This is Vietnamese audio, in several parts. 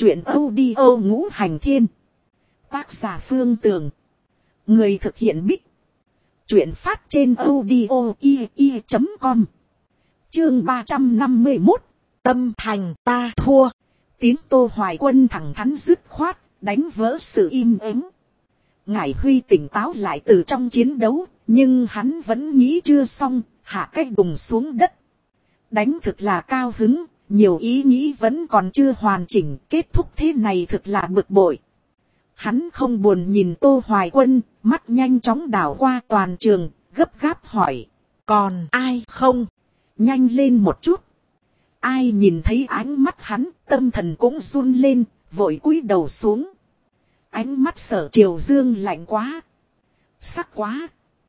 Chuyện audio Ngũ Hành Thiên. Tác giả Phương Tường. Người thực hiện Bích. Chuyện phát trên audio.com. Chương 351. Tâm thành ta thua. Tiếng Tô Hoài Quân thẳng thắn dứt khoát, đánh vỡ sự im ắng. Ngải Huy tỉnh táo lại từ trong chiến đấu, nhưng hắn vẫn nghĩ chưa xong, hạ cái đùng xuống đất. Đánh thực là cao hứng. Nhiều ý nghĩ vẫn còn chưa hoàn chỉnh, kết thúc thế này thực là bực bội. Hắn không buồn nhìn Tô Hoài Quân, mắt nhanh chóng đảo qua toàn trường, gấp gáp hỏi. Còn ai không? Nhanh lên một chút. Ai nhìn thấy ánh mắt hắn, tâm thần cũng run lên, vội cúi đầu xuống. Ánh mắt Sở Triều Dương lạnh quá. Sắc quá.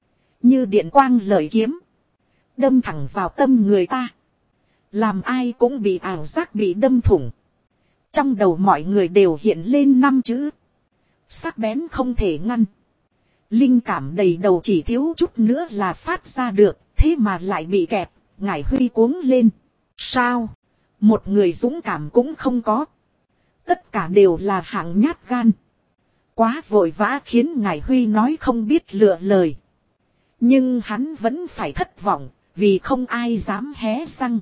Như điện quang lợi kiếm. Đâm thẳng vào tâm người ta. Làm ai cũng bị ảo giác bị đâm thủng. Trong đầu mọi người đều hiện lên 5 chữ. Sắc bén không thể ngăn. Linh cảm đầy đầu chỉ thiếu chút nữa là phát ra được. Thế mà lại bị kẹp. Ngải Huy cuống lên. Sao? Một người dũng cảm cũng không có. Tất cả đều là hạng nhát gan. Quá vội vã khiến Ngải Huy nói không biết lựa lời. Nhưng hắn vẫn phải thất vọng. Vì không ai dám hé răng.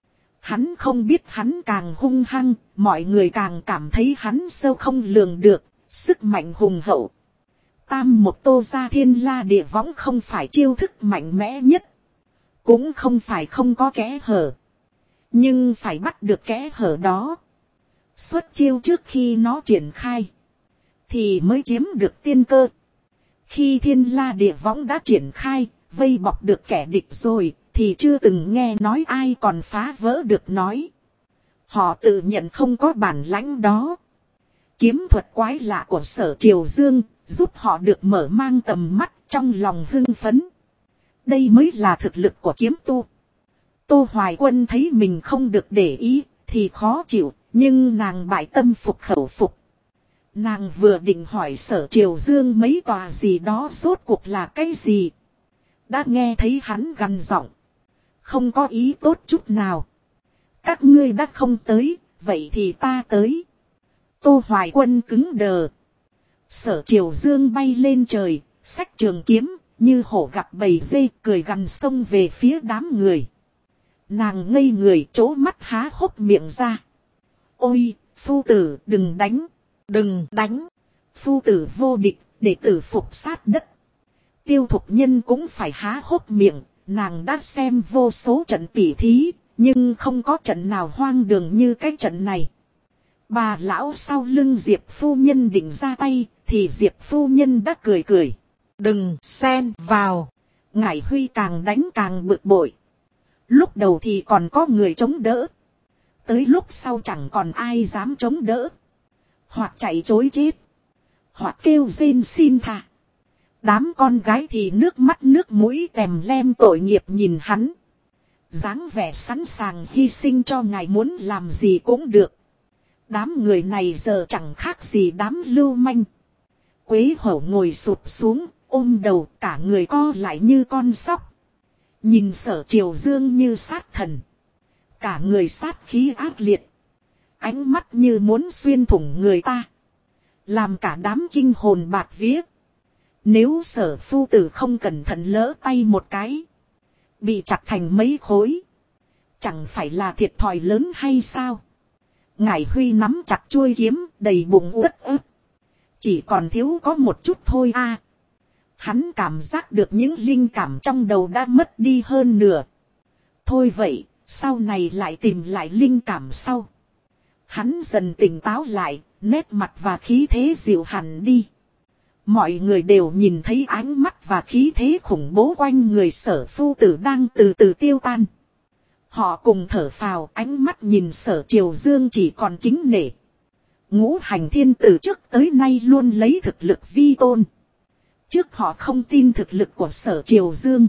Hắn không biết hắn càng hung hăng, mọi người càng cảm thấy hắn sâu không lường được, sức mạnh hùng hậu. Tam một Tô gia thiên la địa võng không phải chiêu thức mạnh mẽ nhất. Cũng không phải không có kẽ hở. Nhưng phải bắt được kẽ hở đó. Xuất chiêu trước khi nó triển khai. Thì mới chiếm được tiên cơ. Khi thiên la địa võng đã triển khai, vây bọc được kẻ địch rồi. Thì chưa từng nghe nói ai còn phá vỡ được nói. Họ tự nhận không có bản lãnh đó. Kiếm thuật quái lạ của Sở Triều Dương giúp họ được mở mang tầm mắt trong lòng hưng phấn. Đây mới là thực lực của kiếm tu. Tô Hoài Quân thấy mình không được để ý thì khó chịu, nhưng nàng bại tâm phục khẩu phục. Nàng vừa định hỏi Sở Triều Dương mấy tòa gì đó rốt cuộc là cái gì. Đã nghe thấy hắn gằn giọng. Không có ý tốt chút nào. Các ngươi đã không tới, vậy thì ta tới. Tô Hoài Quân cứng đờ. Sở Triều Dương bay lên trời, xách trường kiếm, như hổ gặp bầy dê cười gằn xông về phía đám người. Nàng ngây người trố mắt há hốc miệng ra. Ôi, phu tử đừng đánh, đừng đánh. Phu tử vô địch, đệ tử phục sát đất. Tiêu Thục Nhân cũng phải há hốc miệng. Nàng đã xem vô số trận tỉ thí, nhưng không có trận nào hoang đường như cái trận này. Bà lão sau lưng Diệp phu nhân định ra tay, thì Diệp phu nhân đã cười cười. Đừng xen vào. Ngải Huy càng đánh càng bực bội. Lúc đầu thì còn có người chống đỡ. Tới lúc sau chẳng còn ai dám chống đỡ. Hoặc chạy chối chết. Hoặc kêu rên xin tha. Đám con gái thì nước mắt nước mũi tèm lem tội nghiệp nhìn hắn. Dáng vẻ sẵn sàng hy sinh cho ngài muốn làm gì cũng được. Đám người này giờ chẳng khác gì đám lưu manh. Quế Hổ ngồi sụp xuống, ôm đầu cả người co lại như con sóc. Nhìn Sở Triều Dương như sát thần. Cả người sát khí ác liệt. Ánh mắt như muốn xuyên thủng người ta. Làm cả đám kinh hồn bạt vía. Nếu Sở phu tử không cẩn thận lỡ tay một cái. Bị chặt thành mấy khối. Chẳng phải là thiệt thòi lớn hay sao? Ngải Huy nắm chặt chuôi kiếm đầy bụng uất ức. Chỉ còn thiếu có một chút thôi a. Hắn cảm giác được những linh cảm trong đầu đã mất đi hơn nửa. Thôi vậy, sau này lại tìm lại linh cảm sau. Hắn dần tỉnh táo lại, nét mặt và khí thế dịu hẳn đi. Mọi người đều nhìn thấy ánh mắt và khí thế khủng bố quanh người Sở phu tử đang từ từ tiêu tan. Họ cùng thở phào, ánh mắt nhìn Sở Triều Dương chỉ còn kính nể. Ngũ Hành Thiên từ trước tới nay luôn lấy thực lực vi tôn. Trước họ không tin thực lực của Sở Triều Dương.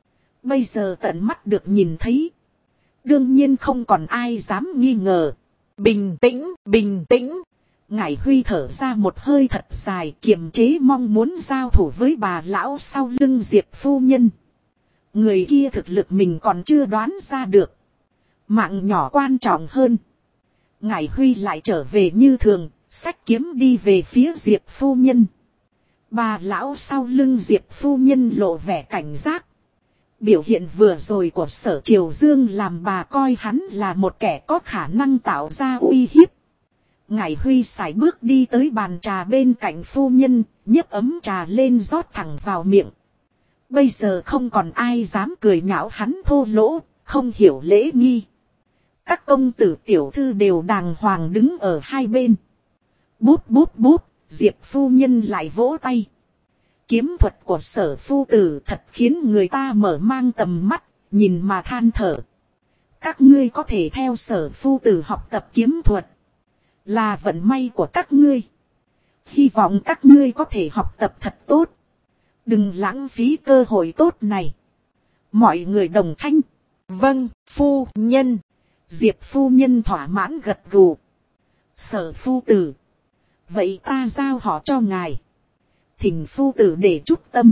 Bây giờ tận mắt được nhìn thấy. Đương nhiên không còn ai dám nghi ngờ. Bình tĩnh, bình tĩnh. Ngải Huy thở ra một hơi thật dài, kiềm chế mong muốn giao thủ với bà lão sau lưng Diệp phu nhân. Người kia thực lực mình còn chưa đoán ra được. Mạng nhỏ quan trọng hơn. Ngải Huy lại trở về như thường, xách kiếm đi về phía Diệp phu nhân. Bà lão sau lưng Diệp phu nhân lộ vẻ cảnh giác. Biểu hiện vừa rồi của Sở Triều Dương làm bà coi hắn là một kẻ có khả năng tạo ra uy hiếp. Ngải Huy sải bước đi tới bàn trà bên cạnh phu nhân, nhấc ấm trà lên rót thẳng vào miệng. Bây giờ không còn ai dám cười nhạo hắn thô lỗ, không hiểu lễ nghi. Các công tử tiểu thư đều đàng hoàng đứng ở hai bên. Bút bút bút, Diệp phu nhân lại vỗ tay. Kiếm thuật của Sở phu tử thật khiến người ta mở mang tầm mắt, nhìn mà than thở. Các ngươi có thể theo Sở phu tử học tập kiếm thuật, là vận may của các ngươi. Hy vọng các ngươi có thể học tập thật tốt, đừng lãng phí cơ hội tốt này. Mọi người đồng thanh. Vâng, phu nhân. Diệp phu nhân thỏa mãn gật gù. Sở phu tử, vậy ta giao họ cho ngài. Thỉnh phu tử để chút tâm.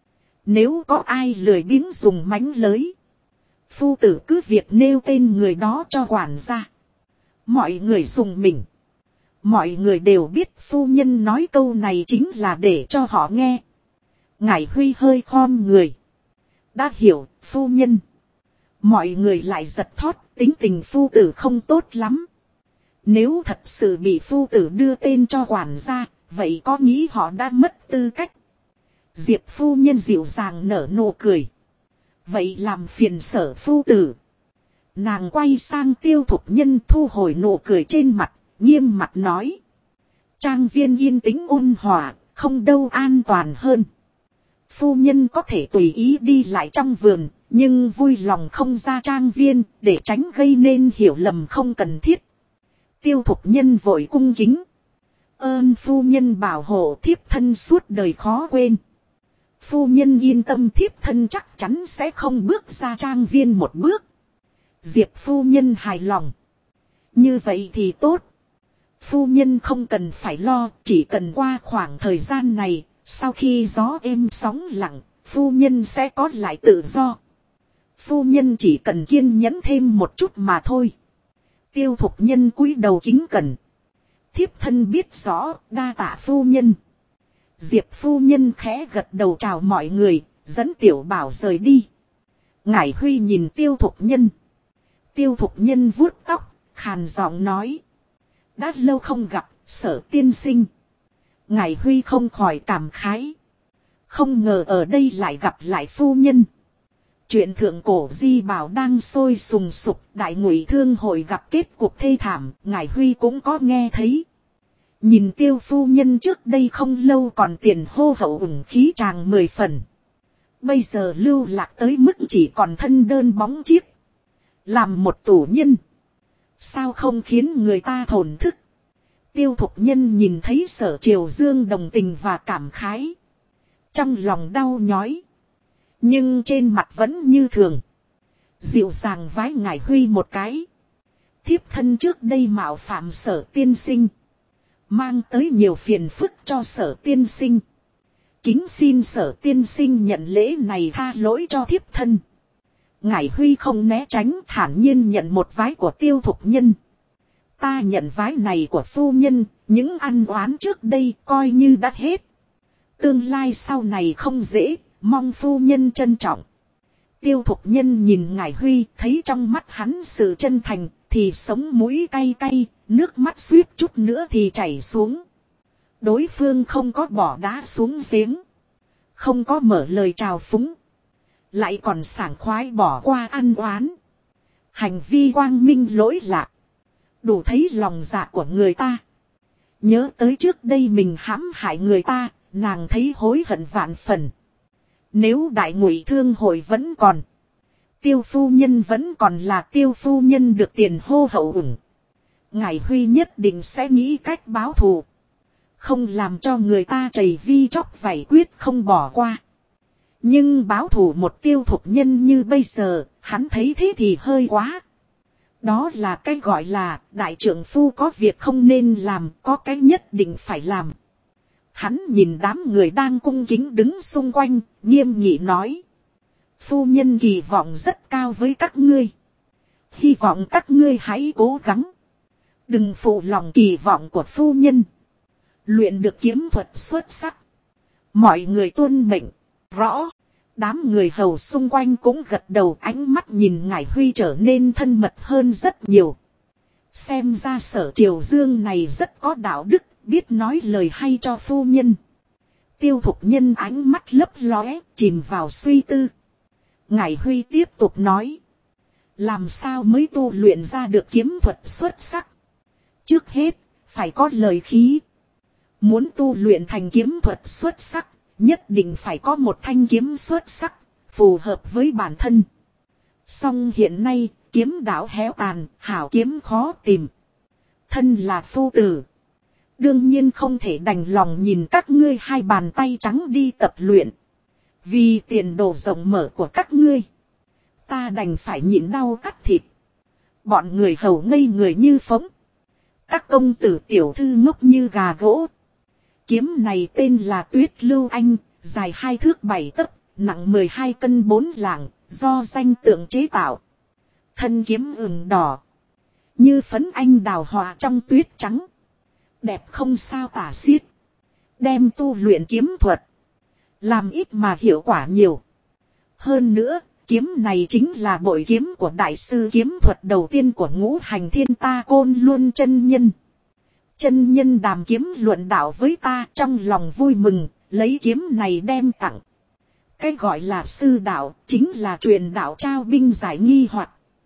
Nếu có ai lười biếng dùng mánh lới, phu tử cứ việc nêu tên người đó cho quản gia. Mọi người dùng mình. Mọi người đều biết phu nhân nói câu này chính là để cho họ nghe. Ngải Huy hơi khom người. Đã hiểu, phu nhân. Mọi người lại giật thót, tính tình phu tử không tốt lắm. Nếu thật sự bị phu tử đưa tên cho quản gia, vậy có nghĩ họ đã mất tư cách. Diệp phu nhân dịu dàng nở nụ cười. Vậy làm phiền Sở phu tử. Nàng quay sang Tiêu Thục Nhân thu hồi nụ cười trên mặt, nghiêm mặt nói. Trang viên yên tĩnh ôn hòa, không đâu an toàn hơn. Phu nhân có thể tùy ý đi lại trong vườn, nhưng vui lòng không ra trang viên, để tránh gây nên hiểu lầm không cần thiết. Tiêu Thục Nhân vội cung kính. Ơn phu nhân bảo hộ, thiếp thân suốt đời khó quên. Phu nhân yên tâm, thiếp thân chắc chắn sẽ không bước ra trang viên một bước. Diệp phu nhân hài lòng. Như vậy thì tốt. Phu nhân không cần phải lo, chỉ cần qua khoảng thời gian này, sau khi gió êm sóng lặng, phu nhân sẽ có lại tự do. Phu nhân chỉ cần kiên nhẫn thêm một chút mà thôi. Tiêu Thục Nhân cúi đầu kính cẩn. Thiếp thân biết rõ, đa tạ phu nhân. Diệp phu nhân khẽ gật đầu chào mọi người, dẫn Tiểu Bảo rời đi. Ngải Huy nhìn Tiêu Thục Nhân. Tiêu Thục Nhân vuốt tóc, khàn giọng nói. Đã lâu không gặp, Sở tiên sinh. Ngải Huy không khỏi cảm khái. Không ngờ ở đây lại gặp lại phu nhân. Chuyện thượng cổ di bảo đang sôi sùng sục, Đại Ngụy Thương hội gặp kết cục thê thảm, Ngải Huy cũng có nghe thấy. Nhìn Tiêu phu nhân trước đây không lâu còn tiền hô hậu ủng khí tràng 10 phần. Bây giờ lưu lạc tới mức chỉ còn thân đơn bóng chiếc. Làm một tù nhân, sao không khiến người ta thổn thức. Tiêu Thục Nhân nhìn thấy Sở Triều Dương đồng tình và cảm khái, trong lòng đau nhói, nhưng trên mặt vẫn như thường. Dịu dàng vái Ngải Huy một cái. Thiếp thân trước đây mạo phạm Sở tiên sinh, mang tới nhiều phiền phức cho Sở tiên sinh. Kính xin Sở tiên sinh nhận lễ này tha lỗi cho thiếp thân. Ngải Huy không né tránh, thản nhiên nhận một vái của Tiêu Thục Nhân. Ta nhận vái này của phu nhân, những ăn oán trước đây coi như đã hết. Tương lai sau này không dễ, mong phu nhân trân trọng. Tiêu Thục Nhân nhìn Ngải Huy, thấy trong mắt hắn sự chân thành, thì sống mũi cay cay, nước mắt suýt chút nữa thì chảy xuống. Đối phương không có bỏ đá xuống giếng, không có mở lời chào phúng, lại còn sảng khoái bỏ qua ăn oán. Hành vi quang minh lỗi lạc, đủ thấy lòng dạ của người ta. Nhớ tới trước đây mình hãm hại người ta, nàng thấy hối hận vạn phần. Nếu Đại Ngụy Thương hội vẫn còn, Tiêu phu nhân vẫn còn là Tiêu phu nhân được tiền hô hậu ủng, Ngải Huy nhất định sẽ nghĩ cách báo thù, không làm cho người ta chảy vi chóc vảy quyết không bỏ qua. Nhưng báo thù một Tiêu Thục Nhân như bây giờ, hắn thấy thế thì hơi quá. Đó là cái gọi là đại trượng phu có việc không nên làm, có cái nhất định phải làm. Hắn nhìn đám người đang cung kính đứng xung quanh, nghiêm nghị nói. Phu nhân kỳ vọng rất cao với các ngươi. Hy vọng các ngươi hãy cố gắng. Đừng phụ lòng kỳ vọng của phu nhân. Luyện được kiếm thuật xuất sắc. Mọi người tuân mệnh. Rõ. Đám người hầu xung quanh cũng gật đầu, ánh mắt nhìn Ngải Huy trở nên thân mật hơn rất nhiều. Xem ra Sở Triều Dương này rất có đạo đức, biết nói lời hay cho phu nhân. Tiêu Thục Nhân ánh mắt lấp lóe, chìm vào suy tư. Ngải Huy tiếp tục nói. Làm sao mới tu luyện ra được kiếm thuật xuất sắc? Trước hết, phải có lời khí. Muốn tu luyện thành kiếm thuật xuất sắc, nhất định phải có một thanh kiếm xuất sắc, phù hợp với bản thân. Song hiện nay, kiếm đạo héo tàn, hảo kiếm khó tìm. Thân là phu tử. Đương nhiên không thể đành lòng nhìn các ngươi hai bàn tay trắng đi tập luyện. Vì tiền đồ rộng mở của các ngươi, ta đành phải nhịn đau cắt thịt. Bọn người hầu ngây người như phóng. Các công tử tiểu thư ngốc như gà gỗ. Kiếm này tên là Tuyết Lưu Anh, dài 2 thước 7 tấc, nặng 12 cân 4 lạng, do danh tượng chế tạo. Thân kiếm ửng đỏ, như phấn anh đào hòa trong tuyết trắng. Đẹp không sao tả xiết. Đem tu luyện kiếm thuật, làm ít mà hiệu quả nhiều. Hơn nữa, kiếm này chính là bội kiếm của đại sư kiếm thuật đầu tiên của Ngũ Hành Thiên Ta Côn Luân chân nhân. Chân nhân đàm kiếm luận đạo với ta, trong lòng vui mừng, lấy kiếm này đem tặng. Cái gọi là sư đạo, chính là truyền đạo trao binh giải nghi hoặc.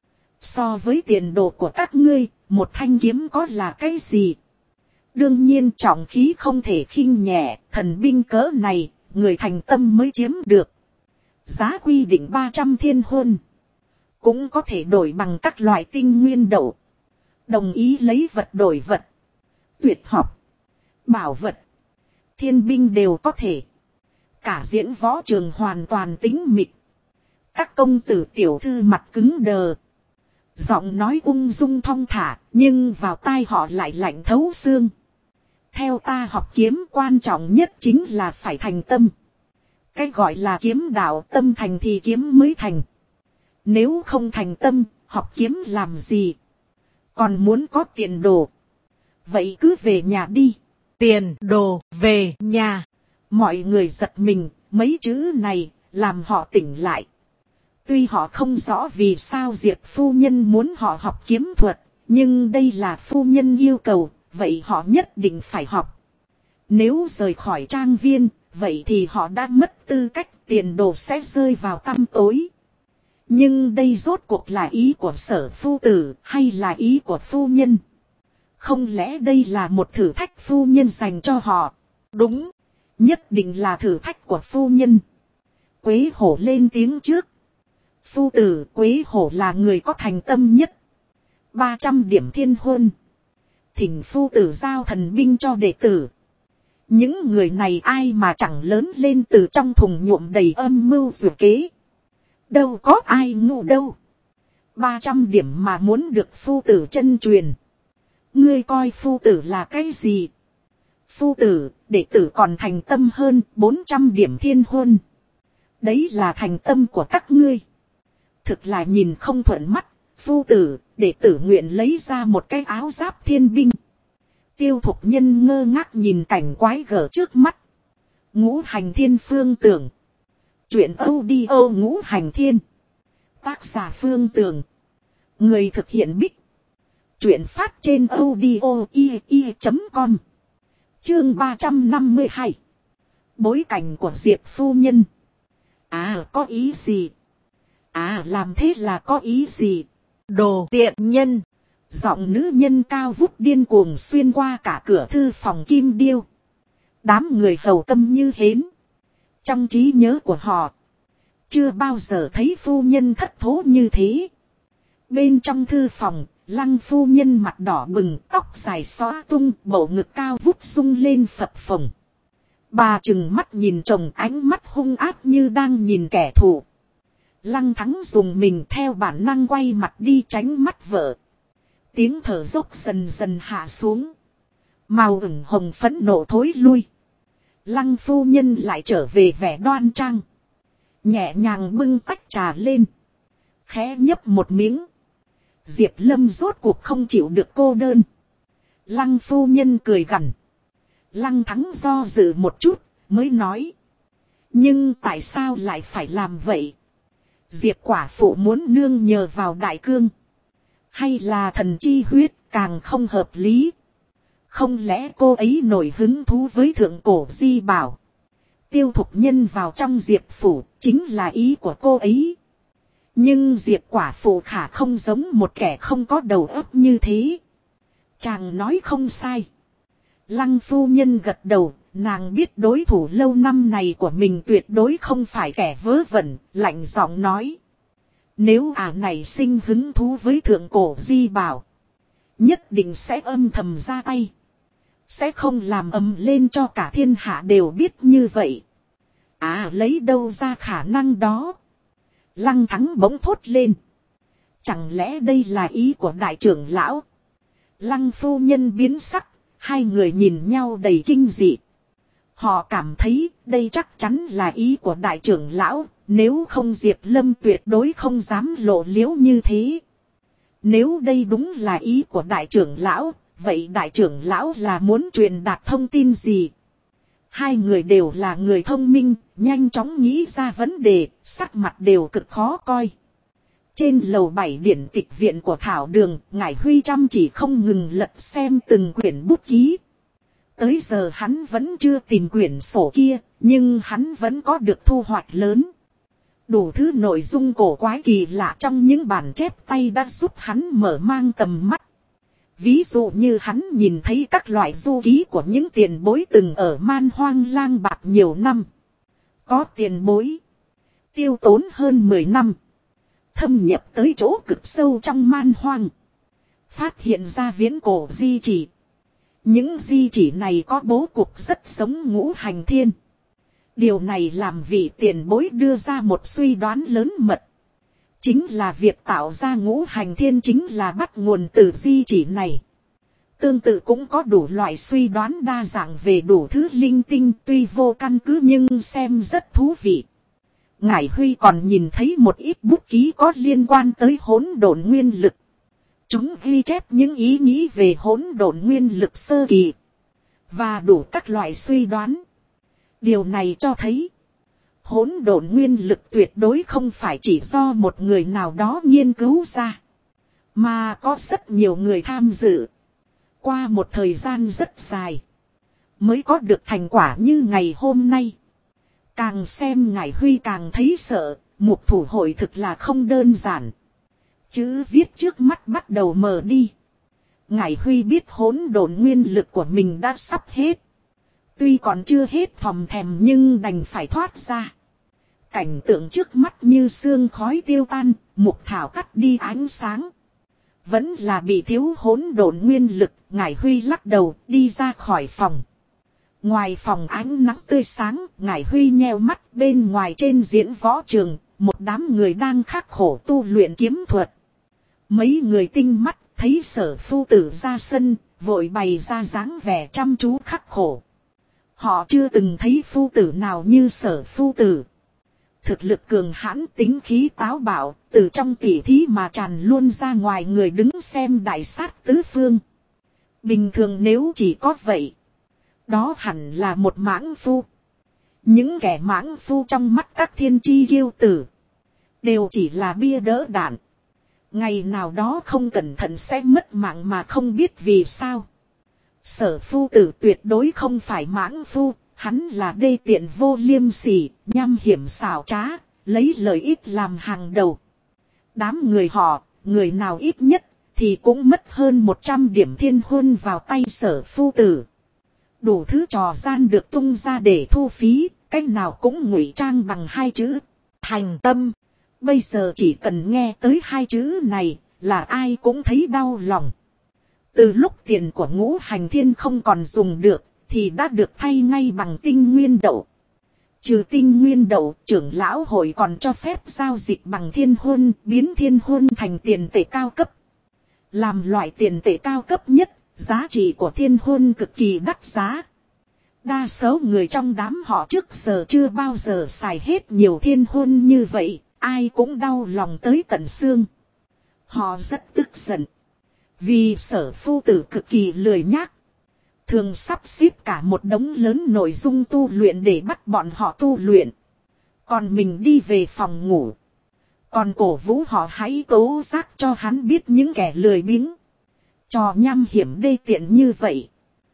So với tiền đồ của các ngươi, một thanh kiếm có là cái gì? Đương nhiên trọng khí không thể khinh nhẹ, thần binh cỡ này, người thành tâm mới chiếm được. Giá quy định 300 thiên hôn. Cũng có thể đổi bằng các loại tinh nguyên đậu. Đồng ý lấy vật đổi vật. Tuyệt học, bảo vật, thiên binh đều có thể. Cả diễn võ trường hoàn toàn tĩnh mịch. Các công tử tiểu thư mặt cứng đờ. Giọng nói ung dung thong thả, nhưng vào tai họ lại lạnh thấu xương. Theo ta học kiếm quan trọng nhất chính là phải thành tâm. Cái gọi là kiếm đạo, tâm thành thì kiếm mới thành. Nếu không thành tâm, học kiếm làm gì? Còn muốn có tiền đồ, vậy cứ về nhà đi. Tiền đồ về nhà. Mọi người giật mình, mấy chữ này làm họ tỉnh lại. Tuy họ không rõ vì sao Diệp phu nhân muốn họ học kiếm thuật, nhưng đây là phu nhân yêu cầu, vậy họ nhất định phải học. Nếu rời khỏi trang viên, vậy thì họ đã mất tư cách, tiền đồ sẽ rơi vào tăm tối. Nhưng đây rốt cuộc là ý của Sở phu tử hay là ý của phu nhân? Không lẽ đây là một thử thách phu nhân dành cho họ? Đúng, nhất định là thử thách của phu nhân. Quế Hổ lên tiếng trước. Phu tử, Quế Hổ là người có thành tâm nhất. 300 điểm thiên huân. Thỉnh phu tử giao thần binh cho đệ tử. Những người này ai mà chẳng lớn lên từ trong thùng nhuộm đầy âm mưu dù kế. Đâu có ai ngu đâu. 300 điểm mà muốn được phu tử chân truyền. Ngươi coi phu tử là cái gì? Phu tử, đệ tử còn thành tâm hơn 400 điểm thiên huân. Đấy là thành tâm của các ngươi. Thực là nhìn không thuận mắt. Phu tử, đệ tử nguyện lấy ra một cái áo giáp thiên binh. Tiêu Thục Nhân ngơ ngác nhìn cảnh quái gở trước mắt. Ngũ Hành Thiên Phương Tưởng. Chuyện audio Ngũ Hành Thiên. Tác giả Phương Tưởng. Người thực hiện Bích. Chuyện phát trên audio.com. Chương 352. Bối cảnh của Diệp phu nhân. À, có ý gì? À, làm thế là có ý gì? Đồ tiện nhân. Giọng nữ nhân cao vút điên cuồng xuyên qua cả cửa thư phòng kim điêu. Đám người hầu tâm như hến. Trong trí nhớ của họ, chưa bao giờ thấy phu nhân thất thố như thế. Bên trong thư phòng, Lăng phu nhân mặt đỏ bừng, tóc dài xõa tung, bầu ngực cao vút sung lên phập phồng. Bà trừng mắt nhìn chồng, ánh mắt hung ác như đang nhìn kẻ thù. Lăng Thắng dùng mình theo bản năng quay mặt đi tránh mắt vợ. Tiếng thở dốc dần dần hạ xuống. Màu ửng hồng phẫn nộ thối lui. Lăng phu nhân lại trở về vẻ đoan trang. Nhẹ nhàng bưng tách trà lên. Khẽ nhấp một miếng. Diệp Lâm rốt cuộc không chịu được cô đơn. Lăng phu nhân cười gằn. Lăng Thắng do dự một chút, mới nói. Nhưng tại sao lại phải làm vậy? Diệp quả phụ muốn nương nhờ vào đại cương. Hay là thần chi huyết càng không hợp lý? Không lẽ cô ấy nổi hứng thú với thượng cổ di bảo? Tiêu Thục Nhân vào trong Diệp phủ chính là ý của cô ấy. Nhưng Diệp quả phụ khả không giống một kẻ không có đầu óc như thế. Chàng nói không sai. Lăng phu nhân gật đầu, nàng biết đối thủ lâu năm này của mình tuyệt đối không phải kẻ vớ vẩn, lạnh giọng nói. Nếu này sinh hứng thú với thượng cổ di bảo, nhất định sẽ âm thầm ra tay. Sẽ không làm ầm lên cho cả thiên hạ đều biết như vậy. Lấy đâu ra khả năng đó? Lăng Thắng bỗng thốt lên. Chẳng lẽ đây là ý của đại trưởng lão? Lăng phu nhân biến sắc, hai người nhìn nhau đầy kinh dị. Họ cảm thấy đây chắc chắn là ý của đại trưởng lão, nếu không Diệp Lâm tuyệt đối không dám lộ liễu như thế. Nếu đây đúng là ý của đại trưởng lão, vậy đại trưởng lão là muốn truyền đạt thông tin gì? Hai người đều là người thông minh, nhanh chóng nghĩ ra vấn đề, sắc mặt đều cực khó coi. Trên lầu 7 điển tịch viện của Thảo Đường, Ngải Huy chăm chỉ không ngừng lật xem từng quyển bút ký. Tới giờ hắn vẫn chưa tìm quyển sổ kia, nhưng hắn vẫn có được thu hoạch lớn. Đủ thứ nội dung cổ quái kỳ lạ trong những bản chép tay đã giúp hắn mở mang tầm mắt. Ví dụ như hắn nhìn thấy các loại du ký của những tiền bối từng ở man hoang lang bạc nhiều năm. Có tiền bối tiêu tốn hơn 10 năm. Thâm nhập tới chỗ cực sâu trong man hoang. Phát hiện ra viễn cổ di chỉ. Những di chỉ này có bố cục rất giống ngũ hành thiên. Điều này làm vị tiền bối đưa ra một suy đoán lớn mật. Chính là việc tạo ra ngũ hành thiên chính là bắt nguồn từ di chỉ này. Tương tự cũng có đủ loại suy đoán đa dạng về đủ thứ linh tinh tuy vô căn cứ nhưng xem rất thú vị. Ngải Huy còn nhìn thấy một ít bút ký có liên quan tới hỗn độn nguyên lực. Chúng ghi chép những ý nghĩ về hỗn độn nguyên lực sơ kỳ. Và đủ các loại suy đoán. Điều này cho thấy hỗn độn nguyên lực tuyệt đối không phải chỉ do một người nào đó nghiên cứu ra. Mà có rất nhiều người tham dự. Qua một thời gian rất dài. Mới có được thành quả như ngày hôm nay. Càng xem Ngải Huy càng thấy sợ. Mục thủ hội thực là không đơn giản. Chữ viết trước mắt bắt đầu mờ đi. Ngải Huy biết hỗn độn nguyên lực của mình đã sắp hết. Tuy còn chưa hết thòm thèm nhưng đành phải thoát ra. Cảnh tượng trước mắt như sương khói tiêu tan, mục thảo cắt đi ánh sáng. Vẫn là bị thiếu hỗn độn nguyên lực, Ngải Huy lắc đầu đi ra khỏi phòng. Ngoài phòng ánh nắng tươi sáng, Ngải Huy nheo mắt bên ngoài trên diễn võ trường, một đám người đang khắc khổ tu luyện kiếm thuật. Mấy người tinh mắt thấy Sở phu tử ra sân, vội bày ra dáng vẻ chăm chú khắc khổ. Họ chưa từng thấy phu tử nào như Sở phu tử. Thực lực cường hãn, tính khí táo bạo, từ trong tỉ thí mà tràn luôn ra ngoài người đứng xem đại sát tứ phương. Bình thường nếu chỉ có vậy, đó hẳn là một mãng phu. Những kẻ mãng phu trong mắt các thiên chi kiêu tử đều chỉ là bia đỡ đạn. Ngày nào đó không cẩn thận sẽ mất mạng mà không biết vì sao. Sở phu tử tuyệt đối không phải mãng phu, hắn là đê tiện vô liêm sỉ, nham hiểm xảo trá, lấy lợi ích làm hàng đầu. Đám người họ, người nào ít nhất thì cũng mất hơn 100 điểm thiên huân vào tay Sở phu tử. Đủ thứ trò gian được tung ra để thu phí, cách nào cũng ngụy trang bằng hai chữ thành tâm. Bây giờ chỉ cần nghe tới hai chữ này là ai cũng thấy đau lòng. Từ lúc tiền của ngũ hành thiên không còn dùng được thì đã được thay ngay bằng tinh nguyên đậu. Trừ tinh nguyên đậu, trưởng lão hội còn cho phép giao dịch bằng thiên huân, biến thiên huân thành tiền tệ cao cấp. Làm loại tiền tệ cao cấp nhất, giá trị của thiên huân cực kỳ đắt giá. Đa số người trong đám họ trước giờ chưa bao giờ xài hết nhiều thiên huân như vậy, ai cũng đau lòng tới tận xương. Họ rất tức giận. Vì Sở phu tử cực kỳ lười nhác. Thường sắp xếp cả một đống lớn nội dung tu luyện để bắt bọn họ tu luyện. Còn mình đi về phòng ngủ. Còn cổ vũ họ hãy tố giác cho hắn biết những kẻ lười biếng. Trò nham hiểm đê tiện như vậy.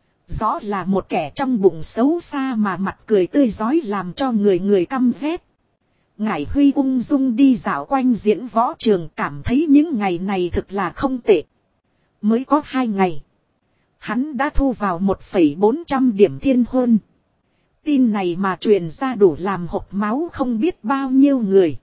Rõ là một kẻ trong bụng xấu xa mà mặt cười tươi rói làm cho người người căm ghét. Ngải Huy ung dung đi dạo quanh diễn võ trường, cảm thấy những ngày này thực là không tệ. Mới có 2 ngày. Hắn đã thu vào 1,400 điểm thiên huân. Tin này mà truyền ra đủ làm hộc máu không biết bao nhiêu người.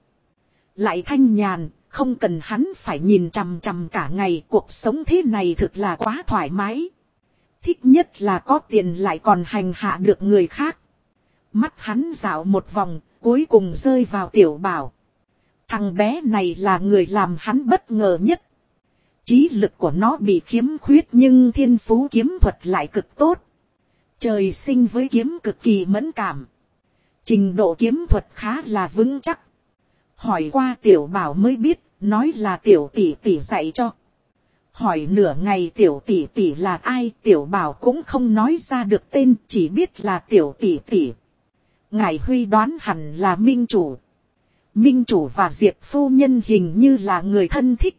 Lại thanh nhàn, không cần hắn phải nhìn chằm chằm cả ngày, cuộc sống thế này thực là quá thoải mái. Thích nhất là có tiền lại còn hành hạ được người khác. Mắt hắn dạo một vòng, cuối cùng rơi vào Tiểu Bảo. Thằng bé này là người làm hắn bất ngờ nhất. Trí lực của nó bị khiếm khuyết nhưng thiên phú kiếm thuật lại cực tốt. Trời sinh với kiếm cực kỳ mẫn cảm. Trình độ kiếm thuật khá là vững chắc. Hỏi qua Tiểu Bảo mới biết, nói là tiểu tỷ tỷ dạy cho. Hỏi nửa ngày tiểu tỷ tỷ là ai, Tiểu Bảo cũng không nói ra được tên, chỉ biết là tiểu tỷ tỷ. Ngải Huy đoán hẳn là Minh Chủ. Minh Chủ và Diệp phu nhân hình như là người thân thích.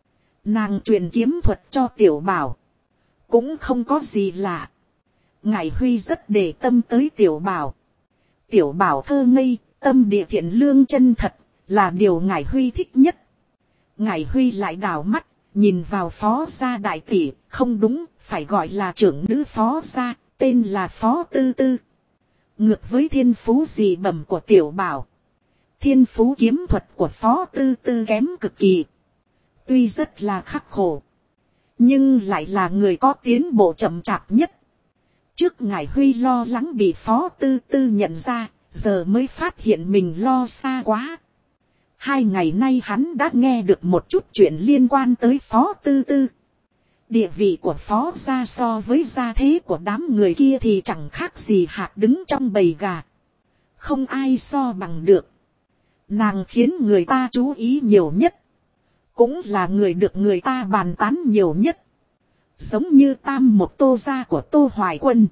Nàng truyền kiếm thuật cho Tiểu Bảo. Cũng không có gì lạ. Ngải Huy rất để tâm tới Tiểu Bảo. Tiểu Bảo thơ ngây, tâm địa thiện lương chân thật, là điều Ngải Huy thích nhất. Ngải Huy lại đảo mắt, nhìn vào phó gia đại tỷ, không đúng, phải gọi là trưởng nữ phó gia, tên là Phó Tư Tư. Ngược với thiên phú dị bẩm của Tiểu Bảo. Thiên phú kiếm thuật của Phó Tư Tư kém cực kỳ. Tuy rất là khắc khổ. Nhưng lại là người có tiến bộ chậm chạp nhất. Trước Ngải Huy lo lắng bị Phó Tư Tư nhận ra. Giờ mới phát hiện mình lo xa quá. 2 ngày nay hắn đã nghe được một chút chuyện liên quan tới Phó Tư Tư. Địa vị của Phó gia so với gia thế của đám người kia thì chẳng khác gì hạt đứng trong bầy gà. Không ai so bằng được. Nàng khiến người ta chú ý nhiều nhất. Cũng là người được người ta bàn tán nhiều nhất. Giống như Tam Một Tô gia của Tô Hoài Quân.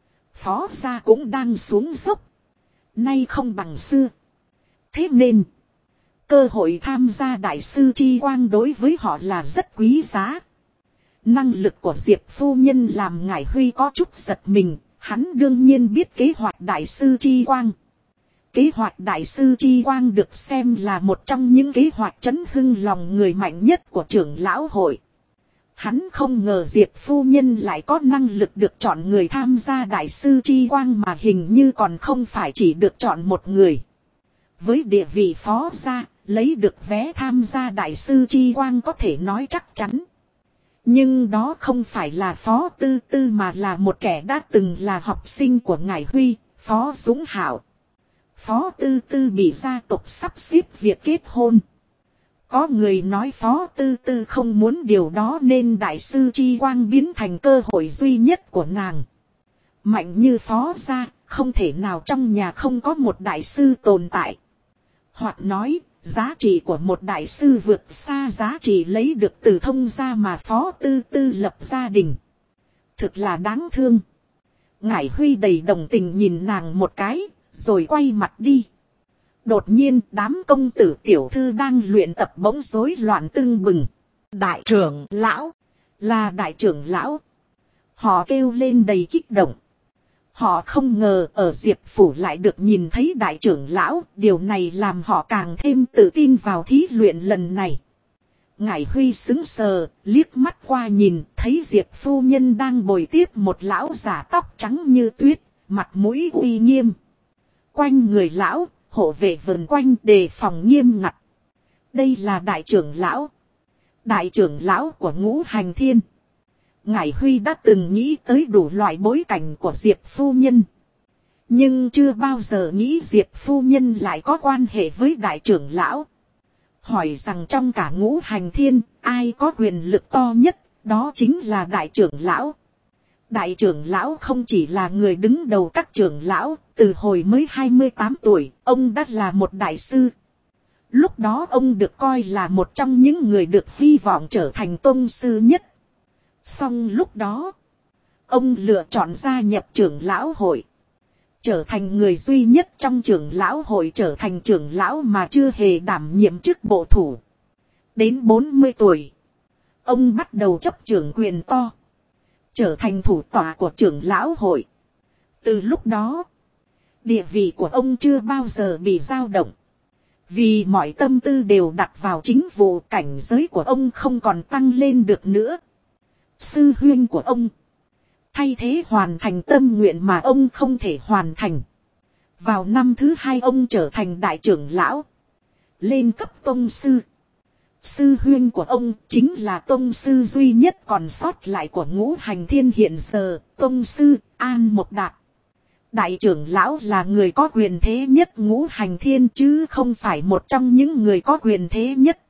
Phó gia cũng đang xuống dốc. Nay không bằng xưa. Thế nên, cơ hội tham gia đại sư chi quang đối với họ là rất quý giá. Năng lực của Diệp phu nhân làm Ngải Huy có chút giật mình. Hắn đương nhiên biết kế hoạch đại sư chi quang. Kế hoạch đại sư chi quang được xem là một trong những kế hoạch trấn hưng lòng người mạnh nhất của trưởng lão hội. Hắn không ngờ Diệp phu nhân lại có năng lực được chọn người tham gia đại sư chi quang mà hình như còn không phải chỉ được chọn một người. Với địa vị phó gia, lấy được vé tham gia đại sư chi quang có thể nói chắc chắn. Nhưng đó không phải là Phó Tư Tư mà là một kẻ đã từng là học sinh của Ngải Huy, Phó Dũng Hạo. Phó Tư Tư bị gia tộc sắp xếp việc kết hôn. Có người nói Phó Tư Tư không muốn điều đó nên đại sư chi quang biến thành cơ hội duy nhất của nàng. Mạnh như Phó gia, không thể nào trong nhà không có một đại sư tồn tại. Hoặc nói, giá trị của một đại sư vượt xa giá trị lấy được từ thông gia mà Phó Tư Tư lập gia đình. Thực là đáng thương. Ngải Huy đầy đồng tình nhìn nàng một cái, rồi quay mặt đi. Đột nhiên đám công tử tiểu thư đang luyện tập bỗng rối loạn tưng bừng. Đại trưởng lão, là đại trưởng lão. Họ kêu lên đầy kích động. Họ không ngờ ở Diệp Phủ lại được nhìn thấy đại trưởng lão. Điều này làm họ càng thêm tự tin vào thí luyện lần này. Ngải Huy sững sờ, liếc mắt qua nhìn, thấy Diệp phu nhân đang bồi tiếp một lão giả tóc trắng như tuyết, mặt mũi uy nghiêm. Quanh người lão, hộ vệ vần quanh đề phòng nghiêm ngặt. Đây là đại trưởng lão. Đại trưởng lão của Ngũ Hành Thiên. Ngải Huy đã từng nghĩ tới đủ loại bối cảnh của Diệp phu nhân. Nhưng chưa bao giờ nghĩ Diệp phu nhân lại có quan hệ với đại trưởng lão. Hỏi rằng trong cả Ngũ Hành Thiên, ai có quyền lực to nhất, đó chính là đại trưởng lão. Đại trưởng lão không chỉ là người đứng đầu các trưởng lão, từ hồi mới 28 tuổi, ông đã là một đại sư. Lúc đó ông được coi là một trong những người được hy vọng trở thành tôn sư nhất. Xong lúc đó, ông lựa chọn gia nhập trưởng lão hội. Trở thành người duy nhất trong trưởng lão hội trở thành trưởng lão mà chưa hề đảm nhiệm chức bộ thủ. Đến 40 tuổi, ông bắt đầu chấp trưởng quyền to. Trở thành thủ tọa của trưởng lão hội. Từ lúc đó, địa vị của ông chưa bao giờ bị dao động. Vì mọi tâm tư đều đặt vào chính vụ, cảnh giới của ông không còn tăng lên được nữa. Sư huynh của ông thay thế hoàn thành tâm nguyện mà ông không thể hoàn thành. Vào năm thứ 2 ông trở thành đại trưởng lão. Lên cấp tông sư. Sư huynh của ông chính là tông sư duy nhất còn sót lại của Ngũ Hành Thiên hiện giờ, tông sư An Mộc Đạt. Đại trưởng lão là người có quyền thế nhất Ngũ Hành Thiên chứ không phải một trong những người có quyền thế nhất.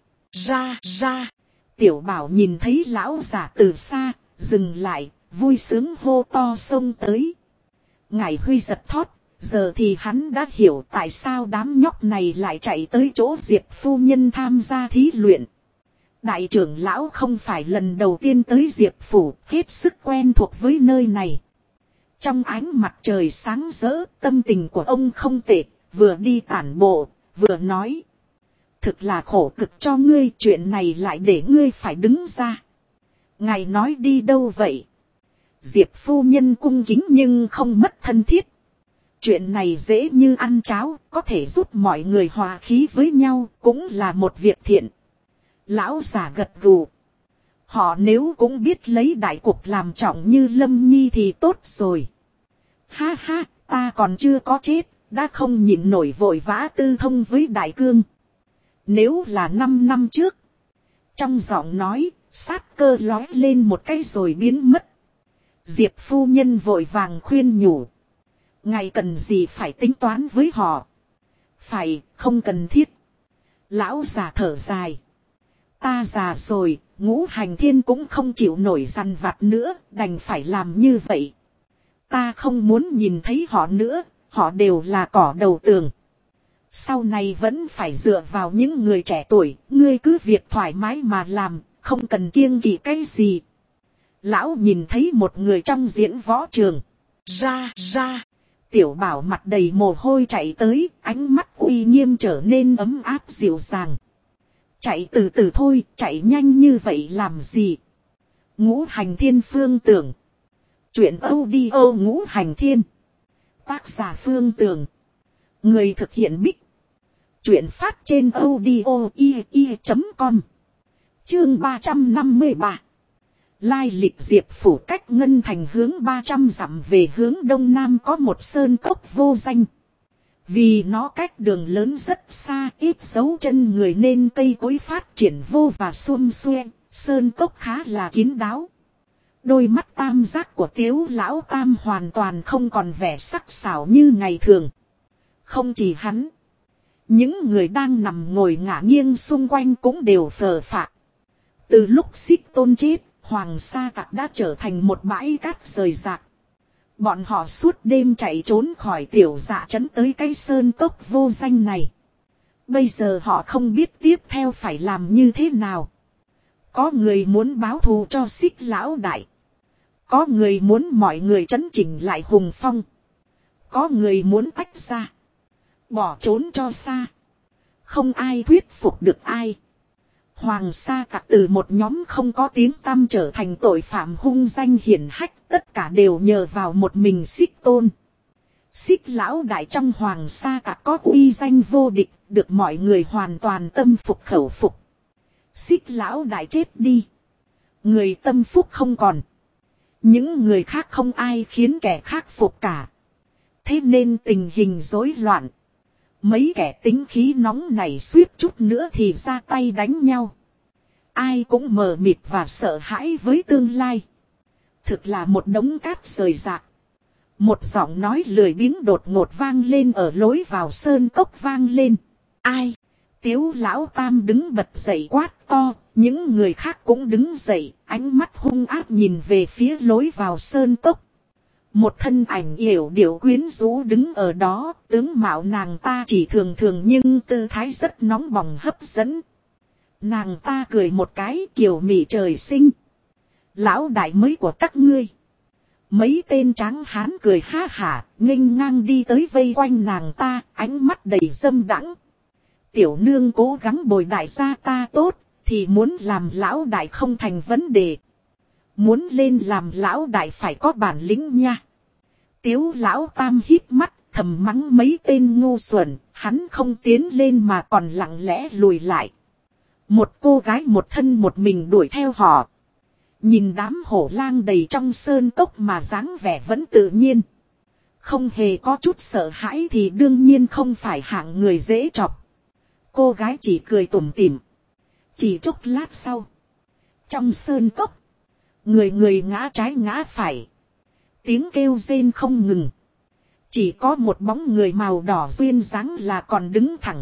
Ra. Tiểu Bảo nhìn thấy lão giả từ xa, dừng lại, vui sướng hô to xông tới. Ngải Huy giật thót, giờ thì hắn đã hiểu tại sao đám nhóc này lại chạy tới chỗ Diệp phu nhân tham gia thí luyện. Đại trưởng lão không phải lần đầu tiên tới Diệp phủ, hết sức quen thuộc với nơi này. Trong ánh mặt trời sáng rỡ, tâm tình của ông không tệ, vừa đi tản bộ, vừa nói. Thực là khổ cực cho ngươi, chuyện này lại để ngươi phải đứng ra. Ngài nói đi đâu vậy? Diệp phu nhân cung kính nhưng không mất thân thiết. Chuyện này dễ như ăn cháo, có thể giúp mọi người hòa khí với nhau, cũng là một việc thiện. Lão già gật gù. Họ nếu cũng biết lấy đại cục làm trọng như Lâm Nhi thì tốt rồi. Ha ha, ta còn chưa có chết, đã không nhịn nổi vội vã tư thông với đại cương. Nếu là 5 năm trước. Trong giọng nói, sát cơ lói lên một cái rồi biến mất. Diệp phu nhân vội vàng khuyên nhủ. Ngài cần gì phải tính toán với họ? Phải, không cần thiết. Lão già thở dài. Ta già rồi, Ngũ Hành Thiên cũng không chịu nổi dằn vặt nữa, đành phải làm như vậy. Ta không muốn nhìn thấy họ nữa, họ đều là cỏ đầu tường. Sau này vẫn phải dựa vào những người trẻ tuổi, ngươi cứ việc thoải mái mà làm, không cần kiêng kỵ cái gì. Lão nhìn thấy một người trong diễn võ trường. Ra. Tiểu Bảo mặt đầy mồ hôi chạy tới, ánh mắt uy nghiêm trở nên ấm áp dịu dàng. Chạy từ từ thôi, chạy nhanh như vậy làm gì? Ngũ Hành Thiên Phương Tưởng. Chuyện audio Ngũ Hành Thiên. Tác giả Phương Tưởng. Người thực hiện Bích. Chuyện phát trên audio.com. Chương 353. Lai lịch Diệp phủ cách Ngân Thành hướng 300 dặm về hướng đông nam có một sơn cốc vô danh. Vì nó cách đường lớn rất xa, ít dấu chân người nên cây cối phát triển vô và xuông xuê, sơn cốc khá là kín đáo. Đôi mắt tam giác của Tiếu lão tam hoàn toàn không còn vẻ sắc sảo như ngày thường. Không chỉ hắn, những người đang nằm ngồi ngả nghiêng xung quanh cũng đều phờ phạc. Từ lúc Xích Tôn chết, Hoàng Sa Tặc đã trở thành một bãi cát rời rạc. Bọn họ suốt đêm chạy trốn khỏi tiểu dạ trấn tới cái sơn cốc vô danh này. Bây giờ họ không biết tiếp theo phải làm như thế nào. Có người muốn báo thù cho Xích lão đại. Có người muốn mọi người trấn chỉnh lại Hùng Phong. Có người muốn tách ra, bỏ trốn cho xa. Không ai thuyết phục được ai. Hoàng Sa Tặc từ một nhóm không có tiếng tăm trở thành tội phạm hung danh hiển hách, tất cả đều nhờ vào một mình Xích Tôn. Xích lão đại trong Hoàng Sa Tặc có uy danh vô địch, được mọi người hoàn toàn tâm phục khẩu phục. Xích lão đại chết đi, người tâm phúc không còn. Những người khác không ai khiến kẻ khác phục cả. Thế nên tình hình rối loạn. Mấy kẻ tính khí nóng này suýt chút nữa thì ra tay đánh nhau. Ai cũng mờ mịt và sợ hãi với tương lai. Thực là một đống cát rời rạc. Một giọng nói lười biếng đột ngột vang lên ở lối vào sơn cốc vang lên. Ai? Tiếu lão tam đứng bật dậy quát to. Những người khác cũng đứng dậy, ánh mắt hung ác nhìn về phía lối vào sơn cốc. Một thân ảnh yểu điệu quyến rũ đứng ở đó, tướng mạo nàng ta chỉ thường thường nhưng tư thái rất nóng bỏng hấp dẫn. Nàng ta cười một cái kiều mị trời sinh. Lão đại mới của các ngươi. Mấy tên tráng hán cười ha hả, nghênh ngang đi tới vây quanh nàng ta, ánh mắt đầy dâm đãng. Tiểu nương cố gắng bồi đại gia ta tốt, thì muốn làm lão đại không thành vấn đề. Muốn lên làm lão đại phải có bản lĩnh nha. Tiếu lão tam híp mắt, thầm mắng mấy tên ngu xuẩn, hắn không tiến lên mà còn lặng lẽ lùi lại. Một cô gái một thân một mình đuổi theo họ. Nhìn đám hổ lang đầy trong sơn cốc mà dáng vẻ vẫn tự nhiên. Không hề có chút sợ hãi thì đương nhiên không phải hạng người dễ chọc. Cô gái chỉ cười tủm tỉm. Chỉ chốc lát sau. Trong sơn cốc. Người người ngã trái ngã phải. Tiếng kêu rên không ngừng. Chỉ có một bóng người màu đỏ duyên dáng là còn đứng thẳng.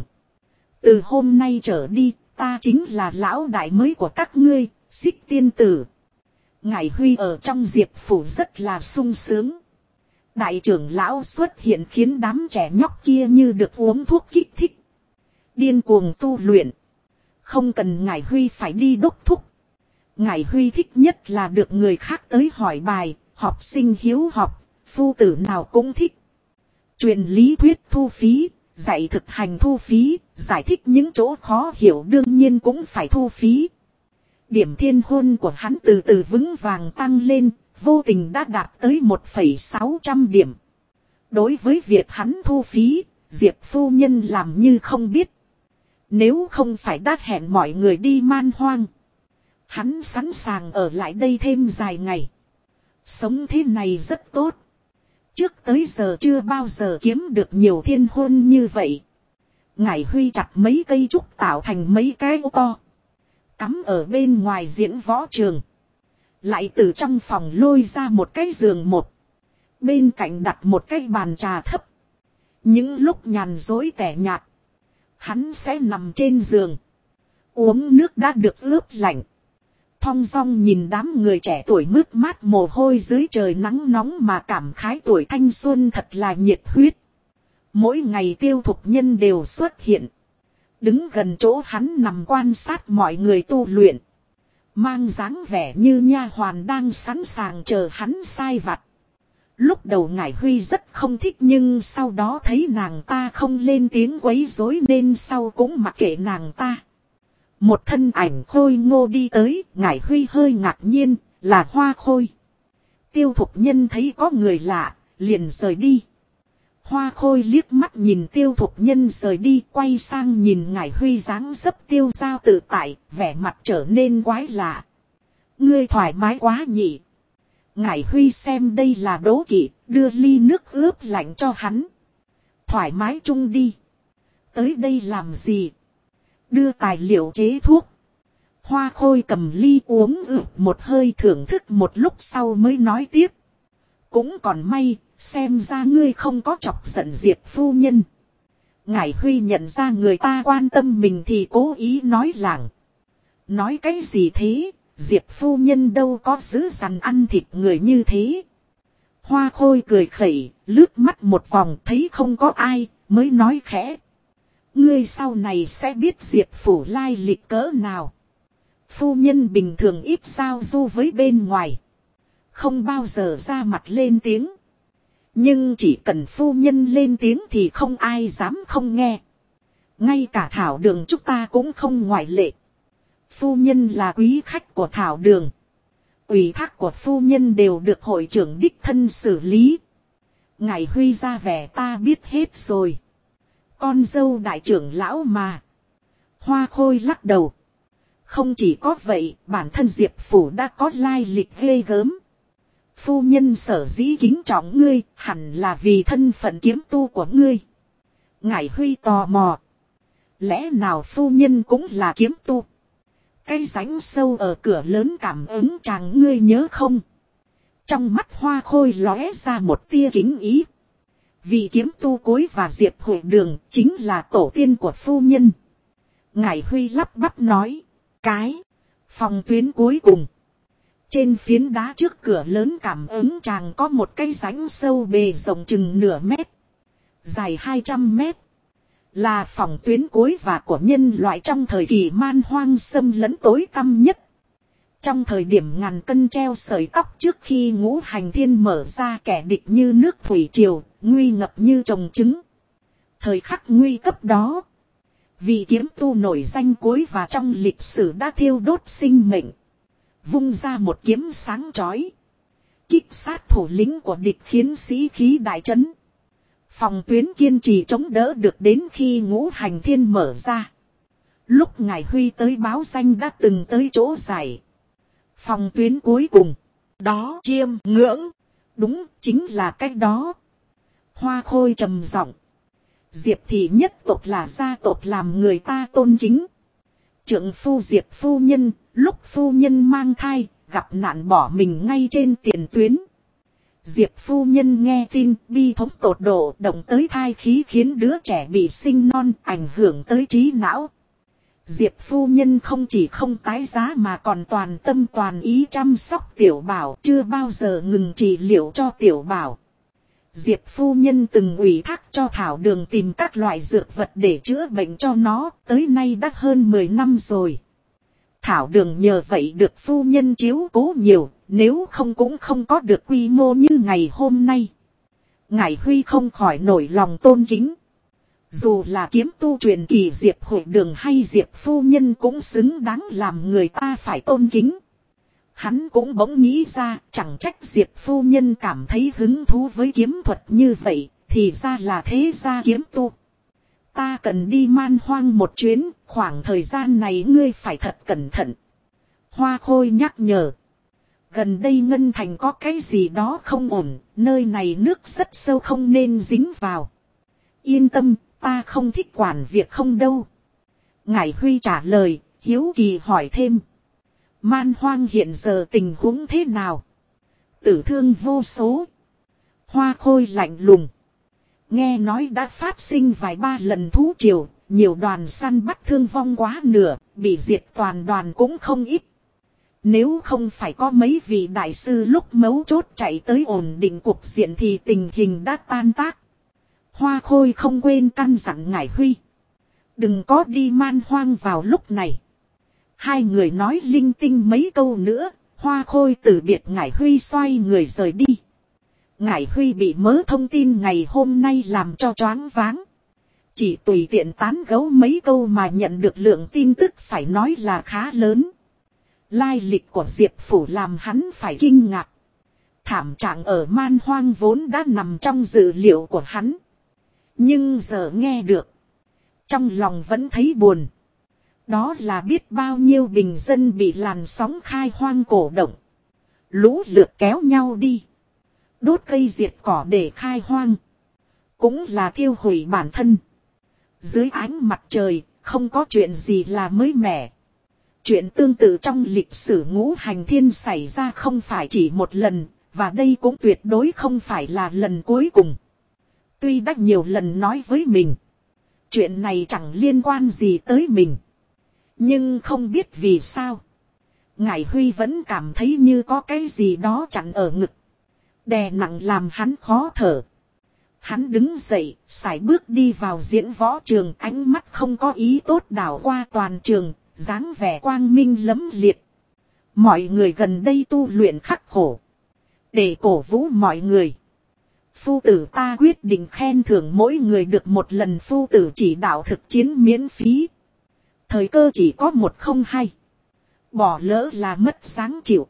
Từ hôm nay trở đi, ta chính là lão đại mới của các ngươi, Xích tiên tử. Ngải Huy ở trong Diệp phủ rất là sung sướng. Đại trưởng lão xuất hiện khiến đám trẻ nhóc kia như được uống thuốc kích thích. Điên cuồng tu luyện. Không cần Ngải Huy phải đi đốc thúc. Ngải Huy thích nhất là được người khác tới hỏi bài, học sinh hiếu học, phu tử nào cũng thích. Truyền lý thuyết thu phí, dạy thực hành thu phí, giải thích những chỗ khó hiểu đương nhiên cũng phải thu phí. Điểm thiên hôn của hắn từ từ vững vàng tăng lên, vô tình đã đạt tới 1,600 điểm. Đối với việc hắn thu phí, Diệp phu nhân làm như không biết. Nếu không phải đã hẹn mọi người đi man hoang, hắn sẵn sàng ở lại đây thêm dài ngày. Sống thế này rất tốt. Trước tới giờ chưa bao giờ kiếm được nhiều thiên hôn như vậy. Ngải Huy chặt mấy cây trúc tạo thành mấy cái ô to. Cắm ở bên ngoài diễn võ trường. Lại từ trong phòng lôi ra một cái giường một. Bên cạnh đặt một cái bàn trà thấp. Những lúc nhàn dối tẻ nhạt, hắn sẽ nằm trên giường. Uống nước đã được ướp lạnh. Thong dong nhìn đám người trẻ tuổi mướt mát mồ hôi dưới trời nắng nóng mà cảm khái tuổi thanh xuân thật là nhiệt huyết. Mỗi ngày Tiêu Thục Nhân đều xuất hiện. Đứng gần chỗ hắn nằm quan sát mọi người tu luyện. Mang dáng vẻ như nha hoàn đang sẵn sàng chờ hắn sai vặt. Lúc đầu Ngải Huy rất không thích nhưng sau đó thấy nàng ta không lên tiếng quấy rối nên sau cũng mặc kệ nàng ta. Một thân ảnh khôi ngô đi tới, Ngải Huy hơi ngạc nhiên, là Hoa Khôi. Tiêu Thục Nhân thấy có người lạ, liền rời đi. Hoa Khôi liếc mắt nhìn Tiêu Thục Nhân rời đi, quay sang nhìn Ngải Huy dáng dấp tiêu dao tự tại, vẻ mặt trở nên quái lạ. Ngươi thoải mái quá nhỉ. Ngải Huy xem đây là đố kỵ, đưa ly nước ướp lạnh cho hắn. Thoải mái chung đi. Tới đây làm gì? Đưa tài liệu chế thuốc. Hoa Khôi cầm ly uống một hơi thưởng thức một lúc sau mới nói tiếp. Cũng còn may, xem ra ngươi không có chọc giận Diệp phu nhân. Ngải Huy nhận ra người ta quan tâm mình thì cố ý nói lảng. Nói cái gì thế, Diệp phu nhân đâu có giữ dằn ăn thịt người như thế. Hoa Khôi cười khẩy, lướt mắt một vòng thấy không có ai, mới nói khẽ. Ngươi sau này sẽ biết Diệp phủ lai lịch cỡ nào. Phu nhân bình thường ít giao du với bên ngoài. Không bao giờ ra mặt lên tiếng. Nhưng chỉ cần phu nhân lên tiếng thì không ai dám không nghe. Ngay cả Thảo Đường chúng ta cũng không ngoại lệ. Phu nhân là quý khách của Thảo Đường. Ủy thác của phu nhân đều được hội trưởng đích thân xử lý. Ngải Huy ra vẻ ta biết hết rồi. Con dâu đại trưởng lão mà. Hoa Khôi lắc đầu. Không chỉ có vậy, bản thân Diệp phủ đã có lai lịch ghê gớm. Phu nhân sở dĩ kính trọng ngươi, hẳn là vì thân phận kiếm tu của ngươi. Ngải Huy tò mò. Lẽ nào phu nhân cũng là kiếm tu? Cái rãnh sâu ở cửa lớn cảm ứng chàng ngươi nhớ không? Trong mắt Hoa Khôi lóe ra một tia kính ý. Vị kiếm tu cối và Diệp Hội Đường chính là tổ tiên của phu nhân. Ngải Huy lắp bắp nói. Cái phòng tuyến cuối cùng. Trên phiến đá trước cửa lớn cảm ứng chàng có một cái rãnh sâu bề rộng chừng nửa mét. Dài 200 mét. Là phòng tuyến cuối và của nhân loại trong thời kỳ man hoang xâm lấn tối tăm nhất. Trong thời điểm ngàn cân treo sợi tóc trước khi ngũ hành thiên mở ra, kẻ địch như nước thủy triều, nguy ngập như trồng trứng. Thời khắc nguy cấp đó, vị kiếm tu nổi danh cuối và trong lịch sử đã thiêu đốt sinh mệnh. Vung ra một kiếm sáng chói, kích sát thủ lĩnh của địch khiến sĩ khí đại chấn. Phòng tuyến kiên trì chống đỡ được đến khi ngũ hành thiên mở ra. Lúc Ngải Huy tới báo danh đã từng tới chỗ giải. Phòng tuyến cuối cùng. Đó, Chiêm Ngưỡng. Đúng, chính là cách đó. Hoa Khôi trầm giọng. Diệp thị nhất tộc là gia tộc làm người ta tôn kính. Trượng phu Diệp phu nhân, lúc phu nhân mang thai, gặp nạn bỏ mình ngay trên tiền tuyến. Diệp phu nhân nghe tin bi thống tột độ, động tới thai khí khiến đứa trẻ bị sinh non, ảnh hưởng tới trí não. Diệp phu nhân không chỉ không tái giá mà còn toàn tâm toàn ý chăm sóc tiểu bảo, chưa bao giờ ngừng trị liệu cho tiểu bảo. Diệp phu nhân từng ủy thác cho Thảo Đường tìm các loại dược vật để chữa bệnh cho nó, tới nay đã hơn 10 năm rồi. Thảo Đường nhờ vậy được phu nhân chiếu cố nhiều, nếu không cũng không có được quy mô như ngày hôm nay. Ngải Huy không khỏi nổi lòng tôn kính. Dù là kiếm tu truyền kỳ Diệp Hội Đường hay Diệp phu nhân cũng xứng đáng làm người ta phải tôn kính. Hắn cũng bỗng nghĩ ra, chẳng trách Diệp phu nhân cảm thấy hứng thú với kiếm thuật như vậy, thì ra là thế gia kiếm tu. Ta cần đi Man Hoang một chuyến, khoảng thời gian này ngươi phải thật cẩn thận. Hoa Khôi nhắc nhở. Gần đây Ngân Thành có cái gì đó không ổn, nơi này nước rất sâu không nên dính vào. Yên tâm, ta không thích quản việc không đâu. Ngải Huy trả lời, hiếu kỳ hỏi thêm. Man Hoang hiện giờ tình huống thế nào? Tử thương vô số. Hoa Khôi lạnh lùng. Nghe nói đã phát sinh vài ba lần thú triều, nhiều đoàn săn bắt thương vong quá nửa, bị diệt toàn đoàn cũng không ít. Nếu không phải có mấy vị đại sư lúc mấu chốt chạy tới ổn định cuộc diện thì tình hình đã tan tác. Hoa Khôi không quên căn dặn Ngải Huy. Đừng có đi Man Hoang vào lúc này. Hai người nói linh tinh mấy câu nữa, Hoa Khôi từ biệt Ngải Huy xoay người rời đi. Ngải Huy bị mớ thông tin ngày hôm nay làm cho choáng váng. Chỉ tùy tiện tán gẫu mấy câu mà nhận được lượng tin tức phải nói là khá lớn. Lai lịch của Diệp Phủ làm hắn phải kinh ngạc. Thảm trạng ở Man Hoang vốn đã nằm trong dự liệu của hắn. Nhưng giờ nghe được, trong lòng vẫn thấy buồn. Đó là biết bao nhiêu bình dân bị làn sóng khai hoang cổ động. Lũ lượt kéo nhau đi. Đốt cây diệt cỏ để khai hoang. Cũng là thiêu hủy bản thân. Dưới ánh mặt trời, không có chuyện gì là mới mẻ. Chuyện tương tự trong lịch sử ngũ hành thiên xảy ra không phải chỉ một lần, và đây cũng tuyệt đối không phải là lần cuối cùng. Tuy đã nhiều lần nói với mình, chuyện này chẳng liên quan gì tới mình. Nhưng không biết vì sao, Ngải Huy vẫn cảm thấy như có cái gì đó chặn ở ngực, đè nặng làm hắn khó thở. Hắn đứng dậy, sải bước đi vào diễn võ trường, ánh mắt không có ý tốt đảo qua toàn trường, dáng vẻ quang minh lẫm liệt. Mọi người gần đây tu luyện khắc khổ. Để cổ vũ mọi người, phu tử ta quyết định khen thưởng mỗi người được một lần phu tử chỉ đạo thực chiến miễn phí. Thời cơ chỉ có một không hai. Bỏ lỡ là mất sáng chịu.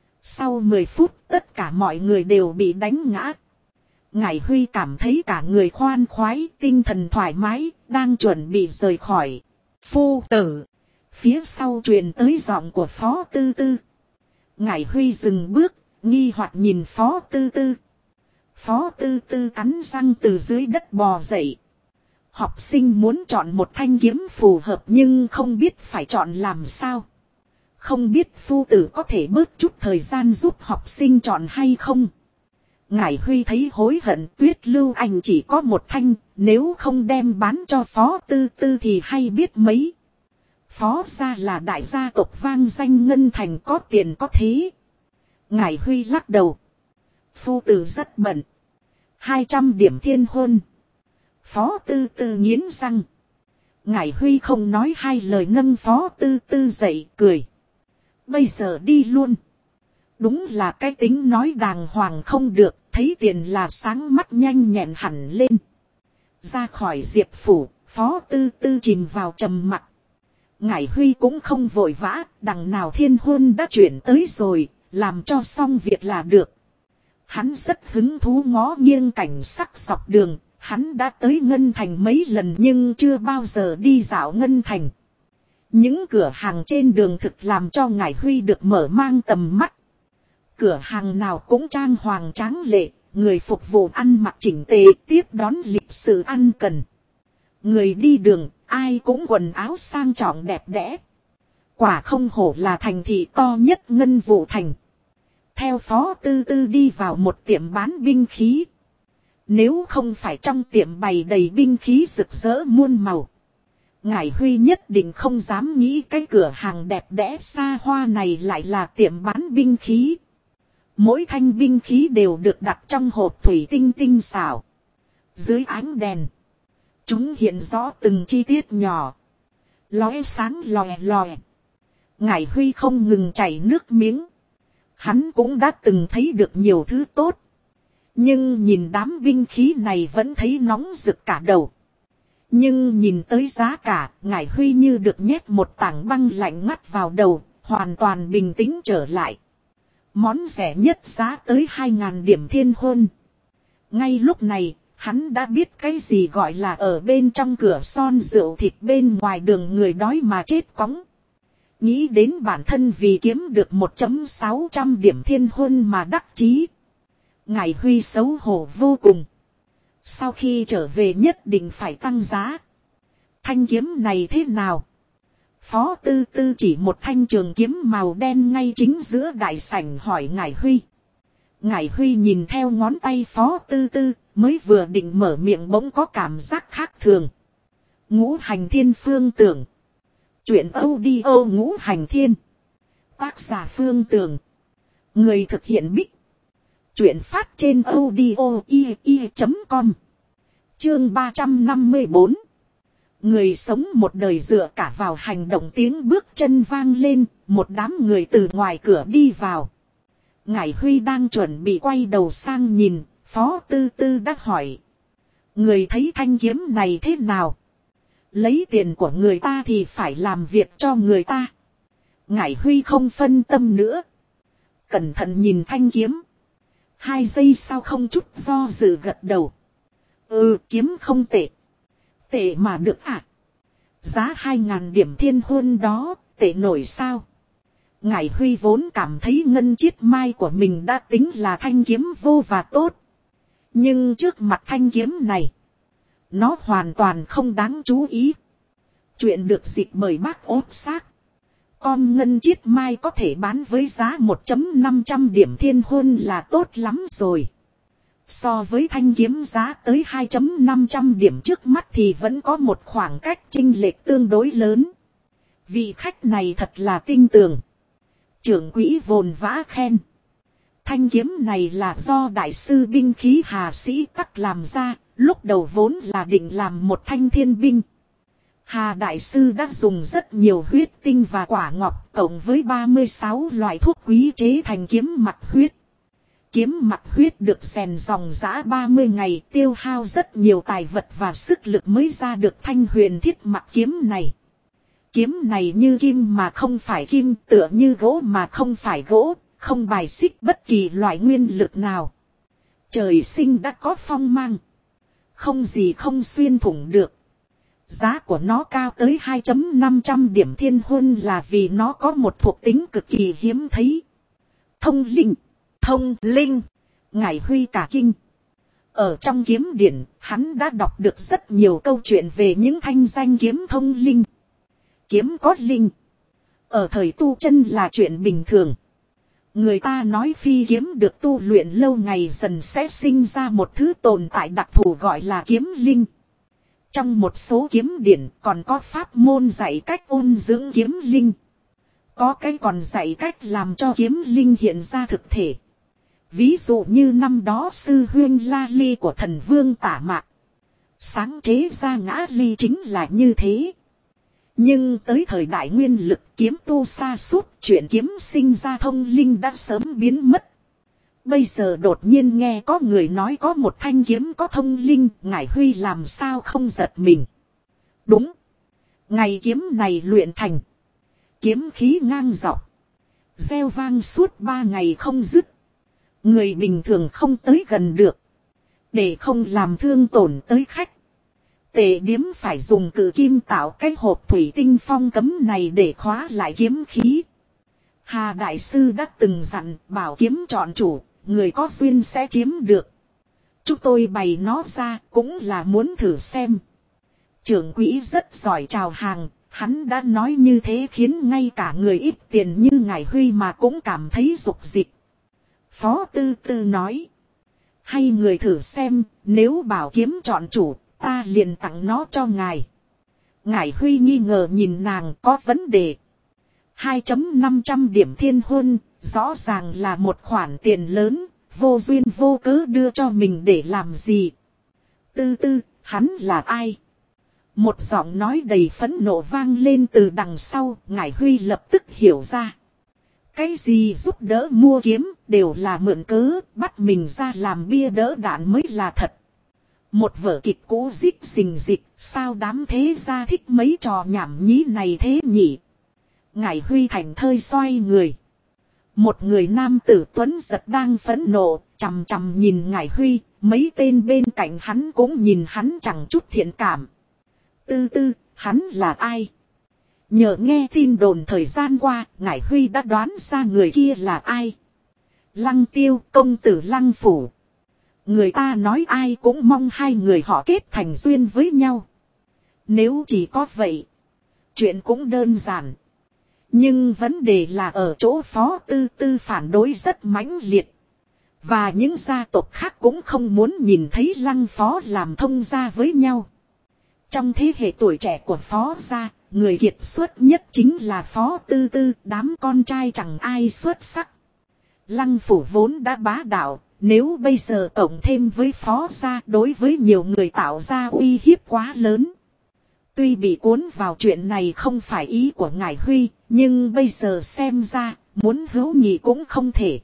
Sau 10 phút tất cả mọi người đều bị đánh ngã. Ngải Huy cảm thấy cả người khoan khoái, tinh thần thoải mái, đang chuẩn bị rời khỏi. Phu tử. Phía sau truyền tới giọng của Phó Tư Tư. Ngải Huy dừng bước, nghi hoặc nhìn Phó Tư Tư. Phó Tư Tư cắn răng từ dưới đất bò dậy. Học sinh muốn chọn một thanh kiếm phù hợp nhưng không biết phải chọn làm sao. Không biết phu tử có thể bớt chút thời gian giúp học sinh chọn hay không. Ngải Huy thấy hối hận, Tuyết Lưu Anh chỉ có một thanh, nếu không đem bán cho Phó Tư Tư thì hay biết mấy. Phó gia là đại gia tộc vang danh Ngân Thành, có tiền có thế. Ngải Huy lắc đầu. Phu tử rất bận. 200 điểm thiên hôn. Phó Tư Tư nghiến răng. Ngải Huy không nói hai lời nâng Phó Tư Tư dậy cười. Bây giờ đi luôn. Đúng là cái tính nói đàng hoàng không được, thấy tiền là sáng mắt nhanh nhẹn hẳn lên. Ra khỏi Diệp phủ, Phó Tư Tư chìm vào trầm mặc. Ngải Huy cũng không vội vã, đằng nào thiên hôn đã chuyển tới rồi, làm cho xong việc là được. Hắn rất hứng thú ngó nghiêng cảnh sắc dọc đường, hắn đã tới Ngân Thành mấy lần nhưng chưa bao giờ đi dạo Ngân Thành. Những cửa hàng trên đường thực làm cho Ngải Huy được mở mang tầm mắt. Cửa hàng nào cũng trang hoàng tráng lệ, người phục vụ ăn mặc chỉnh tề, tiếp đón lịch sự ăn cần. Người đi đường, ai cũng quần áo sang trọng đẹp đẽ. Quả không hổ là thành thị to nhất Ngân Vũ Thành. Theo Phó Tư Tư đi vào một tiệm bán binh khí. Nếu không phải trong tiệm bày đầy binh khí rực rỡ muôn màu, Ngải Huy nhất định không dám nghĩ cái cửa hàng đẹp đẽ xa hoa này lại là tiệm bán binh khí. Mỗi thanh binh khí đều được đặt trong hộp thủy tinh tinh xảo. Dưới ánh đèn, chúng hiện rõ từng chi tiết nhỏ, lóe sáng lòe lòe. Ngải Huy không ngừng chảy nước miếng. Hắn cũng đã từng thấy được nhiều thứ tốt. Nhưng nhìn đám binh khí này vẫn thấy nóng rực cả đầu. Nhưng nhìn tới giá cả, Ngải Huy như được nhét một tảng băng lạnh ngắt vào đầu, hoàn toàn bình tĩnh trở lại. Món rẻ nhất giá tới 2.000 điểm thiên hôn. Ngay lúc này, hắn đã biết cái gì gọi là ở bên trong cửa son rượu thịt bên ngoài đường người đói mà chết cóng. Nghĩ đến bản thân vì kiếm được 1.600 điểm thiên hôn mà đắc chí. Ngải Huy xấu hổ vô cùng. Sau khi trở về nhất định phải tăng giá. Thanh kiếm này thế nào? Phó Tư Tư chỉ một thanh trường kiếm màu đen ngay chính giữa đại sảnh hỏi Ngải Huy. Ngải Huy nhìn theo ngón tay Phó Tư Tư, mới vừa định mở miệng bỗng có cảm giác khác thường. Ngũ Hành Thiên Phương Tưởng. Chuyện audio Ngũ Hành Thiên. Tác giả Phương Tưởng. Người thực hiện Bích. Chuyện phát trên audio.com. Chương 354. Người sống một đời dựa cả vào hành động, tiếng bước chân vang lên, một đám người từ ngoài cửa đi vào. Ngải Huy đang chuẩn bị quay đầu sang nhìn, Phó Tư Tư đã hỏi. Người thấy thanh kiếm này thế nào? Lấy tiền của người ta thì phải làm việc cho người ta. Ngải Huy không phân tâm nữa. Cẩn thận nhìn thanh kiếm. 2 giây sau không chút do dự gật đầu. Kiếm không tệ. Tệ mà được à? Giá 2.000 điểm thiên hôn đó, tệ nổi sao? Ngải Huy vốn cảm thấy ngân chiết mai của mình đã tính là thanh kiếm vô và tốt. Nhưng trước mặt thanh kiếm này, nó hoàn toàn không đáng chú ý. Chuyện được dịch bởi bác ốt xác. Con ngân chiết mai có thể bán với giá 1.500 điểm thiên hôn là tốt lắm rồi. So với thanh kiếm giá tới 2.500 điểm trước mắt thì vẫn có một khoảng cách chênh lệch tương đối lớn. Vị khách này thật là tinh tường. Trưởng quỹ vồn vã khen. Thanh kiếm này là do đại sư binh khí Hà Sĩ Tắc làm ra, lúc đầu vốn là định làm một thanh thiên binh. Hà đại sư đã dùng rất nhiều huyết tinh và quả ngọc cộng với 36 loại thuốc quý chế thành kiếm mặt huyết. Kiếm mặt huyết được rèn dòng dã 30 ngày, tiêu hao rất nhiều tài vật và sức lực mới ra được thanh huyền thiết mặt kiếm này. Kiếm này như kim mà không phải kim, tựa như gỗ mà không phải gỗ, không bài xích bất kỳ loại nguyên lực nào. Trời sinh đã có phong mang, không gì không xuyên thủng được. Giá của nó cao tới 2.500 điểm thiên hôn là vì nó có một thuộc tính cực kỳ hiếm thấy. Thông linh. Thông linh. Ngải Huy cả kinh. Ở trong kiếm điển, hắn đã đọc được rất nhiều câu chuyện về những thanh danh kiếm thông linh. Kiếm có linh. Ở thời tu chân là chuyện bình thường. Người ta nói phi kiếm được tu luyện lâu ngày dần sẽ sinh ra một thứ tồn tại đặc thù gọi là kiếm linh. Trong một số kiếm điển còn có pháp môn dạy cách ôn dưỡng kiếm linh. Có cái còn dạy cách làm cho kiếm linh hiện ra thực thể. Ví dụ như năm đó sư huyên La Ly của thần vương Tả Mạc. Sáng chế ra ngã ly chính là như thế. Nhưng tới thời đại nguyên lực kiếm tu sa sút, chuyện kiếm sinh ra thông linh đã sớm biến mất. Bây giờ đột nhiên nghe có người nói có một thanh kiếm có thông linh, Ngải Huy làm sao không giật mình. Đúng. Ngày kiếm này luyện thành. Kiếm khí ngang dọc. Reo vang suốt 3 ngày không dứt. Người bình thường không tới gần được. Để không làm thương tổn tới khách. Tề điếm phải dùng cự kim tạo cái hộp thủy tinh phong cấm này để khóa lại kiếm khí. Hà Đại Sư đã từng dặn bảo kiếm chọn chủ, người có duyên sẽ chiếm được. Chúng tôi bày nó ra cũng là muốn thử xem. Trưởng quỹ rất giỏi chào hàng, hắn đã nói như thế khiến ngay cả người ít tiền như Ngải Huy mà cũng cảm thấy rục rịch. Phó Tư Tư nói. Hay người thử xem, nếu bảo kiếm chọn chủ, ta liền tặng nó cho ngài. Ngải Huy nghi ngờ nhìn nàng có vấn đề. 2.500 điểm thiên huân, rõ ràng là một khoản tiền lớn, vô duyên vô cớ đưa cho mình để làm gì. Tư Tư, hắn là ai? Một giọng nói đầy phẫn nộ vang lên từ đằng sau, Ngải Huy lập tức hiểu ra. Cái gì giúp đỡ mua kiếm, đều là mượn cớ, bắt mình ra làm bia đỡ đạn mới là thật. Một vở kịch cũ rích rình rịch, sao đám thế gia thích mấy trò nhảm nhí này thế nhỉ? Ngải Huy thành thơi xoay người. Một người nam tử tuấn giật đang phẫn nộ, chằm chằm nhìn Ngải Huy, mấy tên bên cạnh hắn cũng nhìn hắn chẳng chút thiện cảm. Tư Tư, hắn là ai? Nhờ nghe tin đồn thời gian qua, Ngải Huy đã đoán ra người kia là ai. Lăng Tiêu, công tử Lăng Phủ. Người ta nói ai cũng mong hai người họ kết thành duyên với nhau. Nếu chỉ có vậy, chuyện cũng đơn giản. Nhưng vấn đề là ở chỗ Phó Tư Tư phản đối rất mãnh liệt. Và những gia tộc khác cũng không muốn nhìn thấy Lăng Phó làm thông gia với nhau. Trong thế hệ tuổi trẻ của Phó gia, người kiệt xuất nhất chính là Phó Tư Tư, đám con trai chẳng ai xuất sắc. Lăng Phủ vốn đã bá đạo, nếu bây giờ cộng thêm với Phó gia đối với nhiều người tạo ra uy hiếp quá lớn. Tuy bị cuốn vào chuyện này không phải ý của Ngải Huy, nhưng bây giờ xem ra, muốn hữu nghị cũng không thể.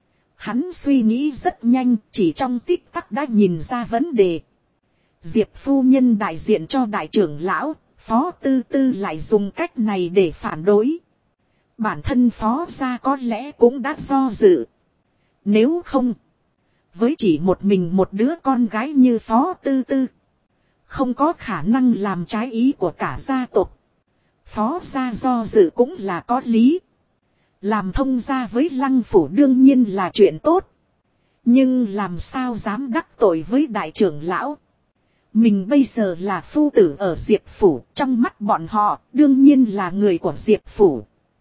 Hắn suy nghĩ rất nhanh, chỉ trong tích tắc đã nhìn ra vấn đề. Diệp phu nhân đại diện cho đại trưởng lão, Phó Tư Tư lại dùng cách này để phản đối. Bản thân Phó gia có lẽ cũng đã do dự. Nếu không, với chỉ một mình một đứa con gái như Phó Tư Tư, không có khả năng làm trái ý của cả gia tộc. Phó gia do dự cũng là có lý. Làm thông gia với Lăng Phủ đương nhiên là chuyện tốt. Nhưng làm sao dám đắc tội với đại trưởng lão. Mình bây giờ là phu tử ở Diệp Phủ, trong mắt bọn họ đương nhiên là người của Diệp Phủ.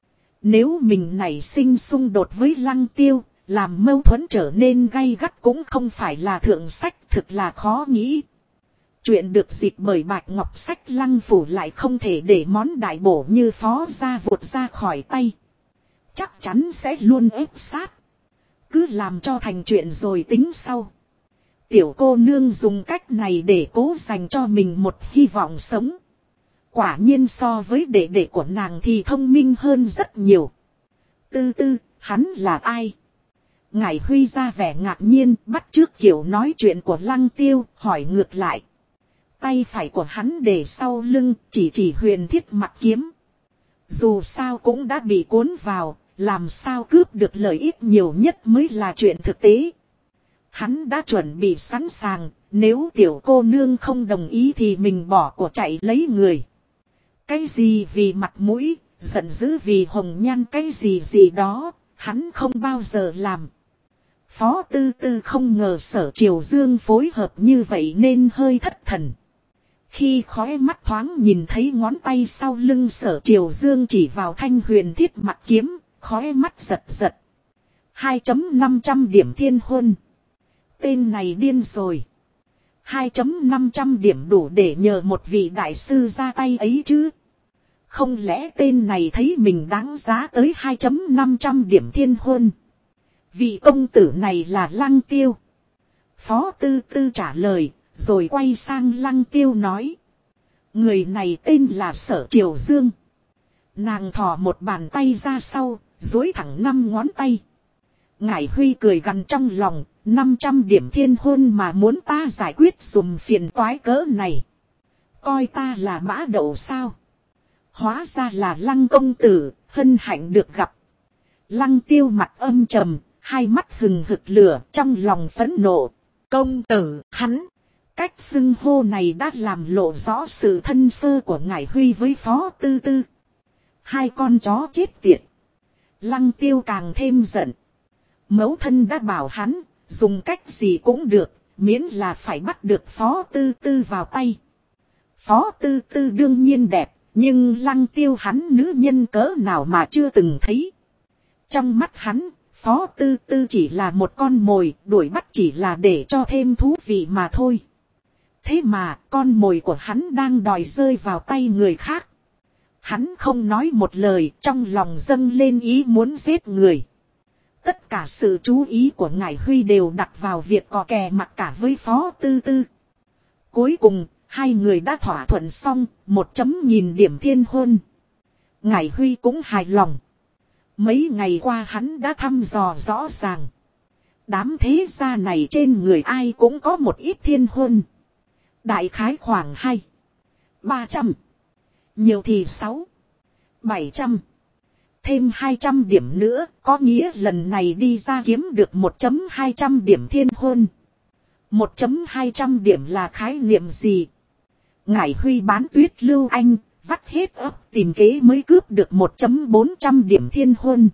Nếu mình nảy sinh xung đột với Lăng Tiêu, làm mâu thuẫn trở nên gay gắt cũng không phải là thượng sách, thực là khó nghĩ. Chuyện được dịp bởi Bạch Ngọc Sách Lăng Phủ lại không thể để món đại bổ như Phó gia vụt ra khỏi tay. Chắc chắn sẽ luôn ép sát. Cứ làm cho thành chuyện rồi tính sau. Tiểu cô nương dùng cách này để cố dành cho mình một hy vọng sống. Quả nhiên so với đệ đệ của nàng thì thông minh hơn rất nhiều. Tư Tư, hắn là ai? Ngải Huy ra vẻ ngạc nhiên, bắt chước kiểu nói chuyện của Lăng Tiêu, hỏi ngược lại. Tay phải của hắn để sau lưng, chỉ Huyền Thiết mặc kiếm. Dù sao cũng đã bị cuốn vào, làm sao cướp được lợi ích nhiều nhất mới là chuyện thực tế. Hắn đã chuẩn bị sẵn sàng, nếu tiểu cô nương không đồng ý thì mình bỏ của chạy lấy người. Cái gì vì mặt mũi, giận dữ vì hồng nhan cái gì đó, hắn không bao giờ làm. Phó Tư Tư không ngờ Sở Triều Dương phối hợp như vậy nên hơi thất thần. Khi khóe mắt thoáng nhìn thấy ngón tay sau lưng Sở Triều Dương chỉ vào thanh Huyền Thiết mặc kiếm, khóe mắt giật giật. 2.500 điểm thiên huân. Tên này điên rồi. 2.500 điểm đủ để nhờ một vị đại sư ra tay ấy chứ. Không lẽ tên này thấy mình đáng giá tới 2.500 điểm thiên huân. Vị công tử này là Lăng Tiêu. Phó Tư Tư trả lời, rồi quay sang Lăng Tiêu nói. Người này tên là Sở Triều Dương. Nàng thò một bàn tay ra sau, duỗi thẳng 5 ngón tay. Ngải Huy cười gằn trong lòng, 500 điểm thiên hôn mà muốn ta giải quyết dùm phiền toái cỡ này. Coi ta là mã đậu sao? Hóa ra là Lăng công tử, hân hạnh được gặp. Lăng Tiêu mặt âm trầm, hai mắt hừng hực lửa, trong lòng phẫn nộ. Công tử, hắn. Cách xưng hô này đã làm lộ rõ sự thân sơ của Ngải Huy với Phó Tư Tư. Hai con chó chết tiệt. Lăng Tiêu càng thêm giận. Mẫu thân đã bảo hắn, dùng cách gì cũng được, miễn là phải bắt được Phó Tư Tư vào tay. Phó Tư Tư đương nhiên đẹp, nhưng Lăng Tiêu hắn nữ nhân cỡ nào mà chưa từng thấy. Trong mắt hắn, Phó Tư Tư chỉ là một con mồi, đuổi bắt chỉ là để cho thêm thú vị mà thôi. Thế mà, con mồi của hắn đang đòi rơi vào tay người khác. Hắn không nói một lời, trong lòng dâng lên ý muốn giết người. Tất cả sự chú ý của Ngải Huy đều đặt vào việc cò kè mặc cả với Phó Tư Tư. Cuối cùng, hai người đã thỏa thuận xong, 1.000 điểm thiên hôn. Ngải Huy cũng hài lòng. Mấy ngày qua hắn đã thăm dò rõ ràng. Đám thế gia này trên người ai cũng có một ít thiên hôn. Đại khái khoảng 200-300. Nhiều thì 600-700. Thêm 200 điểm nữa, có nghĩa lần này đi ra kiếm được 1.200 điểm thiên hôn. 1.200 điểm là khái niệm gì? Ngải Huy bán Tuyết Lưu Anh, vắt hết ấp tìm kế mới cướp được 1.400 điểm thiên hôn.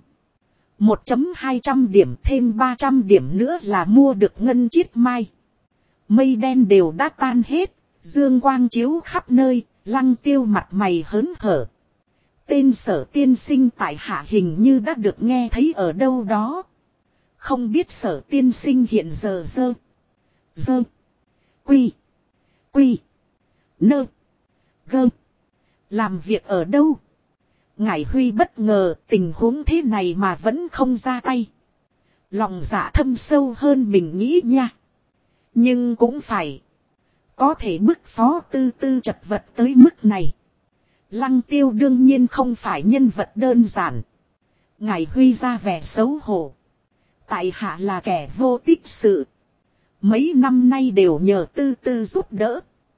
1.200 điểm thêm 300 điểm nữa là mua được ngân chiết mai. Mây đen đều đã tan hết, dương quang chiếu khắp nơi, Lăng Tiêu mặt mày hớn hở. Tên Sở tiên sinh tại hạ hình như đã được nghe thấy ở đâu đó. Không biết Sở tiên sinh hiện giờ quy nơ gơ làm việc ở đâu? Ngải Huy bất ngờ tình huống thế này mà vẫn không ra tay. Lòng dạ thâm sâu hơn mình nghĩ nha. Nhưng cũng phải. Có thể bức Phó Tư Tư chật vật tới mức này. Lăng Tiêu đương nhiên không phải nhân vật đơn giản. Ngải Huy ra vẻ xấu hổ. Tại hạ là kẻ vô tích sự. Mấy năm nay đều nhờ Tư Tư giúp đỡ.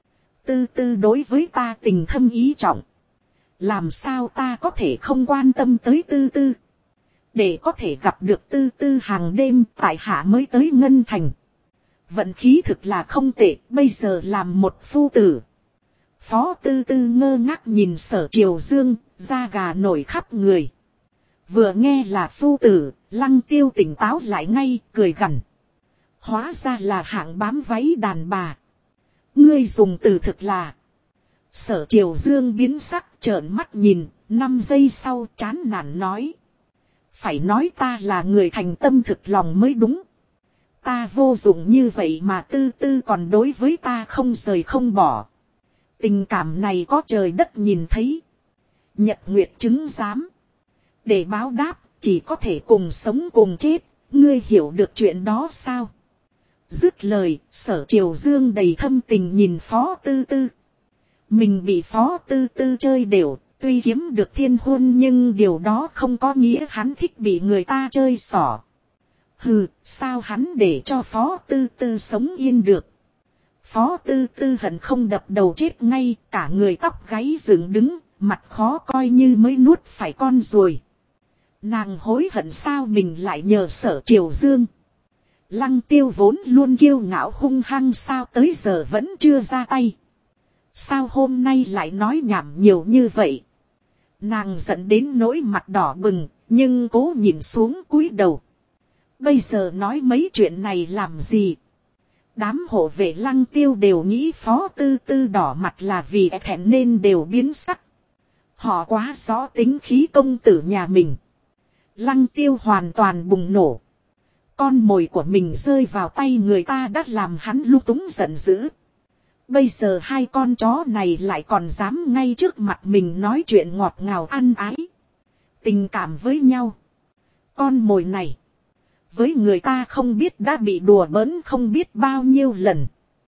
Tư Tư đối với ta tình thâm ý trọng. Làm sao ta có thể không quan tâm tới Tư Tư. Để có thể gặp được Tư Tư hàng đêm tại hạ mới tới Ngân Thành. Vận khí thực là không tệ, bây giờ làm một phu tử. Phó Tư Tư ngơ ngác nhìn Sở Triều Dương, da gà nổi khắp người. Vừa nghe là phu tử, Lăng Tiêu tỉnh táo lại ngay, cười gằn. Hóa ra là hạng bám váy đàn bà. Ngươi dùng từ thực là. Sở Triều Dương biến sắc trợn mắt nhìn, 5 giây sau chán nản nói. Phải nói ta là người thành tâm thực lòng mới đúng. Ta vô dụng như vậy mà Tư Tư còn đối với ta không rời không bỏ. Tình cảm này có trời đất nhìn thấy. Nhật nguyệt chứng giám. Để báo đáp, chỉ có thể cùng sống cùng chết. Ngươi hiểu được chuyện đó sao? Dứt lời, Sở Triều Dương đầy thâm tình nhìn Phó Tư Tư. Mình bị Phó Tư Tư chơi đều, tuy kiếm được thiên hôn nhưng điều đó không có nghĩa hắn thích bị người ta chơi xỏ. Hừ, sao hắn để cho Phó Tư Tư sống yên được? Phó Tư Tư hận không đập đầu chết ngay, cả người tóc gáy dựng đứng, mặt khó coi như mới nuốt phải con ruồi. Nàng hối hận sao mình lại nhờ Sở Triều Dương. Lăng Tiêu vốn luôn kiêu ngạo hung hăng sao tới giờ vẫn chưa ra tay. Sao hôm nay lại nói nhảm nhiều như vậy? Nàng giận đến nỗi mặt đỏ bừng, nhưng cố nhìn xuống cúi đầu. Bây giờ nói mấy chuyện này làm gì? Đám hộ vệ Lăng Tiêu đều nghĩ Phó Tư Tư đỏ mặt là vì thẹn nên đều biến sắc. Họ quá rõ tính khí công tử nhà mình. Lăng Tiêu hoàn toàn bùng nổ. Con mồi của mình rơi vào tay người ta đã làm hắn lung túng giận dữ. Bây giờ hai con chó này lại còn dám ngay trước mặt mình nói chuyện ngọt ngào ăn ái. Tình cảm với nhau. Con mồi này. Với người ta không biết đã bị đùa bỡn không biết bao nhiêu lần.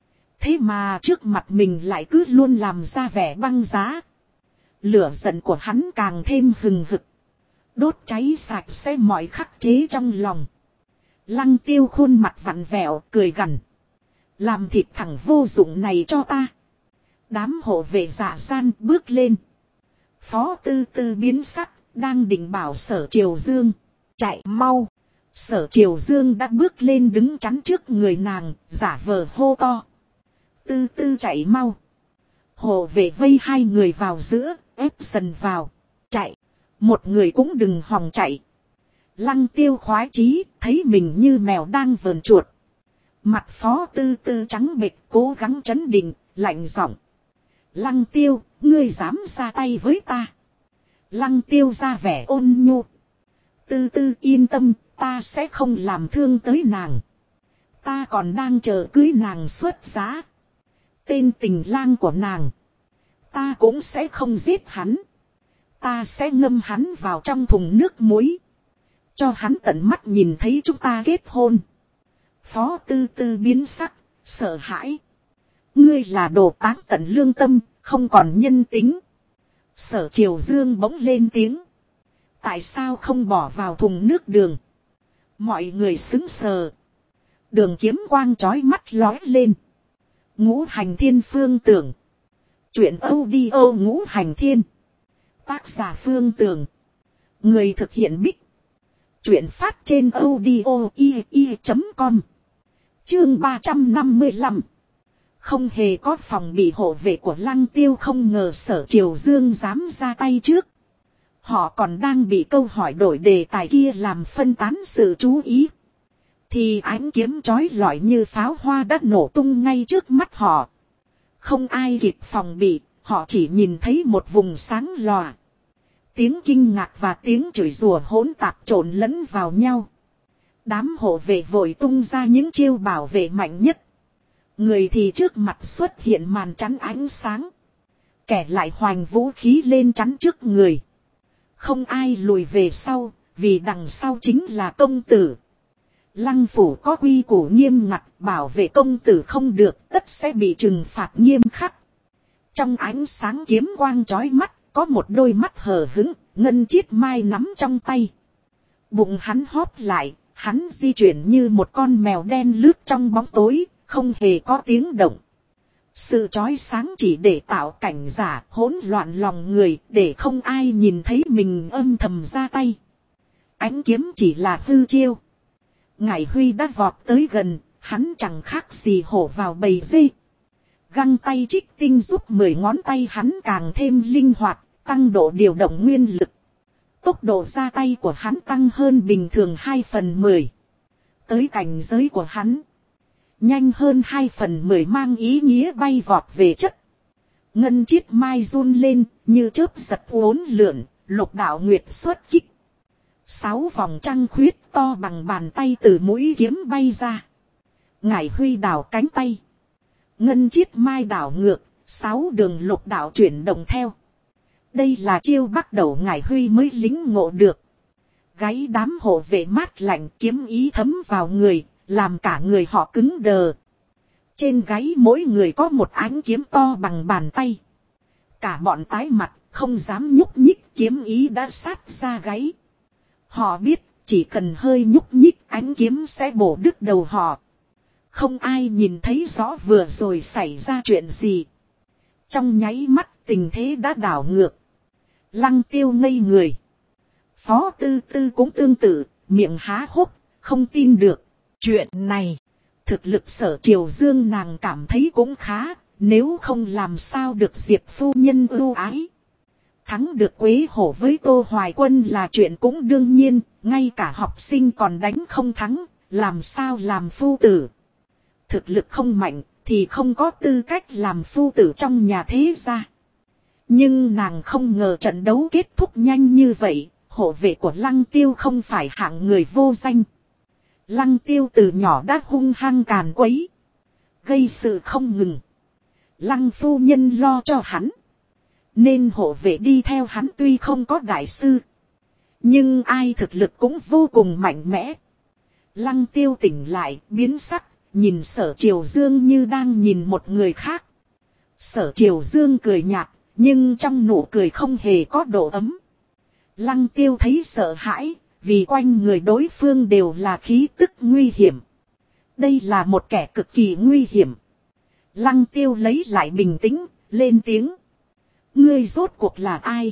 Thế mà trước mặt mình lại cứ luôn làm ra vẻ băng giá. Lửa giận của hắn càng thêm hừng hực. Đốt cháy sạch sẽ mọi khắc chế trong lòng. Lăng Tiêu khuôn mặt vặn vẹo cười gằn. Làm thịt thằng vô dụng này cho ta. Đám hộ vệ dạ gian bước lên. Phó Tư Tư biến sắc, đang định bảo Sở Triều Dương chạy mau. Sở Triều Dương đã bước lên đứng chắn trước người nàng, giả vờ hô to. Tư Tư chạy mau. Hộ vệ vây hai người vào giữa, ép dần vào. Chạy. Một người cũng đừng hòng chạy. Lăng Tiêu khoái chí, thấy mình như mèo đang vờn chuột. Mặt Phó Tư Tư trắng bệch, cố gắng trấn định, lạnh giọng. Lăng Tiêu, ngươi dám ra tay với ta. Lăng Tiêu ra vẻ ôn nhu. Tư Tư yên tâm, ta sẽ không làm thương tới nàng. Ta còn đang chờ cưới nàng xuất giá. Tên tình lang của nàng. Ta cũng sẽ không giết hắn. Ta sẽ ngâm hắn vào trong thùng nước muối. Cho hắn tận mắt nhìn thấy chúng ta kết hôn. Phó Tư Tư biến sắc, sợ hãi. Ngươi là đồ táng tận lương tâm, không còn nhân tính. Sở Triều Dương bỗng lên tiếng. Tại sao không bỏ vào thùng nước đường? Mọi người sững sờ. Đường kiếm quang chói mắt lói lên. Ngũ Hành Thiên Phương Tưởng. Chuyện audio Ngũ Hành Thiên. Tác giả Phương Tưởng. Người thực hiện Bích. Chuyện phát trên audio.com. Chương 355. Không hề có phòng bị hộ vệ của Lăng Tiêu, không ngờ Sở Triều Dương dám ra tay trước. Họ còn đang bị câu hỏi đổi đề tài kia làm phân tán sự chú ý. Thì ánh kiếm chói lọi như pháo hoa đã nổ tung ngay trước mắt họ. Không ai kịp phòng bị, họ chỉ nhìn thấy một vùng sáng lòa. Tiếng kinh ngạc và tiếng chửi rủa hỗn tạp trộn lẫn vào nhau. Đám hộ vệ vội tung ra những chiêu bảo vệ mạnh nhất. Người thì trước mặt xuất hiện màn chắn ánh sáng. Kẻ lại hoành vũ khí lên chắn trước người. Không ai lùi về sau, vì đằng sau chính là công tử. Lăng phủ có quy củ nghiêm ngặt, bảo vệ công tử không được, tất sẽ bị trừng phạt nghiêm khắc. Trong ánh sáng kiếm quang chói mắt, có một đôi mắt hờ hững, ngân chiết mai nắm trong tay. Bụng hắn hóp lại, hắn di chuyển như một con mèo đen lướt trong bóng tối, không hề có tiếng động. Sự chói sáng chỉ để tạo cảnh giả, hỗn loạn lòng người, để không ai nhìn thấy mình âm thầm ra tay. Ánh kiếm chỉ là hư chiêu. Ngải Huy đã vọt tới gần, hắn chẳng khác gì hổ vào bầy dê. Găng tay trích tinh giúp 10 ngón tay hắn càng thêm linh hoạt, tăng độ điều động nguyên lực. Tốc độ ra tay của hắn tăng hơn bình thường 2/10. Tới cảnh giới của hắn, nhanh hơn 2/10 mang ý nghĩa bay vọt về chất. Ngân chiết mai run lên, như chớp giật uốn lượn, lục đạo nguyệt xuất kích. 6 vòng trăng khuyết to bằng bàn tay từ mũi kiếm bay ra. Ngải Huy đảo cánh tay. Ngân chiết mai đảo ngược, 6 đường lục đạo chuyển động theo. Đây là chiêu bắt đầu Ngải Huy mới lính ngộ được. Gáy đám hộ vệ mát lạnh, kiếm ý thấm vào người, làm cả người họ cứng đờ. Trên gáy mỗi người có một ánh kiếm to bằng bàn tay. Cả bọn tái mặt, không dám nhúc nhích, kiếm ý đã sát ra gáy. Họ biết, chỉ cần hơi nhúc nhích ánh kiếm sẽ bổ đứt đầu họ. Không ai nhìn thấy rõ vừa rồi xảy ra chuyện gì. Trong nháy mắt tình thế đã đảo ngược. Lăng Tiêu ngây người. Phó Tư Tư cũng tương tự, miệng há hốc, không tin được. Chuyện này, thực lực Sở Triều Dương nàng cảm thấy cũng khá, nếu không làm sao được Diệp phu nhân ưu ái. Thắng được Quế Hổ với Tô Hoài Quân là chuyện cũng đương nhiên, ngay cả học sinh còn đánh không thắng, làm sao làm phu tử. Thực lực không mạnh thì không có tư cách làm phu tử trong nhà thế gia. Nhưng nàng không ngờ trận đấu kết thúc nhanh như vậy, hộ vệ của Lăng Tiêu không phải hạng người vô danh. Lăng Tiêu từ nhỏ đã hung hăng càn quấy, gây sự không ngừng. Lăng phu nhân lo cho hắn, nên hộ vệ đi theo hắn tuy không có đại sư, nhưng ai thực lực cũng vô cùng mạnh mẽ. Lăng Tiêu tỉnh lại, biến sắc, nhìn Sở Triều Dương như đang nhìn một người khác. Sở Triều Dương cười nhạt, nhưng trong nụ cười không hề có độ ấm. Lăng Tiêu thấy sợ hãi, vì quanh người đối phương đều là khí tức nguy hiểm. Đây là một kẻ cực kỳ nguy hiểm. Lăng Tiêu lấy lại bình tĩnh, lên tiếng. Ngươi rốt cuộc là ai?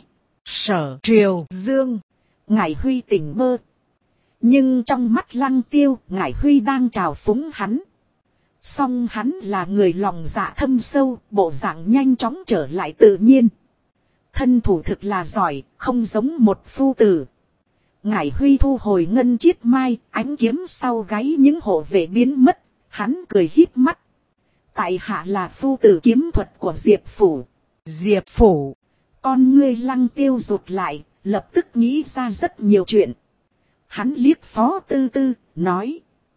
Sở Triều Dương. Ngải Huy tỉnh bơ. Nhưng trong mắt Lăng Tiêu, Ngải Huy đang trào phúng hắn. Song hắn là người lòng dạ thâm sâu, bộ dạng nhanh chóng trở lại tự nhiên. Thân thủ thực là giỏi, không giống một phu tử. Ngải Huy thu hồi ngân chiết mai, ánh kiếm sau gáy những hộ vệ biến mất, hắn cười híp mắt. Tại hạ là phu tử kiếm thuật của Diệp Phủ. Diệp Phủ. Con ngươi Lăng Tiêu rụt lại, lập tức nghĩ ra rất nhiều chuyện. Hắn liếc Phó Tư Tư, nói.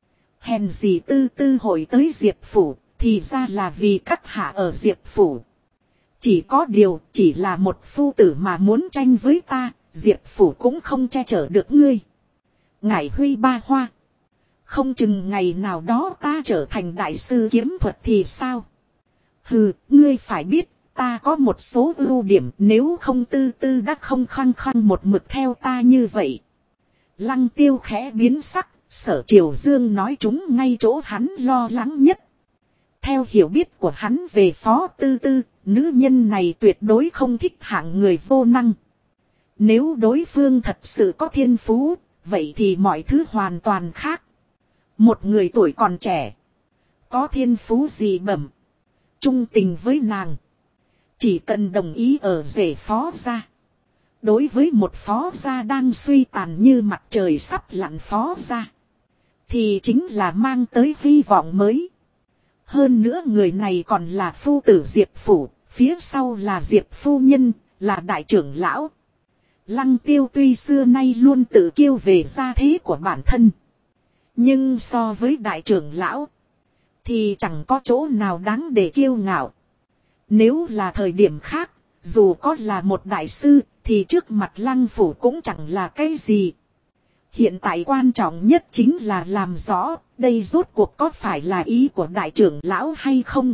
Hèn gì Tư Tư hội tới Diệp Phủ, thì ra là vì các hạ ở Diệp Phủ. Chỉ có điều, chỉ là một phu tử mà muốn tranh với ta, Diệp Phủ cũng không che chở được ngươi. Ngải Huy ba hoa. Không chừng ngày nào đó ta trở thành đại sư kiếm thuật thì sao? Hừ, ngươi phải biết, ta có một số ưu điểm, nếu không Tư Tư đã không khăng khăng một mực theo ta như vậy. Lăng Tiêu khẽ biến sắc, Sở Triều Dương nói chúng ngay chỗ hắn lo lắng nhất. Theo hiểu biết của hắn về Phó Tư Tư, nữ nhân này tuyệt đối không thích hạng người vô năng. Nếu đối phương thật sự có thiên phú, vậy thì mọi thứ hoàn toàn khác. Một người tuổi còn trẻ, có thiên phú gì bẩm, trung tình với nàng, chỉ cần đồng ý ở rể Phó gia. Đối với một Phó gia đang suy tàn như mặt trời sắp lặn Phó gia, thì chính là mang tới hy vọng mới. Hơn nữa người này còn là phu tử Diệp Phủ, phía sau là Diệp phu nhân, là đại trưởng lão. Lăng Tiêu tuy xưa nay luôn tự kiêu về gia thế của bản thân, nhưng so với đại trưởng lão thì chẳng có chỗ nào đáng để kiêu ngạo. Nếu là thời điểm khác, dù có là một đại sư thì trước mặt Lăng Phủ cũng chẳng là cái gì. Hiện tại quan trọng nhất chính là làm rõ đây rốt cuộc có phải là ý của đại trưởng lão hay không.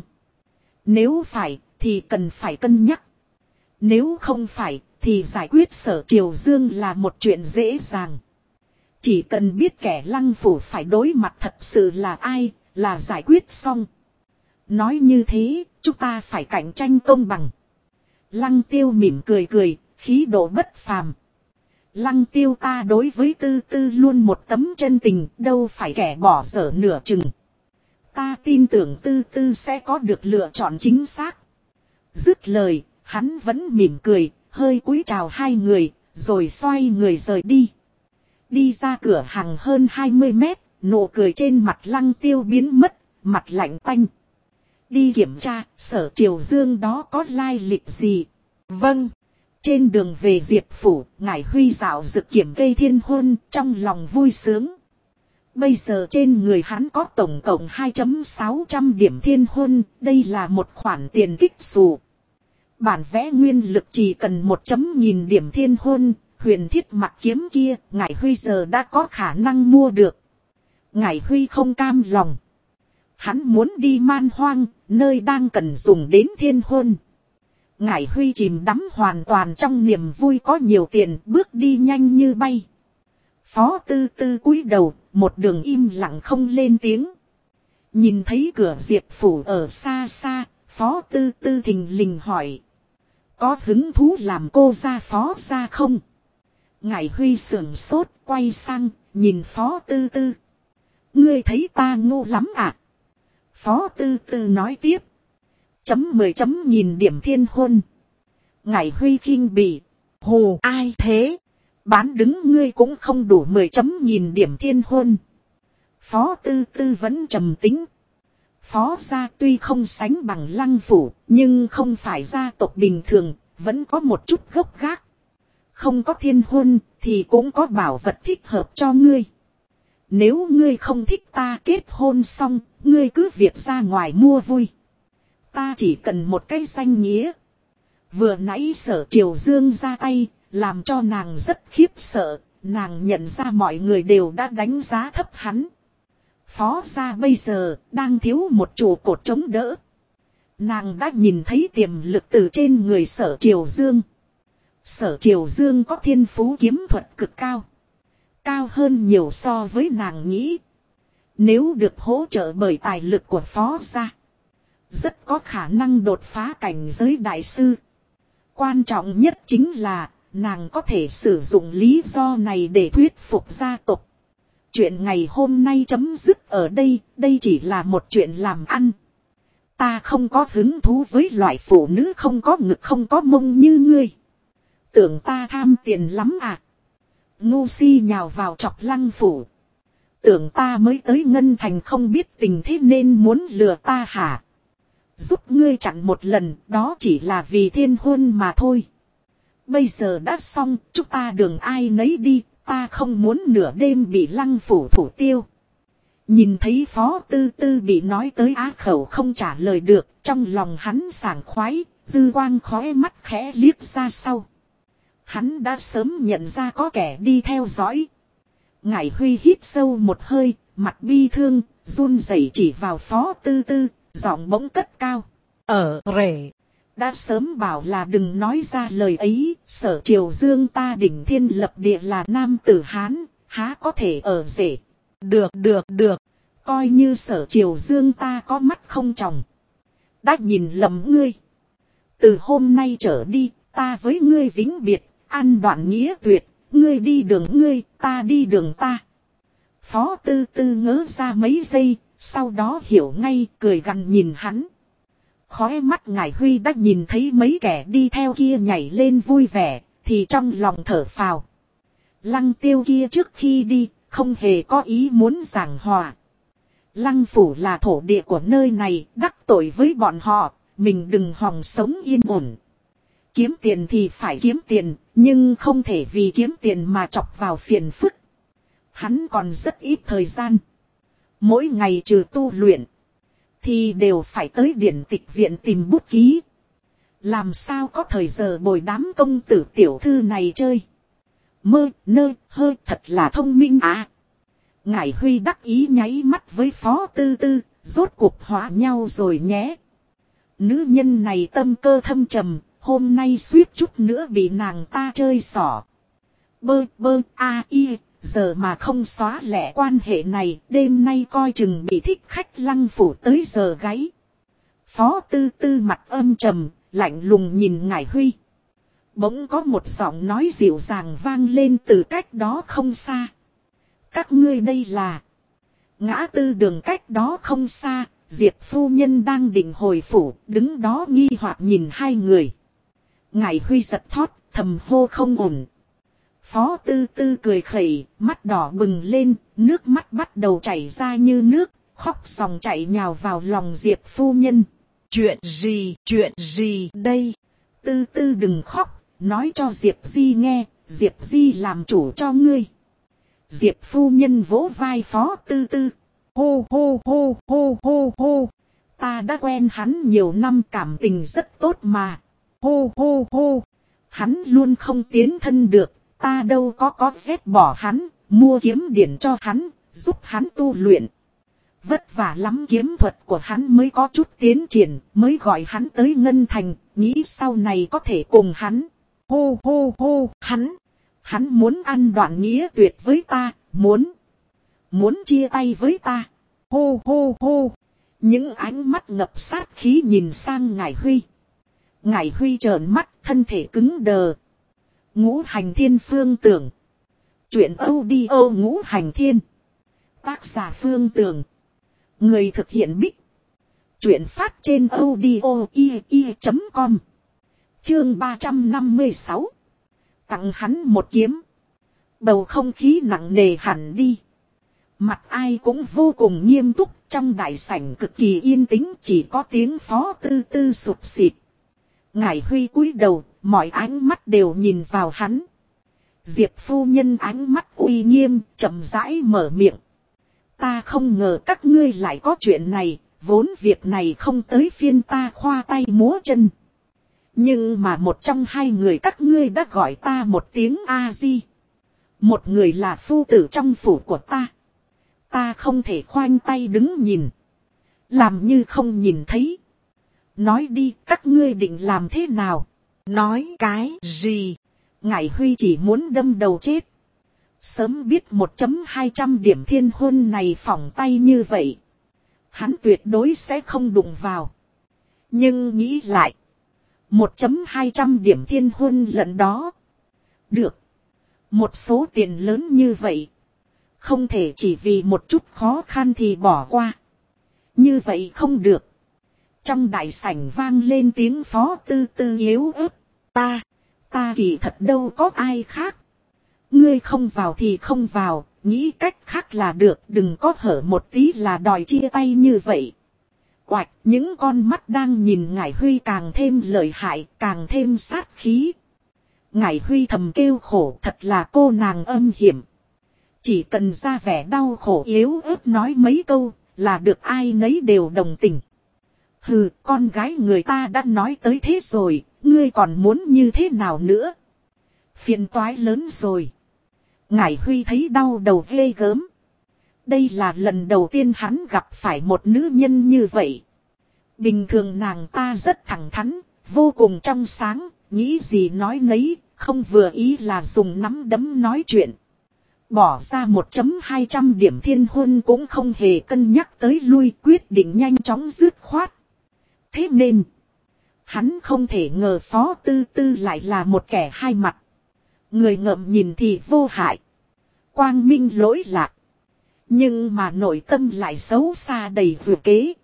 Nếu phải thì cần phải cân nhắc. Nếu không phải thì giải quyết Sở Triều Dương là một chuyện dễ dàng. Chỉ cần biết kẻ Lăng Phủ phải đối mặt thật sự là ai là giải quyết xong. Nói như thế, chúng ta phải cạnh tranh công bằng. Lăng Tiêu mỉm cười cười, khí độ bất phàm. Lăng Tiêu ta đối với Tư Tư luôn một tấm chân tình, đâu phải kẻ bỏ dở nửa chừng. Ta tin tưởng Tư Tư sẽ có được lựa chọn chính xác. Dứt lời, hắn vẫn mỉm cười, hơi cúi chào hai người, rồi xoay người rời đi. Đi ra cửa hàng hơn 20 mét, nụ cười trên mặt Lăng Tiêu biến mất, mặt lạnh tanh. Đi kiểm tra, Sở Triều Dương đó có lai lịch gì? Vâng. Trên đường về Diệp Phủ, Ngải Huy dạo dực kiểm cây thiên hôn, trong lòng vui sướng. Bây giờ trên người hắn có tổng cộng 2.600 điểm thiên hôn, đây là một khoản tiền kích xù. Bản vẽ nguyên lực chỉ cần 1.000 điểm thiên hôn, huyền thiết mặc kiếm kia, Ngải Huy giờ đã có khả năng mua được. Ngải Huy không cam lòng. Hắn muốn đi man hoang, nơi đang cần dùng đến thiên hôn. Ngải Huy chìm đắm hoàn toàn trong niềm vui có nhiều tiền, bước đi nhanh như bay. Phó Tư Tư cúi đầu, một đường im lặng không lên tiếng. Nhìn thấy cửa Diệp Phủ ở xa xa, Phó Tư Tư thình lình hỏi. Có hứng thú làm cô ra Phó ra không? Ngải Huy sườn sốt, quay sang, nhìn Phó Tư Tư. Ngươi thấy ta ngu lắm à? Phó Tư Tư nói tiếp. .10 điểm thiên hôn. Ngải Huy khinh bỉ. Hồ ai thế? Bán đứng ngươi cũng không đủ 10 điểm thiên hôn. Phó Tư Tư vẫn trầm tính. Phó gia tuy không sánh bằng Lăng Phủ, nhưng không phải gia tộc bình thường, vẫn có một chút gốc gác. Không có thiên hôn thì cũng có bảo vật thích hợp cho ngươi. Nếu ngươi không thích ta kết hôn xong, ngươi cứ việc ra ngoài mua vui. Ta chỉ cần một cái danh nghĩa. Vừa nãy Sở Triều Dương ra tay, làm cho nàng rất khiếp sợ, nàng nhận ra mọi người đều đã đánh giá thấp hắn. Phó gia bây giờ đang thiếu một trụ cột chống đỡ. Nàng đã nhìn thấy tiềm lực từ trên người Sở Triều Dương. Sở Triều Dương có thiên phú kiếm thuật cực cao. Cao hơn nhiều so với nàng nghĩ. Nếu được hỗ trợ bởi tài lực của Phó gia, rất có khả năng đột phá cảnh giới đại sư. Quan trọng nhất chính là nàng có thể sử dụng lý do này để thuyết phục gia tộc. Chuyện ngày hôm nay chấm dứt ở đây, đây chỉ là một chuyện làm ăn. Ta không có hứng thú với loại phụ nữ không có ngực không có mông như ngươi. Tưởng ta tham tiền lắm à? Ngu si nhào vào chọc Lăng Phủ. Tưởng ta mới tới Ngân Thành không biết tình thế nên muốn lừa ta hả? Giúp ngươi chặn một lần, đó chỉ là vì thiên hôn mà thôi. Bây giờ đã xong, chúng ta đường ai nấy đi, ta không muốn nửa đêm bị Lăng Phủ thủ tiêu. Nhìn thấy Phó Tư Tư bị nói tới á khẩu không trả lời được, trong lòng hắn sảng khoái, dư quang khóe mắt khẽ liếc ra sau. Hắn đã sớm nhận ra có kẻ đi theo dõi. Ngải Huy hít sâu một hơi, mặt bi thương, run rẩy chỉ vào Phó Tư Tư, giọng bỗng cất cao. Rể. Đã sớm bảo là đừng nói ra lời ấy, Sở Triều Dương ta đỉnh thiên lập địa là nam tử Hán, há có thể ở rể. Được. Coi như Sở Triều Dương ta có mắt không tròng. Đã nhìn lầm ngươi. Từ hôm nay trở đi, ta với ngươi vĩnh biệt, ăn đoạn nghĩa tuyệt, ngươi đi đường ngươi, ta đi đường ta. Phó Tư Tư ngớ ra mấy giây, sau đó hiểu ngay, cười gằn nhìn hắn. Khóe mắt Ngải Huy đã nhìn thấy mấy kẻ đi theo kia nhảy lên vui vẻ, thì trong lòng thở phào. Lăng Tiêu kia trước khi đi, không hề có ý muốn giảng hòa. Lăng Phủ là thổ địa của nơi này, đắc tội với bọn họ, mình đừng hòng sống yên ổn. Kiếm tiền thì phải kiếm tiền, nhưng không thể vì kiếm tiền mà chọc vào phiền phức. Hắn còn rất ít thời gian. Mỗi ngày trừ tu luyện, thì đều phải tới điển tịch viện tìm bút ký. Làm sao có thời giờ bồi đám công tử tiểu thư này chơi. Hơi thật là thông minh à. Ngải Huy đắc ý nháy mắt với Phó Tư Tư, rốt cuộc hóa nhau rồi nhé. Nữ nhân này tâm cơ thâm trầm, hôm nay suýt chút nữa bị nàng ta chơi xỏ. Giờ mà không xóa lẻ quan hệ này, đêm nay coi chừng bị thích khách Lăng Phủ tới giờ gáy. Phó Tư Tư mặt âm trầm, lạnh lùng nhìn Ngải Huy. Bỗng có một giọng nói dịu dàng vang lên từ cách đó không xa. Các ngươi đây là... Ngã tư đường cách đó không xa, Diệp phu nhân đang định hồi phủ, đứng đó nghi hoặc nhìn hai người. Ngải Huy giật thót, thầm hô không ổn. Phó Tư Tư cười khẩy, mắt đỏ bừng lên, nước mắt bắt đầu chảy ra như nước, khóc sòng chảy nhào vào lòng Diệp phu nhân. Chuyện gì đây? Tư Tư đừng khóc, nói cho Diệp Di nghe, Diệp Di làm chủ cho ngươi. Diệp phu nhân vỗ vai Phó Tư Tư. Hô. Ta đã quen hắn nhiều năm, cảm tình rất tốt mà. Hô. Hắn luôn không tiến thân được, ta đâu có ghét bỏ hắn, mua kiếm điển cho hắn, giúp hắn tu luyện. Vất vả lắm kiếm thuật của hắn mới có chút tiến triển, mới gọi hắn tới Ngân Thành, nghĩ sau này có thể cùng hắn. Hô, hắn muốn ăn đoạn nghĩa tuyệt với ta, muốn chia tay với ta. Hô. Những ánh mắt ngập sát khí nhìn sang Ngải Huy. Ngải Huy trợn mắt, thân thể cứng đờ. Ngũ Hành Thiên Phương Tưởng. Chuyện audio Ngũ Hành Thiên. Tác giả Phương Tưởng. Người thực hiện Bích. Chuyện phát trên audio.com. Chương 356. Tặng hắn một kiếm. Bầu không khí nặng nề hẳn đi. Mặt ai cũng vô cùng nghiêm túc, trong đại sảnh cực kỳ yên tĩnh, chỉ có tiếng Phó Tư Tư sụp xịt. Ngải Huy cúi đầu, mọi ánh mắt đều nhìn vào hắn. Diệp phu nhân ánh mắt uy nghiêm, chậm rãi mở miệng. Ta không ngờ các ngươi lại có chuyện này, vốn việc này không tới phiên ta khoa tay múa chân. Nhưng mà một trong hai người các ngươi đã gọi ta một tiếng A-di. Một người là phu tử trong phủ của ta. Ta không thể khoanh tay đứng nhìn. Làm như không nhìn thấy. Nói đi, các ngươi định làm thế nào? Nói cái gì? Ngải Huy chỉ muốn đâm đầu chết. Sớm biết 1.200 điểm thiên hôn này phỏng tay như vậy. Hắn tuyệt đối sẽ không đụng vào. Nhưng nghĩ lại. 1.200 điểm thiên hôn lẫn đó. Được. Một số tiền lớn như vậy. Không thể chỉ vì một chút khó khăn thì bỏ qua. Như vậy không được. Trong đại sảnh vang lên tiếng Phó Tư Tư yếu ớt. Ta kỳ thật đâu có ai khác. Ngươi không vào thì không vào, nghĩ cách khác là được, đừng có hở một tí là đòi chia tay như vậy. Oạch, những con mắt đang nhìn Ngải Huy càng thêm lợi hại, càng thêm sát khí. Ngải Huy thầm kêu khổ, thật là cô nàng âm hiểm. Chỉ cần ra vẻ đau khổ yếu ớt nói mấy câu, là được ai nấy đều đồng tình. Hừ, con gái người ta đã nói tới thế rồi, ngươi còn muốn như thế nào nữa? Phiền toái lớn rồi. Ngải Huy thấy đau đầu ghê gớm. Đây là lần đầu tiên hắn gặp phải một nữ nhân như vậy. Bình thường nàng ta rất thẳng thắn, vô cùng trong sáng, nghĩ gì nói nấy, không vừa ý là dùng nắm đấm nói chuyện. Bỏ ra 1.200 điểm thiên hôn cũng không hề cân nhắc tới lui, quyết định nhanh chóng dứt khoát. Thế nên, hắn không thể ngờ Phó Tư Tư lại là một kẻ hai mặt. Người ngậm nhìn thì vô hại. Quang minh lỗi lạc. Nhưng mà nội tâm lại xấu xa đầy vừa kế.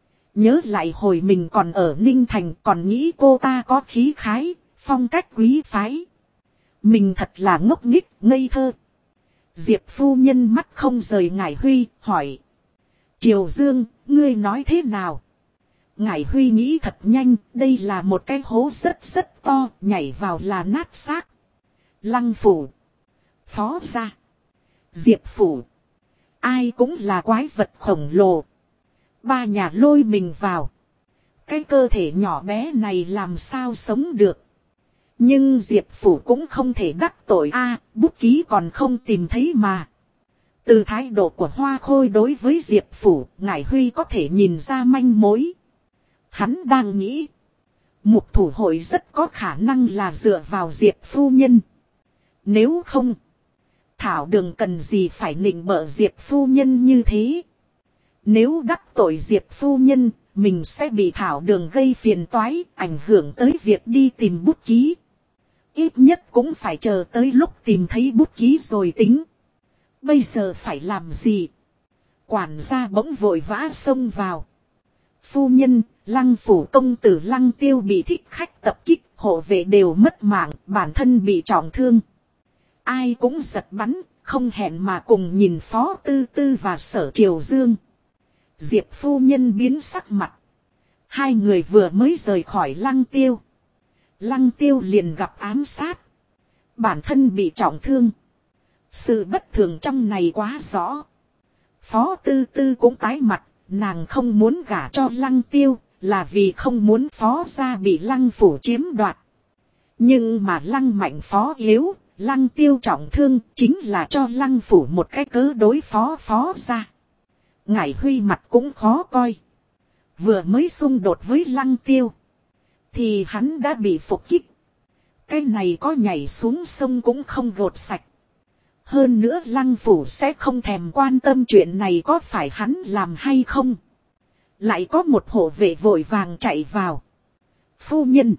Nhớ lại hồi mình còn ở Ninh Thành còn nghĩ cô ta có khí khái, phong cách quý phái. Mình thật là ngốc nghếch, ngây thơ. Diệp phu nhân mắt không rời Ngải Huy, hỏi. Triều Dương, ngươi nói thế nào? Ngải Huy nghĩ thật nhanh, đây là một cái hố rất to, nhảy vào là nát xác. Lăng phủ. Phó gia. Diệp phủ. Ai cũng là quái vật khổng lồ. Ba nhà lôi mình vào. Cái cơ thể nhỏ bé này làm sao sống được. Nhưng Diệp phủ cũng không thể đắc tội bút ký còn không tìm thấy mà. Từ thái độ của Hoa Khôi đối với Diệp phủ, Ngải Huy có thể nhìn ra manh mối. Hắn đang nghĩ. Mục thủ hội rất có khả năng là dựa vào Diệp phu nhân. Nếu không, Thảo Đường cần gì phải nịnh bợ Diệp phu nhân như thế. Nếu đắc tội Diệp phu nhân, mình sẽ bị Thảo Đường gây phiền toái, ảnh hưởng tới việc đi tìm bút ký. Ít nhất cũng phải chờ tới lúc tìm thấy bút ký rồi tính. Bây giờ phải làm gì? Quản gia bỗng vội vã xông vào. Phu nhân, Lăng phủ công tử Lăng Tiêu bị thích khách tập kích, hộ vệ đều mất mạng, bản thân bị trọng thương. Ai cũng giật bắn, không hẹn mà cùng nhìn Phó Tư Tư và Sở Triều Dương. Diệp phu nhân biến sắc mặt. Hai người vừa mới rời khỏi Lăng Tiêu. Lăng Tiêu liền gặp ám sát. Bản thân bị trọng thương. Sự bất thường trong này quá rõ. Phó Tư Tư cũng tái mặt, nàng không muốn gả cho Lăng Tiêu, là vì không muốn Phó gia bị Lăng phủ chiếm đoạt. Nhưng mà Lăng mạnh Phó yếu, Lăng Tiêu trọng thương chính là cho Lăng phủ một cái cớ đối phó Phó gia. Ngải Huy mặt cũng khó coi. Vừa mới xung đột với Lăng Tiêu, thì hắn đã bị phục kích. Cái này có nhảy xuống sông cũng không gột sạch. Hơn nữa Lăng phủ sẽ không thèm quan tâm chuyện này có phải hắn làm hay không. Lại có một hộ vệ vội vàng chạy vào. Phu nhân.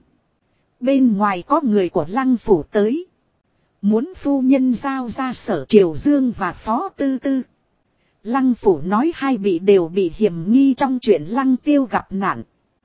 Bên ngoài có người của Lăng phủ tới. Muốn phu nhân giao ra Sở Triều Dương và Phó Tư Tư. Lăng phủ nói hai vị đều bị hiểm nghi trong chuyện Lăng Tiêu gặp nạn.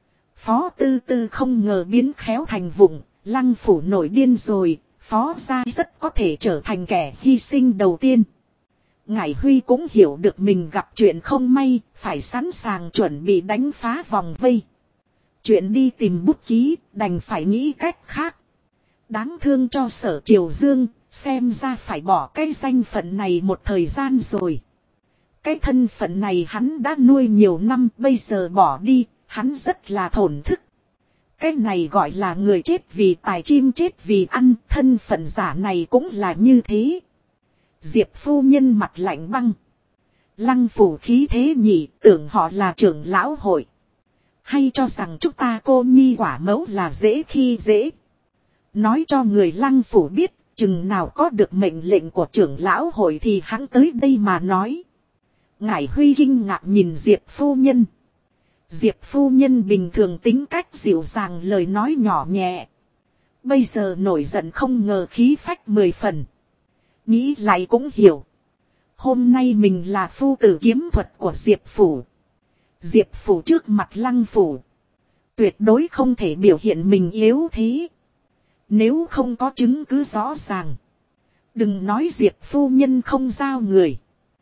Phó Tư Tư không ngờ biến khéo thành vụng. Lăng phủ nổi điên rồi. Phó gia rất có thể trở thành kẻ hy sinh đầu tiên. Ngải Huy cũng hiểu được mình gặp chuyện không may, phải sẵn sàng chuẩn bị đánh phá vòng vây. Chuyện đi tìm bút ký, đành phải nghĩ cách khác. Đáng thương cho Sở Triều Dương, xem ra phải bỏ cái danh phận này một thời gian rồi. Cái thân phận này hắn đã nuôi nhiều năm, bây giờ bỏ đi, hắn rất là thổn thức. Cái này gọi là người chết vì tài chim chết vì ăn, thân phận giả này cũng là như thế. Diệp phu nhân mặt lạnh băng. Lăng phủ khí thế nhỉ, tưởng họ là trưởng lão hội. Hay cho rằng chúng ta cô nhi quả mẫu là dễ khi dễ. Nói cho người Lăng phủ biết, chừng nào có được mệnh lệnh của trưởng lão hội thì hắn tới đây mà nói. Ngải Huy kinh ngạc nhìn Diệp phu nhân. Diệp phu nhân bình thường tính cách dịu dàng, lời nói nhỏ nhẹ. Bây giờ nổi giận không ngờ khí phách 10 phần. Nghĩ lại cũng hiểu. Hôm nay mình là phu tử kiếm thuật của Diệp phủ. Diệp phủ trước mặt Lăng phủ. Tuyệt đối không thể biểu hiện mình yếu thế. Nếu không có chứng cứ rõ ràng. Đừng nói Diệp phu nhân không giao người.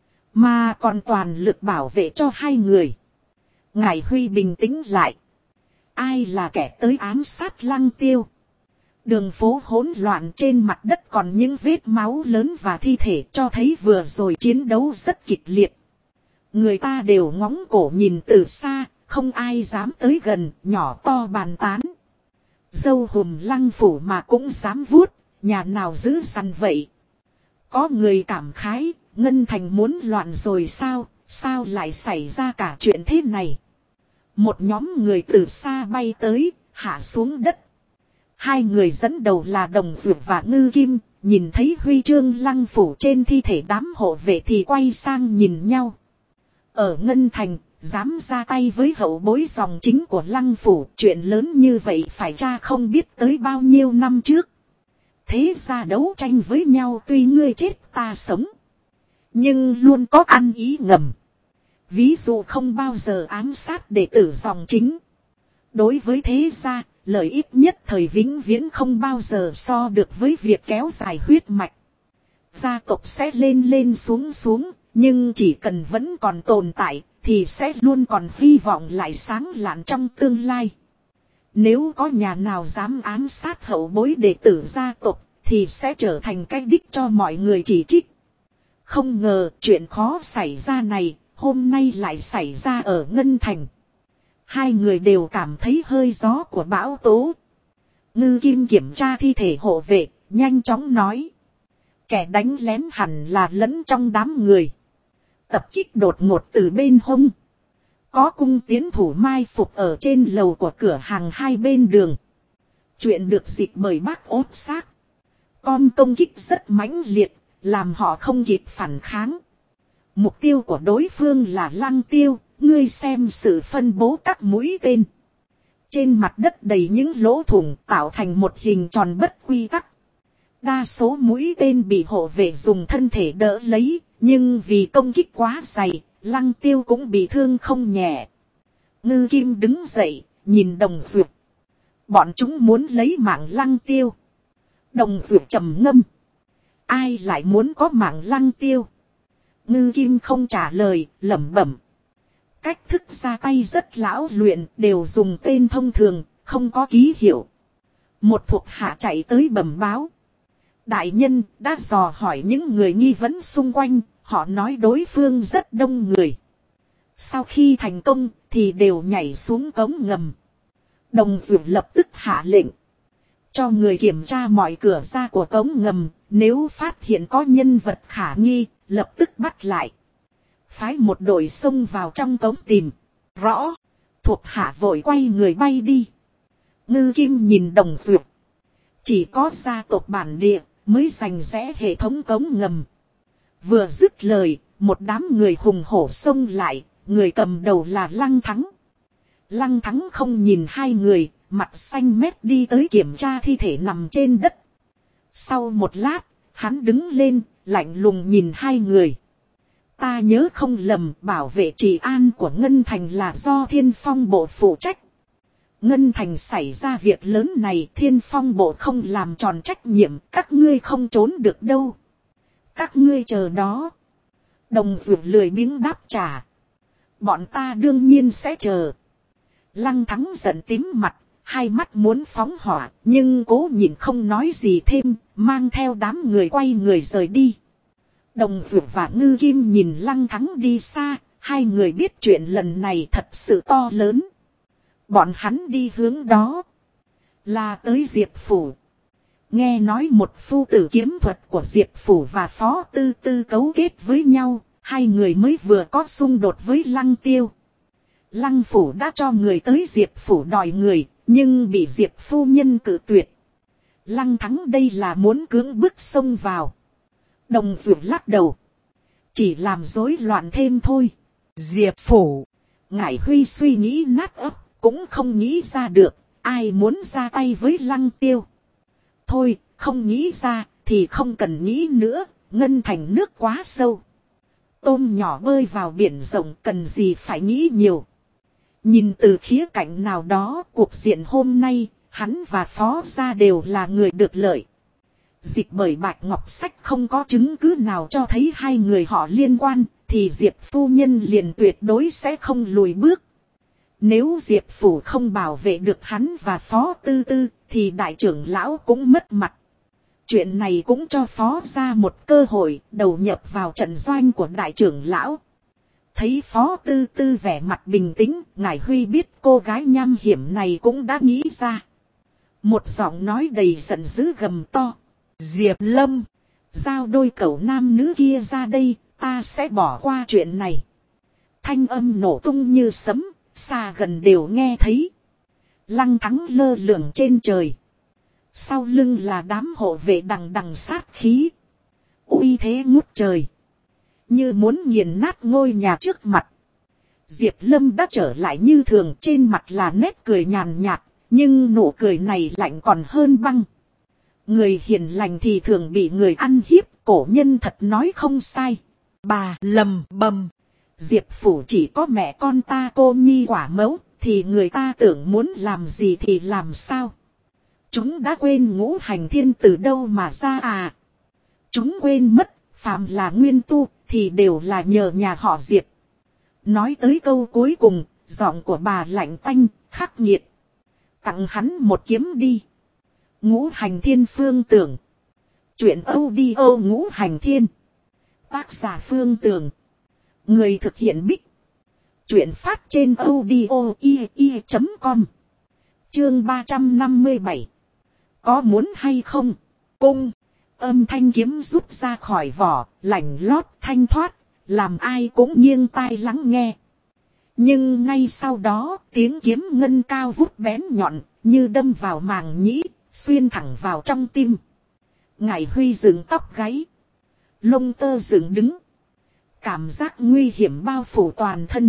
Mà còn toàn lực bảo vệ cho hai người. Ngải Huy bình tĩnh lại. Ai là kẻ tới ám sát Lăng Tiêu? Đường phố hỗn loạn, trên mặt đất còn những vết máu lớn và thi thể, cho thấy vừa rồi chiến đấu rất kịch liệt. Người ta đều ngóng cổ nhìn từ xa, không ai dám tới gần, nhỏ to bàn tán. Dâu hùm Lăng phủ mà cũng dám vuốt, nhà nào dữ dằn vậy? Có người cảm khái, Ngân Thành muốn loạn rồi sao, sao lại xảy ra cả chuyện thế này? Một nhóm người từ xa bay tới, hạ xuống đất. Hai người dẫn đầu là Đồng Dược và Ngư Kim, nhìn thấy huy chương Lăng phủ trên thi thể đám hộ vệ thì quay sang nhìn nhau. Ở Ngân Thành, dám ra tay với hậu bối dòng chính của Lăng phủ, chuyện lớn như vậy phải tra không biết tới bao nhiêu năm trước. Thế ra đấu tranh với nhau tuy ngươi chết ta sống, nhưng luôn có ăn ý ngầm. Ví dụ không bao giờ ám sát đệ tử dòng chính. Đối với thế gia, lợi ích nhất thời vĩnh viễn không bao giờ so được với việc kéo dài huyết mạch. Gia tộc sẽ lên lên xuống xuống, nhưng chỉ cần vẫn còn tồn tại, thì sẽ luôn còn hy vọng lại sáng lạn trong tương lai. Nếu có nhà nào dám ám sát hậu bối đệ tử gia tộc, thì sẽ trở thành cái đích cho mọi người chỉ trích. Không ngờ chuyện khó xảy ra này, hôm nay lại xảy ra ở Ngân Thành. Hai người đều cảm thấy hơi gió của bão tố. Ngư Kim kiểm tra thi thể hộ vệ, nhanh chóng nói. Kẻ đánh lén hẳn là lẫn trong đám người. Tập kích đột ngột từ bên hông. Có cung tiến thủ mai phục ở trên lầu của cửa hàng hai bên đường. Chuyện được dịch bởi bác ốt xác. Con công kích rất mãnh liệt, làm họ không kịp phản kháng. Mục tiêu của đối phương là Lăng Tiêu, ngươi xem sự phân bố các mũi tên. Trên mặt đất đầy những lỗ thủng tạo thành một hình tròn bất quy tắc. Đa số mũi tên bị hộ vệ dùng thân thể đỡ lấy, nhưng vì công kích quá dày, Lăng Tiêu cũng bị thương không nhẹ. Ngư Kim đứng dậy, nhìn Đồng Dược. Bọn chúng muốn lấy mạng Lăng Tiêu. Đồng Dược trầm ngâm. Ai lại muốn có mạng Lăng Tiêu? Ngư Kim không trả lời, lẩm bẩm. Cách thức ra tay rất lão luyện, đều dùng tên thông thường, không có ký hiệu. Một thuộc hạ chạy tới bẩm báo. Đại nhân đã dò hỏi những người nghi vấn xung quanh, họ nói đối phương rất đông người. Sau khi thành công thì đều nhảy xuống cống ngầm. Đồng Dược lập tức hạ lệnh. Cho người kiểm tra mọi cửa ra của cống ngầm, nếu phát hiện có nhân vật khả nghi, lập tức bắt lại. Phái một đội xông vào trong cống tìm. Rõ. Thuộc hạ vội quay người bay đi. Ngư Kim nhìn Đồng Dược. Chỉ có gia tộc bản địa mới giành rẽ hệ thống cống ngầm. Vừa dứt lời, một đám người hùng hổ xông lại, người cầm đầu là Lăng Thắng. Lăng Thắng không nhìn hai người, mặt xanh mét đi tới kiểm tra thi thể nằm trên đất. Sau một lát, hắn đứng lên, lạnh lùng nhìn hai người. Ta nhớ không lầm, bảo vệ trị an của Ngân Thành là do Thiên Phong bộ phụ trách. Ngân Thành xảy ra việc lớn này, Thiên Phong bộ không làm tròn trách nhiệm, các ngươi không trốn được đâu. Các ngươi chờ đó. Đồng Dược lười biếng đáp trả. Bọn ta đương nhiên sẽ chờ. Lăng Thắng giận tím mặt, hai mắt muốn phóng hỏa, nhưng cố nhịn không nói gì thêm, mang theo đám người quay người rời đi. Đồng Dược và Ngư Kim nhìn Lăng Thắng đi xa, hai người biết chuyện lần này thật sự to lớn. Bọn hắn đi hướng đó là tới Diệp phủ. Nghe nói một phu tử kiếm thuật của Diệp phủ và Phó Tư Tư cấu kết với nhau, Hai người mới vừa có xung đột với Lăng Tiêu. Lăng phủ đã cho người tới Diệp phủ đòi người, nhưng bị Diệp phu nhân cự tuyệt. Lăng Thắng đây là muốn cưỡng bức xông vào. Đồng Duyệt lắc đầu. Chỉ làm rối loạn thêm thôi. Diệp phủ. Ngải Huy suy nghĩ nát ấp, cũng không nghĩ ra được, ai muốn ra tay với Lăng Tiêu. Thôi, không nghĩ ra, thì không cần nghĩ nữa, Ngân Thành nước quá sâu. Tôm nhỏ bơi vào biển rộng cần gì phải nghĩ nhiều. Nhìn từ khía cạnh nào đó, cuộc diện hôm nay, hắn và Phó gia đều là người được lợi. Dịch bởi Bạch Ngọc Sách không có chứng cứ nào cho thấy hai người họ liên quan, thì Diệp phu nhân liền tuyệt đối sẽ không lùi bước. Nếu Diệp phủ không bảo vệ được hắn và Phó Tư Tư, thì đại trưởng lão cũng mất mặt. Chuyện này cũng cho Phó gia một cơ hội đầu nhập vào trận doanh của đại trưởng lão. Thấy Phó Tư Tư vẻ mặt bình tĩnh, Ngải Huy biết cô gái nham hiểm này cũng đã nghĩ ra. Một giọng nói đầy giận dữ gầm to. Diệp Lâm, giao đôi cẩu nam nữ kia ra đây, ta sẽ bỏ qua chuyện này. Thanh âm nổ tung như sấm, xa gần đều nghe thấy. Lăng Thắng lơ lửng trên trời. Sau lưng là đám hộ vệ đằng đằng sát khí. Uy thế ngút trời. Như muốn nghiền nát ngôi nhà trước mặt. Diệp Lâm đã trở lại như thường, trên mặt là nét cười nhàn nhạt. Nhưng nụ cười này lạnh còn hơn băng. Người hiền lành thì thường bị người ăn hiếp, cổ nhân thật nói không sai. Bà lầm bầm. Diệp phủ chỉ có mẹ con ta cô nhi quả mẫu, thì người ta tưởng muốn làm gì thì làm sao. Chúng đã quên ngũ hành thiên từ đâu mà ra à. Chúng quên mất, phàm là nguyên tu, thì đều là nhờ nhà họ Diệp. Nói tới câu cuối cùng, giọng của bà lạnh tanh, khắc nghiệt. Tặng hắn một kiếm đi. Ngũ hành thiên Phương Tưởng. Chuyện audio ngũ hành thiên. Tác giả Phương Tưởng. Người thực hiện Bích. Chuyện phát trên audio.com. Chương 357. Có muốn hay không? Cung. Âm thanh kiếm rút ra khỏi vỏ, lạnh lót thanh thoát, làm ai cũng nghiêng tai lắng nghe. Nhưng ngay sau đó, tiếng kiếm ngân cao vút bén nhọn, như đâm vào màng nhĩ, xuyên thẳng vào trong tim. Ngải Huy dựng tóc gáy. Lông tơ dựng đứng. Cảm giác nguy hiểm bao phủ toàn thân.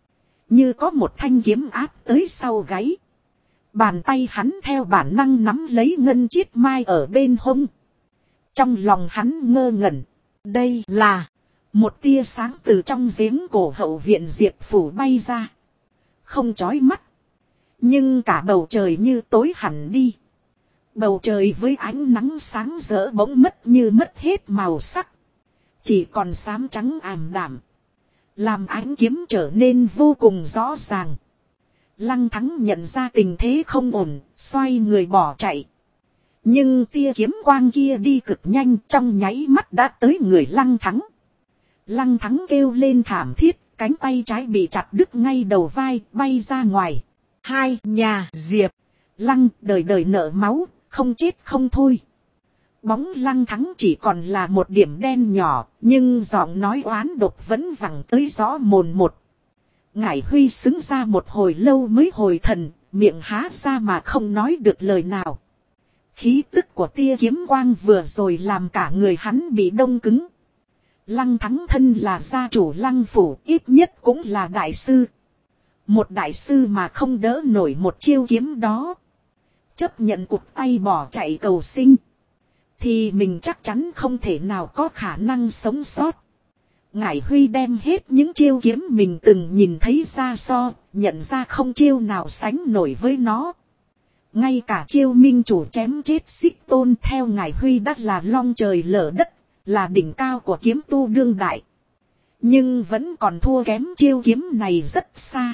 Như có một thanh kiếm áp tới sau gáy. Bàn tay hắn theo bản năng nắm lấy ngân chiết mai ở bên hông. Trong lòng hắn ngơ ngẩn. Đây là một tia sáng từ trong giếng cổ hậu viện Diệp phủ bay ra. Không chói mắt. Nhưng cả bầu trời như tối hẳn đi. Bầu trời với ánh nắng sáng rỡ bỗng mất như mất hết màu sắc. Chỉ còn xám trắng ảm đạm. Làm ánh kiếm trở nên vô cùng rõ ràng. Lăng Thắng nhận ra tình thế không ổn, xoay người bỏ chạy. Nhưng tia kiếm quang kia đi cực nhanh, trong nháy mắt đã tới người Lăng Thắng. Lăng Thắng kêu lên thảm thiết, cánh tay trái bị chặt đứt ngay đầu vai, bay ra ngoài. Hai nhà Diệp, Lăng đời đời nợ máu, không chết không thôi. Bóng Lăng Thắng chỉ còn là một điểm đen nhỏ, nhưng giọng nói oán độc vẫn vẳng tới rõ mồn một. Ngải Huy xứng ra một hồi lâu mới hồi thần, miệng há ra mà không nói được lời nào. Khí tức của tia kiếm quang vừa rồi làm cả người hắn bị đông cứng. Lăng Thắng thân là gia chủ Lăng phủ, ít nhất cũng là đại sư. Một đại sư mà không đỡ nổi một chiêu kiếm đó. Chấp nhận cụt tay bỏ chạy cầu sinh. Thì mình chắc chắn không thể nào có khả năng sống sót. Ngải Huy đem hết những chiêu kiếm mình từng nhìn thấy ra nhận ra không chiêu nào sánh nổi với nó. Ngay cả chiêu minh chủ chém chết Xích Tôn theo Ngải Huy đắt là long trời lở đất, là đỉnh cao của kiếm tu đương đại. Nhưng vẫn còn thua kém chiêu kiếm này rất xa.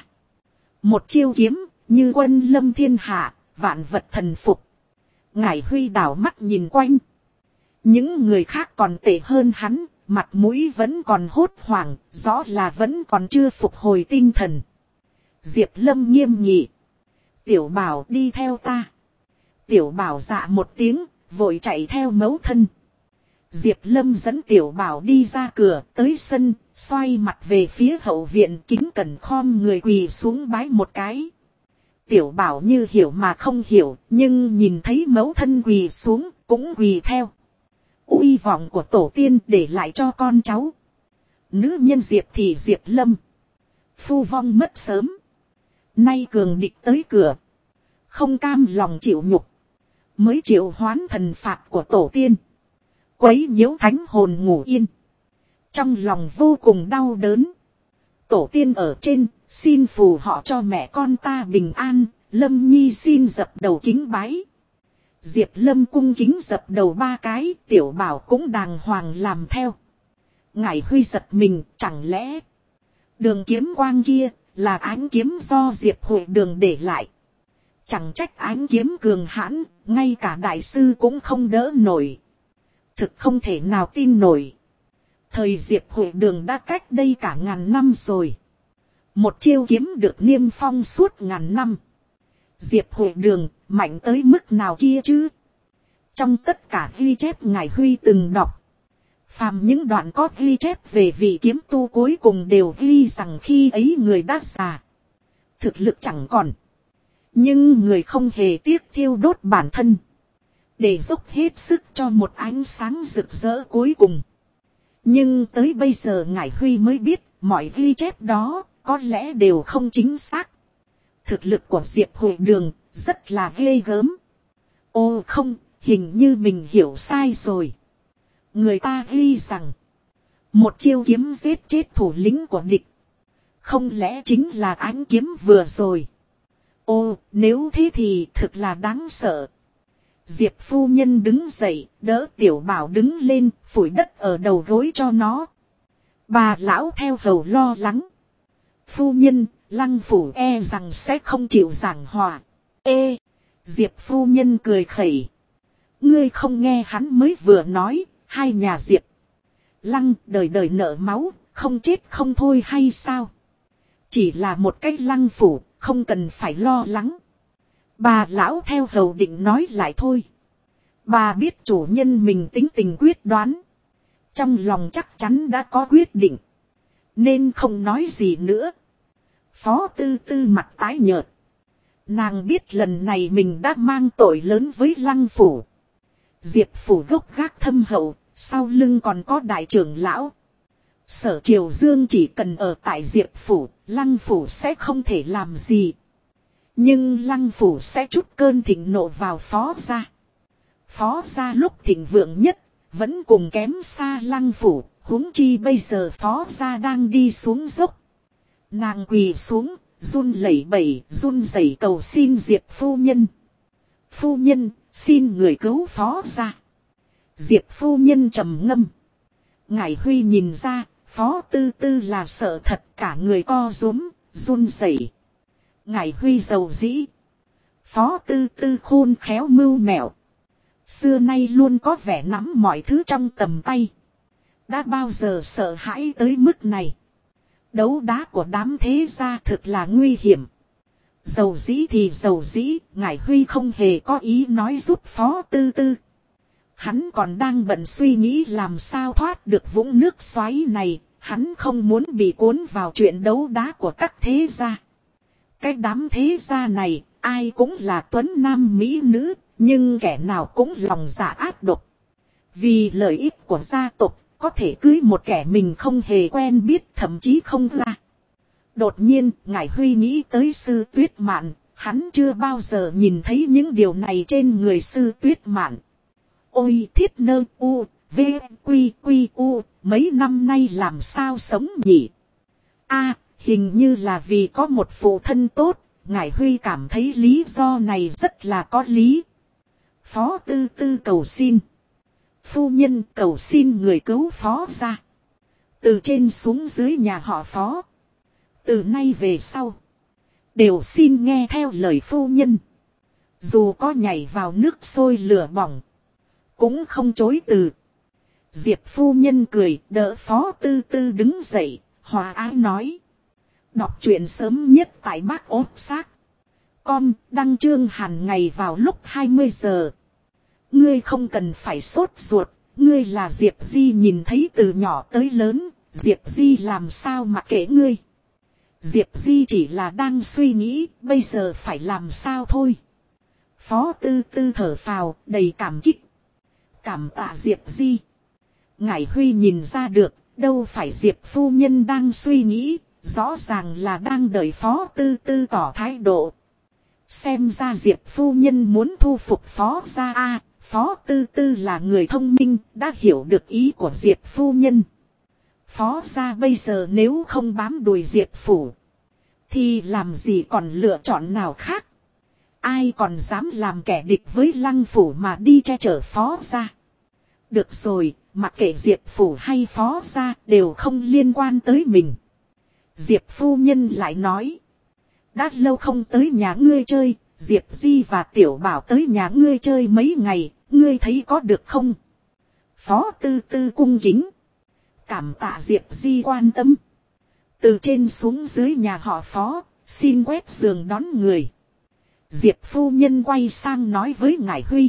Một chiêu kiếm, như quân lâm thiên hạ, vạn vật thần phục. Ngải Huy đảo mắt nhìn quanh. Những người khác còn tệ hơn hắn, mặt mũi vẫn còn hốt hoảng, rõ là vẫn còn chưa phục hồi tinh thần. Diệp Lâm nghiêm nghị. Tiểu Bảo đi theo ta. Tiểu Bảo dạ một tiếng, vội chạy theo mẫu thân. Diệp Lâm dẫn Tiểu Bảo đi ra cửa tới sân, xoay mặt về phía hậu viện kính cẩn khom người quỳ xuống bái một cái. Tiểu Bảo như hiểu mà không hiểu, nhưng nhìn thấy mẫu thân quỳ xuống, cũng quỳ theo. Uy vọng của tổ tiên để lại cho con cháu. Nữ nhân Diệp thì Diệp Lâm. Phu vong mất sớm. Nay cường địch tới cửa. Không cam lòng chịu nhục. Mới chịu hoán thần phạt của tổ tiên. Quấy nhiễu thánh hồn ngủ yên. Trong lòng vô cùng đau đớn. Tổ tiên ở trên, xin phù họ cho mẹ con ta bình an. Lâm Nhi xin dập đầu kính bái. Diệp Lâm cung kính dập đầu 3 cái, Tiểu Bảo cũng đàng hoàng làm theo. Ngải Huy giật mình, chẳng lẽ đường kiếm quang kia là ánh kiếm do Diệp Hội Đường để lại. Chẳng trách ánh kiếm cường hãn, ngay cả đại sư cũng không đỡ nổi. Thực không thể nào tin nổi. Thời Diệp Hội Đường đã cách đây cả ngàn năm rồi. Một chiêu kiếm được niêm phong suốt ngàn năm. Diệp Hội Đường mạnh tới mức nào kia chứ? Trong tất cả ghi chép Ngải Huy từng đọc. Phàm những đoạn có ghi chép về vị kiếm tu cuối cùng đều ghi rằng khi ấy người đã già. Thực lực chẳng còn. Nhưng người không hề tiếc thiêu đốt bản thân. Để dốc hết sức cho một ánh sáng rực rỡ cuối cùng. Nhưng tới bây giờ Ngải Huy mới biết mọi ghi chép đó có lẽ đều không chính xác. Thực lực của Diệp Hội Đường rất là ghê gớm. Ô không, hình như mình hiểu sai rồi. Người ta ghi rằng một chiêu kiếm giết chết thủ lĩnh của địch. Không lẽ chính là ánh kiếm vừa rồi? Ô, nếu thế thì thực là đáng sợ. Diệp phu nhân đứng dậy, đỡ Tiểu Bảo đứng lên, phủi đất ở đầu gối cho nó. Bà lão theo hầu lo lắng. Phu nhân, Lăng phủ e rằng sẽ không chịu giảng hòa. Diệp phu nhân cười khẩy. Ngươi không nghe hắn mới vừa nói, hai nhà Diệp Lăng đời đời nợ máu, không chết không thôi hay sao? Chỉ là một cái Lăng phủ, không cần phải lo lắng. Bà lão theo hầu định nói lại thôi. Bà biết chủ nhân mình tính tình quyết đoán. Trong lòng chắc chắn đã có quyết định. Nên không nói gì nữa. Phó Tư Tư mặt tái nhợt. Nàng biết lần này mình đã mang tội lớn với Lăng phủ. Diệp phủ gốc gác thâm hậu, sau lưng còn có đại trưởng lão. Sở Triều Dương chỉ cần ở tại Diệp phủ, Lăng phủ sẽ không thể làm gì. Nhưng Lăng phủ sẽ trút cơn thịnh nộ vào Phó gia. Phó gia lúc thịnh vượng nhất, vẫn cùng kém xa Lăng phủ, huống chi bây giờ Phó gia đang đi xuống dốc. Nàng quỳ xuống, run lẩy bẩy, run rẩy cầu xin Diệp phu nhân. Phu nhân, xin người cứu Phó gia. Diệp phu nhân trầm ngâm. Ngải Huy nhìn ra, Phó Tư Tư là sợ thật, cả người co rúm, run rẩy. Ngải Huy giàu dĩ. Phó Tư Tư khôn khéo mưu mẹo. Xưa nay luôn có vẻ nắm mọi thứ trong tầm tay. Đã bao giờ sợ hãi tới mức này. Đấu đá của đám thế gia thực là nguy hiểm. Giàu dĩ thì giàu dĩ, Ngải Huy không hề có ý nói giúp Phó Tư Tư. Hắn còn đang bận suy nghĩ làm sao thoát được vũng nước xoáy này, hắn không muốn bị cuốn vào chuyện đấu đá của các thế gia. Cái đám thế gia này, ai cũng là tuấn nam mỹ nữ, nhưng kẻ nào cũng lòng dạ ác độc. Vì lợi ích của gia tộc, có thể cưới một kẻ mình không hề quen biết, thậm chí không ra. Đột nhiên, Ngải Huy nghĩ tới Sư Tuyết Mạn, hắn chưa bao giờ nhìn thấy những điều này trên người Sư Tuyết Mạn. Ôi thiết nơ u, v, quy quy u, mấy năm nay làm sao sống nhỉ? Hình như là vì có một phụ thân tốt, Ngải Huy cảm thấy lý do này rất là có lý. Phó Tư Tư cầu xin. Phu nhân cầu xin người cứu Phó gia. Từ trên xuống dưới nhà họ Phó. Từ nay về sau. Đều xin nghe theo lời phu nhân. Dù có nhảy vào nước sôi lửa bỏng. Cũng không chối từ. Diệp phu nhân cười đỡ Phó Tư Tư đứng dậy. Hòa ái nói. Đọc truyện sớm nhất tại Bác Ốt Xác. Com đăng chương hàng ngày vào lúc 20 giờ. Ngươi không cần phải sốt ruột. ngươi là Diệp Di nhìn thấy từ nhỏ tới lớn, Diệp Di làm sao mà kể ngươi. Diệp Di chỉ là đang suy nghĩ, bây giờ phải làm sao thôi. Phó Tư Tư thở phào, đầy cảm kích. Cảm tạ Diệp Di. Ngải Huy nhìn ra được, đâu phải Diệp phu nhân đang suy nghĩ, rõ ràng là đang đợi Phó Tư Tư tỏ thái độ. Xem ra Diệp phu nhân muốn thu phục Phó gia a. Phó Tư Tư là người thông minh, đã hiểu được ý của Diệp phu nhân. Phó gia bây giờ nếu không bám đuổi Diệp phủ, thì làm gì còn lựa chọn nào khác. Ai còn dám làm kẻ địch với Lăng phủ mà đi che chở Phó gia. Được rồi, mặc kệ Diệp phủ hay Phó gia đều không liên quan tới mình. Diệp phu nhân lại nói. Đã lâu không tới nhà ngươi chơi, Diệp Di và Tiểu Bảo tới nhà ngươi chơi mấy ngày, ngươi thấy có được không? Phó Tư Tư cung kính. Cảm tạ Diệp Di quan tâm. Từ trên xuống dưới nhà họ Phó, xin quét giường đón người. Diệp phu nhân quay sang nói với Ngải Huy.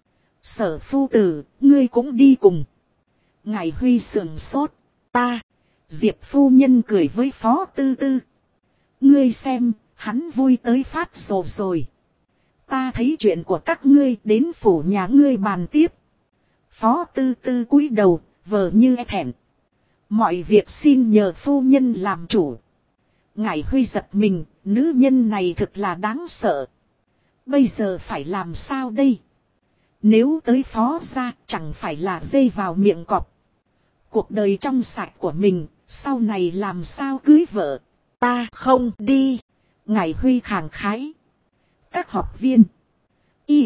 Sở phu tử, ngươi cũng đi cùng. Ngải Huy sườn sốt. Ta. Diệp phu nhân cười với Phó Tư Tư. Ngươi xem, hắn vui tới phát rồ rồi. Ta thấy chuyện của các ngươi đến phủ nhà ngươi bàn tiếp. Phó Tư Tư cúi đầu, vờ như e thẹn. Mọi việc xin nhờ phu nhân làm chủ. Ngải Huy giật mình, nữ nhân này thực là đáng sợ. Bây giờ phải làm sao đây? Nếu tới Phó gia chẳng phải là dây vào miệng cọp. Cuộc đời trong sạch của mình, sau này làm sao cưới vợ? Ta không đi. Ngải Huy khẳng khái. Các học viên Y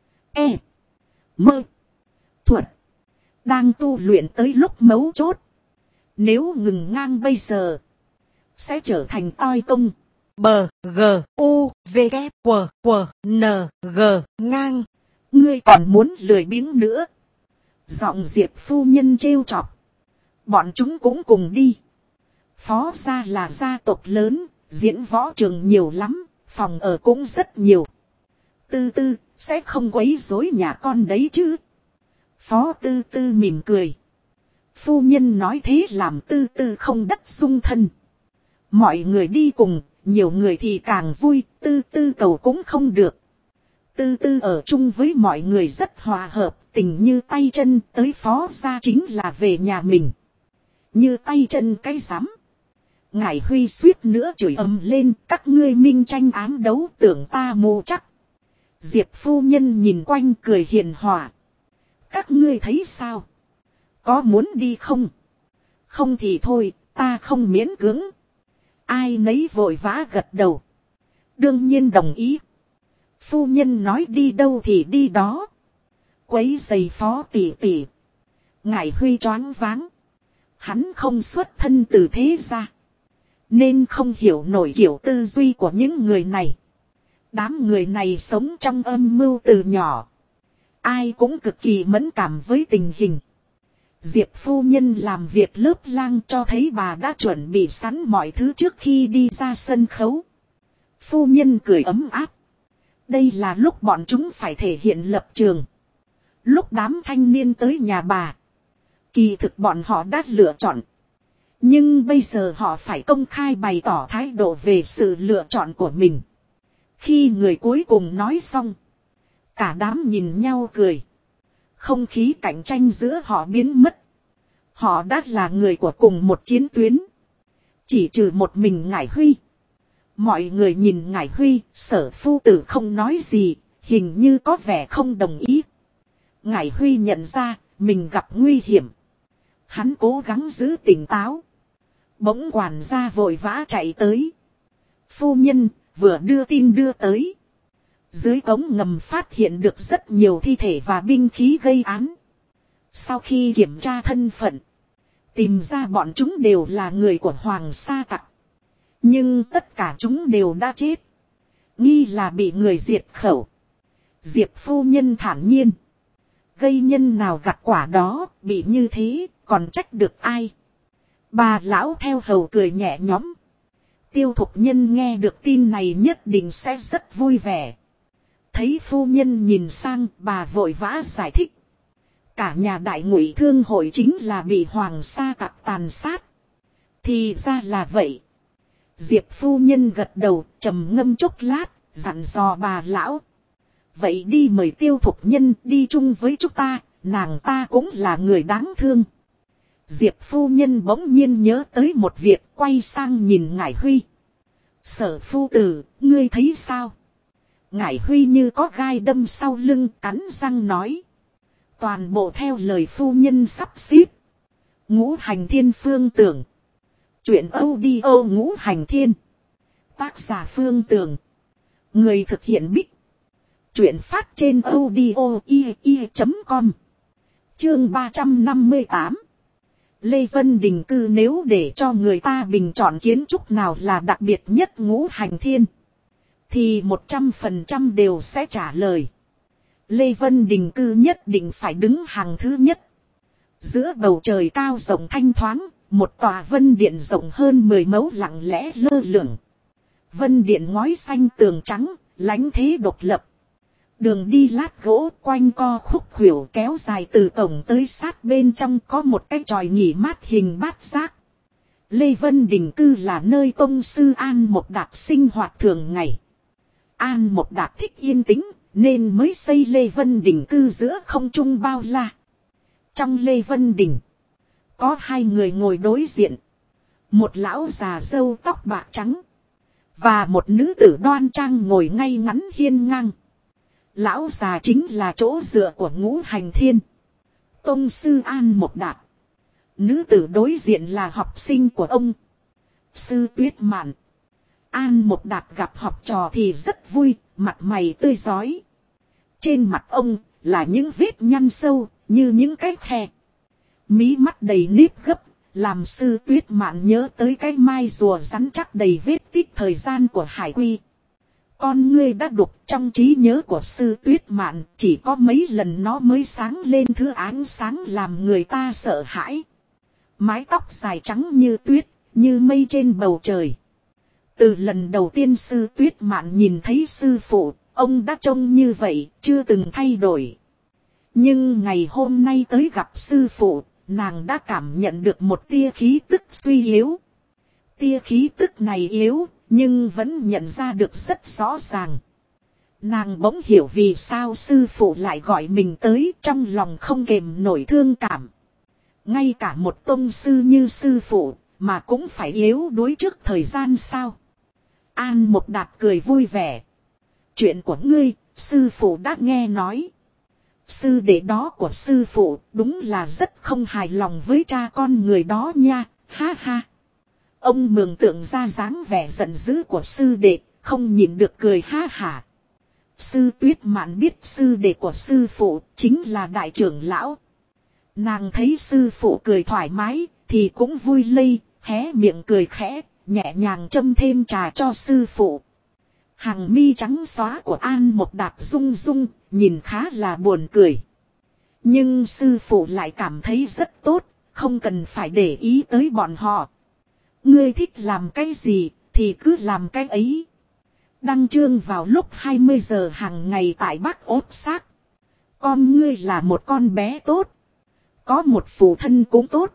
E Mơ Thuật đang tu luyện tới lúc mấu chốt. Nếu ngừng ngang bây giờ, sẽ trở thành toi công. Bờ G U V K W W N G ngang. Ngươi còn muốn lười biếng nữa. Giọng Diệp phu nhân trêu chọc. Bọn chúng cũng cùng đi. Phó gia là gia tộc lớn, diễn võ trường nhiều lắm, phòng ở cũng rất nhiều. Tư Tư, sẽ không quấy rối nhà con đấy chứ? Phó Tư Tư mỉm cười. Phu nhân nói thế làm Tư Tư không đất dung thân. Mọi người đi cùng, nhiều người thì càng vui, Tư Tư cầu cũng không được. Tư Tư ở chung với mọi người rất hòa hợp, tình như tay chân, tới Phó gia chính là về nhà mình. Như tay chân cái rắm. Ngải Huy suýt nữa chửi ầm lên, các ngươi minh tranh ám đấu tưởng ta mù chắc. Diệp phu nhân nhìn quanh cười hiền hòa. Các ngươi thấy sao? Có muốn đi không? Không thì thôi, ta không miễn cưỡng. Ai nấy vội vã gật đầu. Đương nhiên đồng ý. Phu nhân nói đi đâu thì đi đó. Quấy giày Phó tỷ tỷ. Ngải Huy choáng váng. Hắn không xuất thân từ thế gia, nên không hiểu nổi kiểu tư duy của những người này. Đám người này sống trong âm mưu từ nhỏ. Ai cũng cực kỳ mẫn cảm với tình hình. Diệp phu nhân làm việc lớp lang cho thấy bà đã chuẩn bị sẵn mọi thứ trước khi đi ra sân khấu. Phu nhân cười ấm áp. Đây là lúc bọn chúng phải thể hiện lập trường. Lúc đám thanh niên tới nhà bà, kỳ thực bọn họ đã lựa chọn. Nhưng bây giờ họ phải công khai bày tỏ thái độ về sự lựa chọn của mình. Khi người cuối cùng nói xong, cả đám nhìn nhau cười. Không khí cạnh tranh giữa họ biến mất. Họ đã là người của cùng một chiến tuyến. Chỉ trừ một mình Ngải Huy. Mọi người nhìn Ngải Huy, Sở phu tử không nói gì, hình như có vẻ không đồng ý. Ngải Huy nhận ra mình gặp nguy hiểm. Hắn cố gắng giữ tỉnh táo. Bỗng quản gia vội vã chạy tới. Phu nhân vừa đưa tin đưa tới. Dưới cống ngầm phát hiện được rất nhiều thi thể và binh khí gây án. Sau khi kiểm tra thân phận, tìm ra bọn chúng đều là người của Hoàng Sa Tặc. Nhưng tất cả chúng đều đã chết. Nghi là bị người diệt khẩu. Diệp phu nhân thản nhiên. Gây nhân nào gặt quả đó, bị như thế, còn trách được ai? Bà lão theo hầu cười nhẹ nhõm. Tiêu Thục Nhân nghe được tin này nhất định sẽ rất vui vẻ. Thấy phu nhân nhìn sang, bà vội vã giải thích. Cả nhà đại ngụy thương hội chính là bị Hoàng Sa Tặc tàn sát. Thì ra là vậy. Diệp phu nhân gật đầu, trầm ngâm chốc lát, dặn dò bà lão. Vậy đi mời Tiêu Thục Nhân đi chung với chúng ta, nàng ta cũng là người đáng thương. Diệp phu nhân bỗng nhiên nhớ tới một việc, quay sang nhìn Ngải Huy. Sở phu tử, ngươi thấy sao? Ngải Huy như có gai đâm sau lưng, cắn răng nói. Toàn bộ theo lời phu nhân sắp xếp. Ngũ Hành Thiên Phương Tưởng. Chuyện audio Ngũ Hành Thiên. Tác giả Phương Tưởng. Người thực hiện Bích. Chuyện phát trên audio.com. Chương 358. Lê Vân Đình cư nếu để cho người ta bình chọn kiến trúc nào là đặc biệt nhất Ngũ Hành Thiên, thì 100% đều sẽ trả lời. Lê Vân Đình cư nhất định phải đứng hàng thứ nhất. Giữa bầu trời cao rộng thanh thoáng, một tòa vân điện rộng hơn 10 mẫu lặng lẽ lơ lửng. Vân điện ngói xanh tường trắng, lánh thế độc lập. Đường đi lát gỗ quanh co khúc khuỷu kéo dài từ cổng tới sát bên trong, có một cái chòi nghỉ mát hình bát giác. Lê Vân Đình cư là nơi tông sư An Mộc Đạt sinh hoạt thường ngày. An Mộc Đạt thích yên tĩnh nên mới xây Lê Vân Đình cư giữa không trung bao la. Trong Lê Vân Đình có hai người ngồi đối diện. Một lão già râu tóc bạc trắng và một nữ tử đoan trang ngồi ngay ngắn hiên ngang. Lão già chính là chỗ dựa của Ngũ Hành Thiên, tông sư An Mộc Đạt. Nữ tử đối diện là học sinh của ông, Sư Tuyết Mạn. An Mộc Đạt gặp học trò thì rất vui, mặt mày tươi rói. Trên mặt ông là những vết nhăn sâu như những cái khe. Mí mắt đầy nếp gấp, làm Sư Tuyết Mạn nhớ tới cái mai rùa rắn chắc đầy vết tích thời gian của Hải Quy. Con ngươi đã đục trong trí nhớ của Sư Tuyết Mạn, chỉ có mấy lần nó mới sáng lên thứ ánh sáng làm người ta sợ hãi. Mái tóc dài trắng như tuyết, như mây trên bầu trời. Từ lần đầu tiên Sư Tuyết Mạn nhìn thấy sư phụ, ông đã trông như vậy, chưa từng thay đổi. Nhưng ngày hôm nay tới gặp sư phụ, nàng đã cảm nhận được một tia khí tức suy yếu. Tia khí tức này yếu, nhưng vẫn nhận ra được rất rõ ràng. Nàng bỗng hiểu vì sao sư phụ lại gọi mình tới, trong lòng không kềm nổi thương cảm. Ngay cả một tông sư như sư phụ mà cũng phải yếu đuối trước thời gian sao? An Mộc Đạt cười vui vẻ. Chuyện của ngươi, sư phụ đã nghe nói. Sư đệ đó của sư phụ đúng là rất không hài lòng với cha con người đó nha, ha ha. Ông mường tượng ra dáng vẻ giận dữ của sư đệ, không nhịn được cười ha hả. Sư Tuyết Mạn biết sư đệ của sư phụ chính là đại trưởng lão. Nàng thấy sư phụ cười thoải mái thì cũng vui lây, hé miệng cười khẽ, nhẹ nhàng châm thêm trà cho sư phụ. Hàng mi trắng xóa của An Mộc Đạt rung rung, nhìn khá là buồn cười. Nhưng sư phụ lại cảm thấy rất tốt, không cần phải để ý tới bọn họ. Ngươi thích làm cái gì thì cứ làm cái ấy. Đăng chương vào lúc 20 giờ hàng ngày tại Bắc Ốt Xác. Con ngươi là một con bé tốt, có một phụ thân cũng tốt.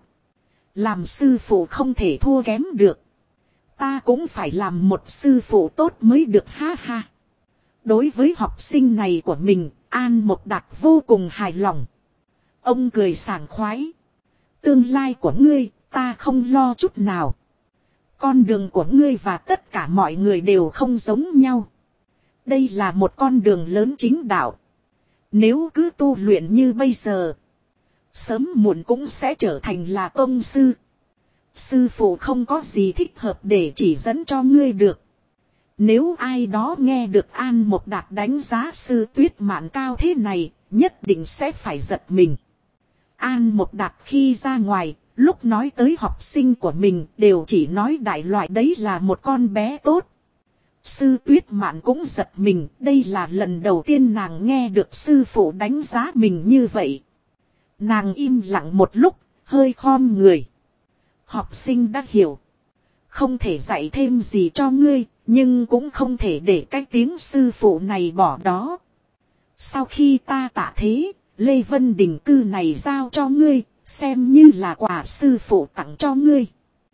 Làm sư phụ không thể thua kém được. Ta cũng phải làm một sư phụ tốt mới được ha ha. Đối với học sinh này của mình, An Mộc Đạt vô cùng hài lòng. Ông cười sảng khoái. Tương lai của ngươi, ta không lo chút nào. Con đường của ngươi và tất cả mọi người đều không giống nhau. Đây là một con đường lớn chính đạo. Nếu cứ tu luyện như bây giờ, sớm muộn cũng sẽ trở thành là tông sư. Sư phụ không có gì thích hợp để chỉ dẫn cho ngươi được. Nếu ai đó nghe được An Mộc Đạt đánh giá Sư Tuyết Mạn cao thế này, nhất định sẽ phải giật mình. An Mộc Đạt khi ra ngoài, lúc nói tới học sinh của mình đều chỉ nói đại loại đấy là một con bé tốt. Sư Tuyết Mạn cũng giật mình, đây là lần đầu tiên nàng nghe được sư phụ đánh giá mình như vậy. Nàng im lặng một lúc, hơi khom người. Học sinh đã hiểu. Không thể dạy thêm gì cho ngươi, nhưng cũng không thể để cái tiếng sư phụ này bỏ đó. Sau khi ta tạ thế, Lê Vân Đình cư này giao cho ngươi, xem như là quà sư phụ tặng cho ngươi.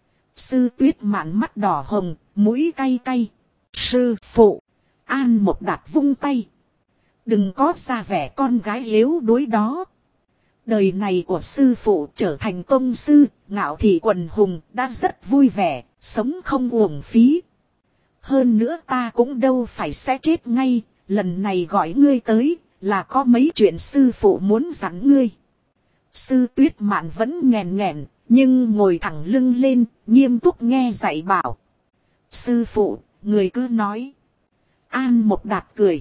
Sư Tuyết Mạn mắt đỏ hồng, mũi cay cay. Sư phụ, An Mộc Đạt vung tay. Đừng có ra vẻ con gái yếu đuối đó. Đời này của sư phụ trở thành tông sư, ngạo thị quần hùng đã rất vui vẻ, sống không uổng phí. Hơn nữa ta cũng đâu phải sẽ chết ngay, lần này gọi ngươi tới là có mấy chuyện sư phụ muốn dặn ngươi. Sư Tuyết Mạn vẫn nghèn nghẹn, nhưng ngồi thẳng lưng lên, nghiêm túc nghe dạy bảo. Sư phụ, người cứ nói. An Mộc Đạt cười.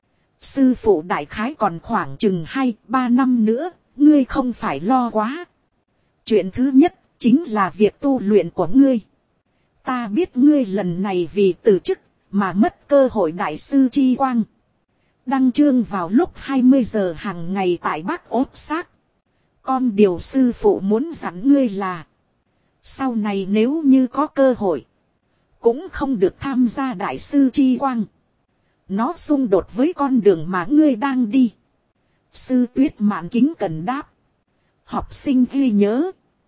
Sư phụ đại khái còn khoảng chừng 2-3 năm nữa, ngươi không phải lo quá. Chuyện thứ nhất chính là việc tu luyện của ngươi. Ta biết ngươi lần này vì từ chức mà mất cơ hội đại sư chi quang. Đăng chương vào lúc 20 giờ hàng ngày tại Bắc Ốt Xác. Con điều sư phụ muốn dặn ngươi là sau này nếu như có cơ hội cũng không được tham gia đại sư chi quang. Nó xung đột với con đường mà ngươi đang đi. Sư Tuyết Mạn kính cần đáp. Học sinh ghi nhớ.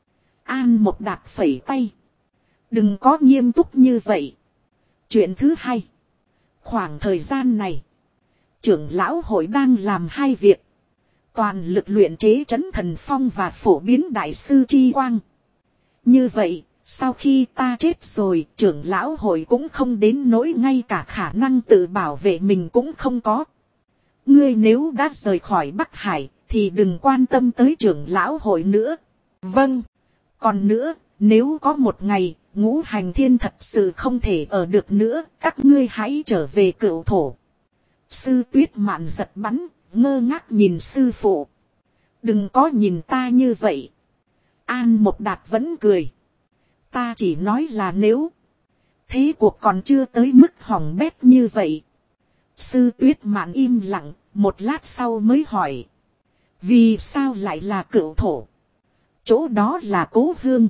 An Mộc Đạt phẩy tay. Đừng có nghiêm túc như vậy. Chuyện thứ hai. Khoảng thời gian này, trưởng lão hội đang làm hai việc. Toàn lực luyện chế trấn thần phong và phổ biến đại sư chi quang. Như vậy, sau khi ta chết rồi, trưởng lão hội cũng không đến nỗi ngay cả khả năng tự bảo vệ mình cũng không có. Ngươi nếu đã rời khỏi Bắc Hải, thì đừng quan tâm tới trưởng lão hội nữa. Vâng. Còn nữa, nếu có một ngày, Ngũ Hành Thiên thật sự không thể ở được nữa, các ngươi hãy trở về Cựu Thổ. Sư Tuyết Mạn giật bắn, ngơ ngác nhìn sư phụ. Đừng có nhìn ta như vậy. An Mộc Đạt vẫn cười. Ta chỉ nói là nếu. Thế cuộc còn chưa tới mức hỏng bét như vậy. Sư Tuyết Mạn im lặng, một lát sau mới hỏi. Vì sao lại là Cựu Thổ? Chỗ đó là Cố Hương.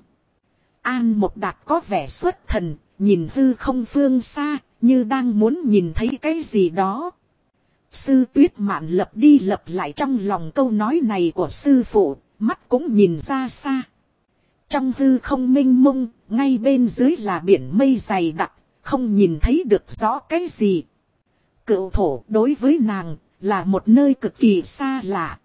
An Mộc Đạt có vẻ xuất thần, nhìn hư không phương xa, như đang muốn nhìn thấy cái gì đó. Sư Tuyết Mạn lặp đi lặp lại trong lòng câu nói này của sư phụ, mắt cũng nhìn ra xa. Trong hư không mênh mông, ngay bên dưới là biển mây dày đặc, không nhìn thấy được rõ cái gì. Cựu Thổ đối với nàng là một nơi cực kỳ xa lạ.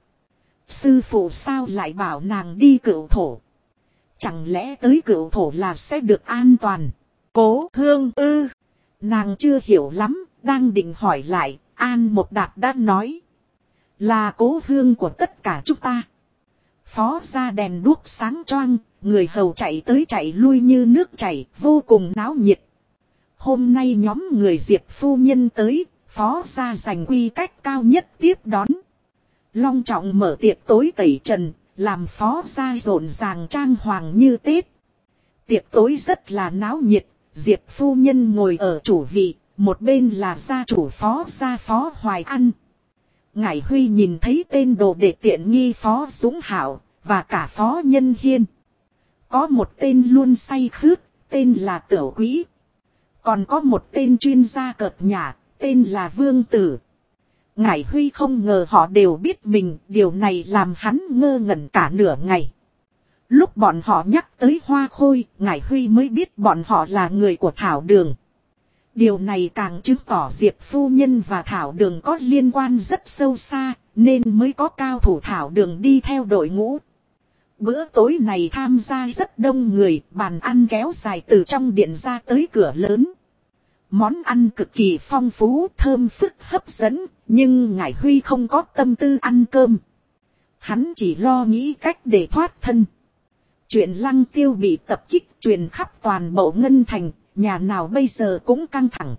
Sư phụ sao lại bảo nàng đi Cựu Thổ? Chẳng lẽ tới Cựu Thổ là sẽ được an toàn? Cố Hương ư? Nàng chưa hiểu lắm, đang định hỏi lại, An Mộc Đạt đã nói. Là Cố Hương của tất cả chúng ta. Phó ra đèn đuốc sáng choang, người hầu chạy tới chạy lui như nước chảy, vô cùng náo nhiệt. Hôm nay nhóm người Diệp phu nhân tới, phó ra giành quy cách cao nhất tiếp đón. Long trọng mở tiệc tối tẩy trần, làm phó ra rộn ràng trang hoàng như Tết. Tiệc tối rất là náo nhiệt, Diệp phu nhân ngồi ở chủ vị, một bên là gia chủ phó gia Phó Hoài An. Ngải Huy nhìn thấy tên đồ đệ tiện nghi Phó Dũng Hảo, và cả Phó Nhân Hiên. Có một tên luôn say khướt, tên là Tửu Quý. Còn có một tên chuyên gia cợt nhả, tên là Vương Tử. Ngải Huy không ngờ họ đều biết mình, điều này làm hắn ngơ ngẩn cả nửa ngày. Lúc bọn họ nhắc tới Hoa Khôi, Ngải Huy mới biết bọn họ là người của Thảo Đường. Điều này càng chứng tỏ Diệp phu nhân và Thảo Đường có liên quan rất sâu xa, nên mới có cao thủ Thảo Đường đi theo đội ngũ. Bữa tối này tham gia rất đông người, bàn ăn kéo dài từ trong điện ra tới cửa lớn. Món ăn cực kỳ phong phú, thơm phức hấp dẫn, nhưng Ngải Huy không có tâm tư ăn cơm. Hắn chỉ lo nghĩ cách để thoát thân. Chuyện Lăng Tiêu bị tập kích truyền khắp toàn bộ Ngân Thành, nhà nào bây giờ cũng căng thẳng.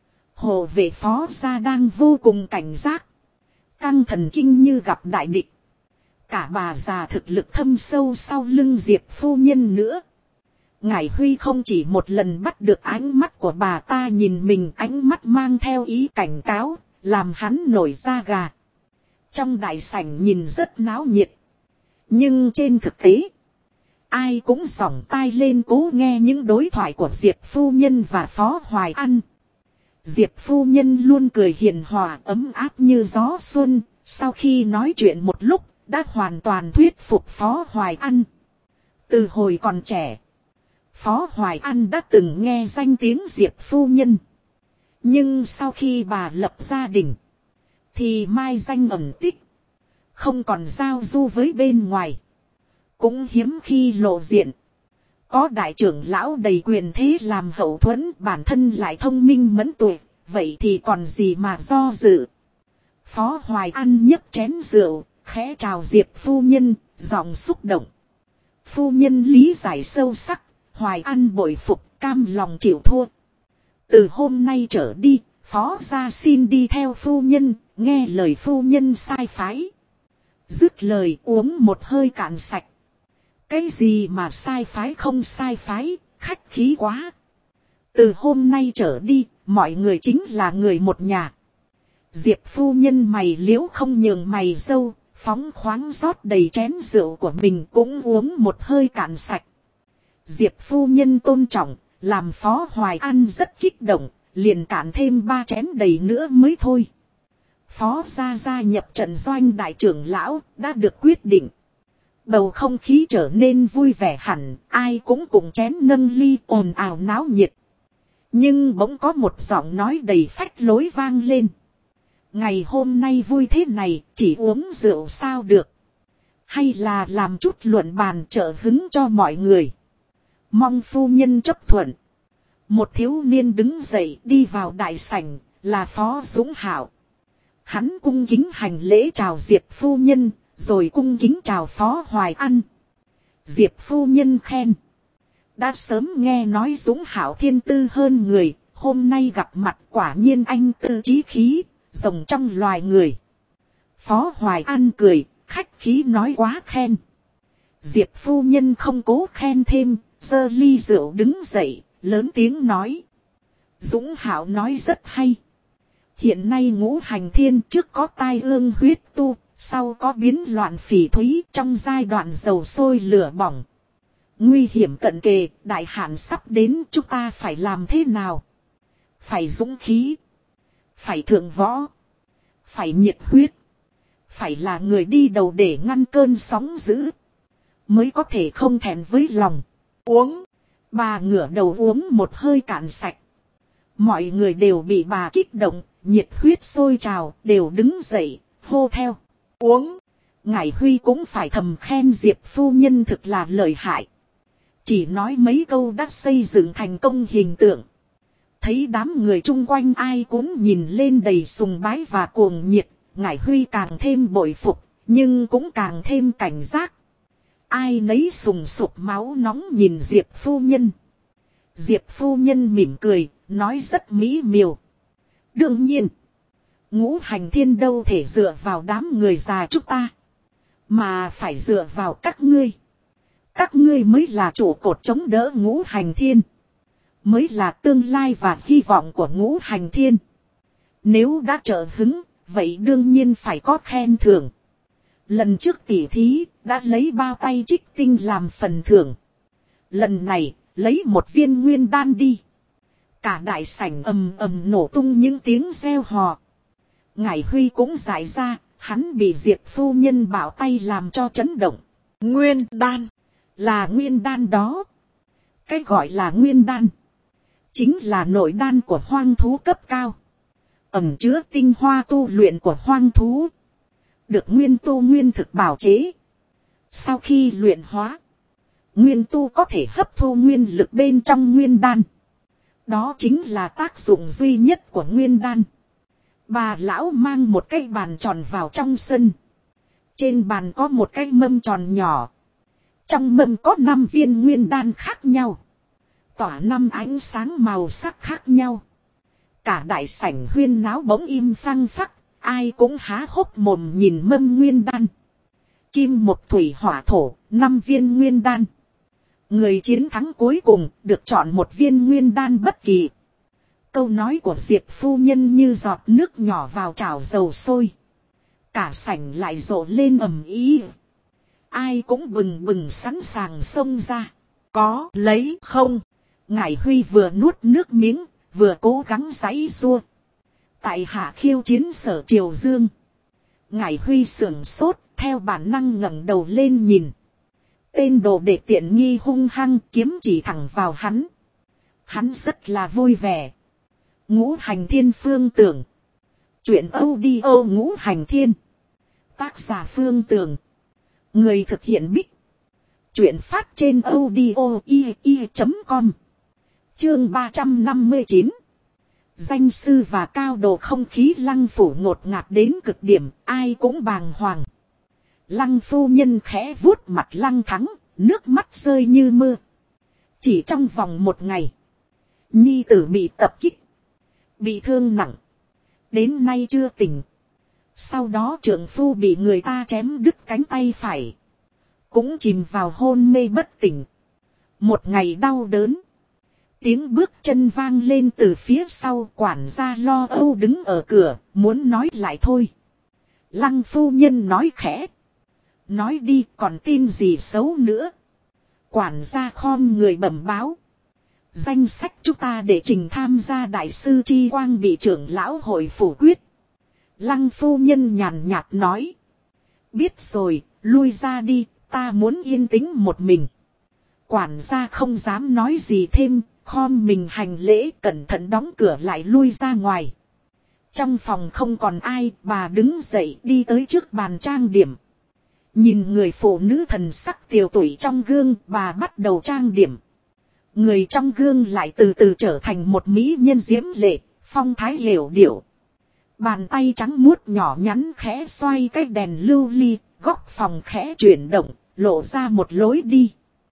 Hộ vệ phó gia đang vô cùng cảnh giác. Căng thần kinh như gặp đại địch. Cả bà già thực lực thâm sâu sau lưng Diệp phu nhân nữa. Ngải Huy không chỉ một lần bắt được ánh mắt của bà ta nhìn mình, ánh mắt mang theo ý cảnh cáo, làm hắn nổi da gà. Trong đại sảnh nhìn rất náo nhiệt. Nhưng trên thực tế, ai cũng giỏng tai lên cố nghe những đối thoại của Diệp phu nhân và Phó Hoài An. Diệp phu nhân luôn cười hiền hòa ấm áp như gió xuân, Sau khi nói chuyện một lúc, đã hoàn toàn thuyết phục Phó Hoài An. Từ hồi còn trẻ, Phó Hoài An đã từng nghe danh tiếng Diệp phu nhân. Nhưng sau khi bà lập gia đình, thì mai danh ẩn tích, không còn giao du với bên ngoài, cũng hiếm khi lộ diện. Có đại trưởng lão đầy quyền thế làm hậu thuẫn, bản thân lại thông minh mẫn tuệ, vậy thì còn gì mà do dự. Phó Hoài An nhấc chén rượu, khẽ chào Diệp phu nhân, giọng xúc động. Phu nhân lý giải sâu sắc, Hoài An bội phục, cam lòng chịu thua. Từ hôm nay trở đi, Phó gia xin đi theo phu nhân, nghe lời phu nhân sai phái. Dứt lời uống một hơi cạn sạch. Cái gì mà sai phái không sai phái, khách khí quá. Từ hôm nay trở đi, mọi người chính là người một nhà. Diệp phu nhân mày liễu không nhường mày dâu, phóng khoáng rót đầy chén rượu của mình cũng uống một hơi cạn sạch. Diệp phu nhân tôn trọng, làm Phó Hoài An rất kích động, liền cạn thêm 3 chén đầy nữa mới thôi. Phó gia nhập trận doanh đại trưởng lão đã được quyết định. Bầu không khí trở nên vui vẻ hẳn, ai cũng cùng chén nâng ly ồn ào náo nhiệt. Nhưng bỗng có một giọng nói đầy phách lối vang lên. Ngày hôm nay vui thế này, chỉ uống rượu sao được. Hay là làm chút luận bàn trợ hứng cho mọi người. Mong phu nhân chấp thuận. Một thiếu niên đứng dậy đi vào đại sảnh, là Phó Dũng Hạo. Hắn cung kính hành lễ chào Diệp phu nhân, rồi cung kính chào Phó Hoài An. Diệp phu nhân khen. Đã sớm nghe nói Dũng Hạo thiên tư hơn người, hôm nay gặp mặt quả nhiên anh tư chí khí, rồng trong loài người. Phó Hoài An cười, khách khí nói quá khen. Diệp phu nhân không cố khen thêm, giơ ly rượu đứng dậy, lớn tiếng nói. Dũng Hạo nói rất hay. Hiện nay ngũ hành thiên trước có tai ương huyết tu, sau có biến loạn phỉ thúy, trong giai đoạn dầu sôi lửa bỏng. Nguy hiểm cận kề, đại hạn sắp đến, chúng ta phải làm thế nào? Phải dũng khí, phải thượng võ, phải nhiệt huyết, phải là người đi đầu để ngăn cơn sóng dữ, mới có thể không thẹn với lòng. Uống. Bà ngửa đầu uống một hơi cạn sạch. Mọi người đều bị bà kích động, nhiệt huyết sôi trào, đều đứng dậy, hô theo. Uống. Ngải Huy cũng phải thầm khen Diệp phu nhân thực là lợi hại. Chỉ nói mấy câu đã xây dựng thành công hình tượng. Thấy đám người chung quanh ai cũng nhìn lên đầy sùng bái và cuồng nhiệt, Ngải Huy càng thêm bội phục, nhưng cũng càng thêm cảnh giác. Ai nấy sùng sục máu nóng nhìn Diệp phu nhân. Diệp phu nhân mỉm cười, nói rất mỹ miều. Đương nhiên, ngũ hành thiên đâu thể dựa vào đám người già chúng ta, mà phải dựa vào các ngươi. Các ngươi mới là trụ cột chống đỡ ngũ hành thiên, mới là tương lai và hy vọng của ngũ hành thiên. Nếu đã trợ hứng, vậy đương nhiên phải có khen thưởng. Lần trước tỉ thí, đã lấy bao tay trích tinh làm phần thưởng. Lần này, lấy một viên nguyên đan đi. Cả đại sảnh ầm ầm nổ tung những tiếng reo hò. Ngải Huy cũng giải ra, hắn bị Diệp phu nhân bảo tay làm cho chấn động. Nguyên đan, là nguyên đan đó. Cái gọi là nguyên đan, chính là nội đan của hoang thú cấp cao. Ẩn chứa tinh hoa tu luyện của hoang thú. Được nguyên tu nguyên thực bảo chế. Sau khi luyện hóa, nguyên tu có thể hấp thu nguyên lực bên trong nguyên đan. Đó chính là tác dụng duy nhất của nguyên đan. Bà lão mang một cái bàn tròn vào trong sân. Trên bàn có một cái mâm tròn nhỏ. Trong mâm có 5 viên nguyên đan khác nhau. Tỏa 5 ánh sáng màu sắc khác nhau. Cả đại sảnh huyên náo bỗng im phăng phắc. Ai cũng há hốc mồm nhìn mâm nguyên đan. Kim một thủy hỏa thổ, 5 viên nguyên đan. Người chiến thắng cuối cùng được chọn một viên nguyên đan bất kỳ. Câu nói của Diệp phu nhân như giọt nước nhỏ vào chảo dầu sôi. Cả sảnh lại rộ lên ầm ĩ. Ai cũng bừng bừng sẵn sàng xông ra. Có lấy không? Ngải Huy vừa nuốt nước miếng, vừa cố gắng giãy giụa. Tại hạ khiêu chiến Sở Triều Dương. Ngải Huy sưởng sốt, theo bản năng ngẩng đầu lên nhìn. Tên đồ đệ tiện nghi hung hăng kiếm chỉ thẳng vào hắn. Hắn rất là vui vẻ. Ngũ Hành Thiên Phương Tưởng. Chuyện audio Ngũ Hành Thiên. Tác giả Phương Tưởng. Người thực hiện Bích. Chuyện phát trên audio.com. Chương 359. Danh sư và cao độ không khí Lăng phủ ngột ngạt đến cực điểm, ai cũng bàng hoàng. Lăng phu nhân khẽ vuốt mặt Lăng Thắng, nước mắt rơi như mưa. Chỉ trong vòng một ngày, nhi tử bị tập kích, bị thương nặng, đến nay chưa tỉnh. Sau đó trượng phu bị người ta chém đứt cánh tay phải, cũng chìm vào hôn mê bất tỉnh. Một ngày đau đớn. Tiếng bước chân vang lên từ phía sau, quản gia lo âu đứng ở cửa, muốn nói lại thôi. Lăng phu nhân nói khẽ. Nói đi, còn tin gì xấu nữa. Quản gia khom người bẩm báo. Danh sách chúng ta để trình tham gia đại sư chi quang bị trưởng lão hội phủ quyết. Lăng phu nhân nhàn nhạt nói. Biết rồi, lui ra đi, ta muốn yên tĩnh một mình. Quản gia không dám nói gì thêm, khom mình hành lễ cẩn thận đóng cửa lại lui ra ngoài. Trong phòng không còn ai, bà đứng dậy đi tới trước bàn trang điểm. Nhìn người phụ nữ thần sắc tiều tụy trong gương, bà bắt đầu trang điểm. Người trong gương lại từ từ trở thành một mỹ nhân diễm lệ, phong thái hiểu điệu. Bàn tay trắng muốt nhỏ nhắn khẽ xoay cái đèn lưu ly, góc phòng khẽ chuyển động, lộ ra một lối đi.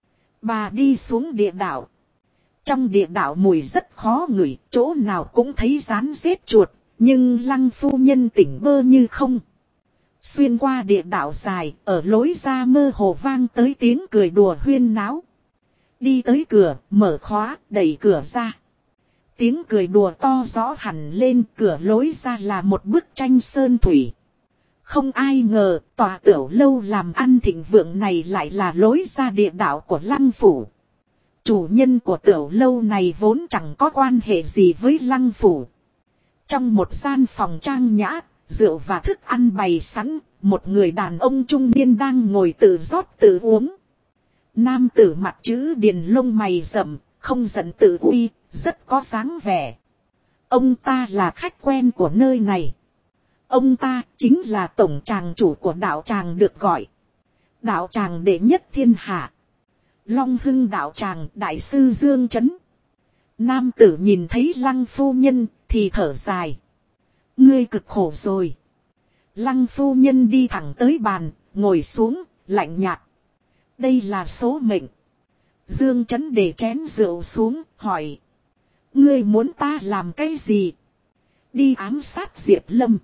Bà đi xuống địa đạo. Trong địa đạo mùi rất khó ngửi, chỗ nào cũng thấy rán rết chuột, nhưng Lăng phu nhân tỉnh bơ như không. Xuyên qua địa đạo dài, ở lối ra mơ hồ vang tới tiếng cười đùa huyên náo. Đi tới cửa, mở khóa, đẩy cửa ra. Tiếng cười đùa to rõ hẳn lên, cửa lối ra là một bức tranh sơn thủy. Không ai ngờ, tòa tiểu lâu làm ăn thịnh vượng này lại là lối ra địa đạo của Lăng phủ. Chủ nhân của tiểu lâu này vốn chẳng có quan hệ gì với Lăng phủ. Trong một gian phòng trang nhã, rượu và thức ăn bày sẵn, một người đàn ông trung niên đang ngồi tự rót tự uống. Nam tử mặt chữ điền lông mày rậm, không giận tự uy, rất có dáng vẻ. Ông ta là khách quen của nơi này. Ông ta chính là tổng tràng chủ của đạo tràng được gọi. Đạo tràng đệ nhất thiên hạ. Long Hưng đạo tràng đại sư Dương Chấn. Nam tử nhìn thấy Lăng phu nhân thì thở dài. Ngươi cực khổ rồi. Lăng phu nhân đi thẳng tới bàn, ngồi xuống, lạnh nhạt. Đây là số mệnh. Dương Chấn để chén rượu xuống, hỏi. Ngươi muốn ta làm cái gì? Đi ám sát Diệp Lâm.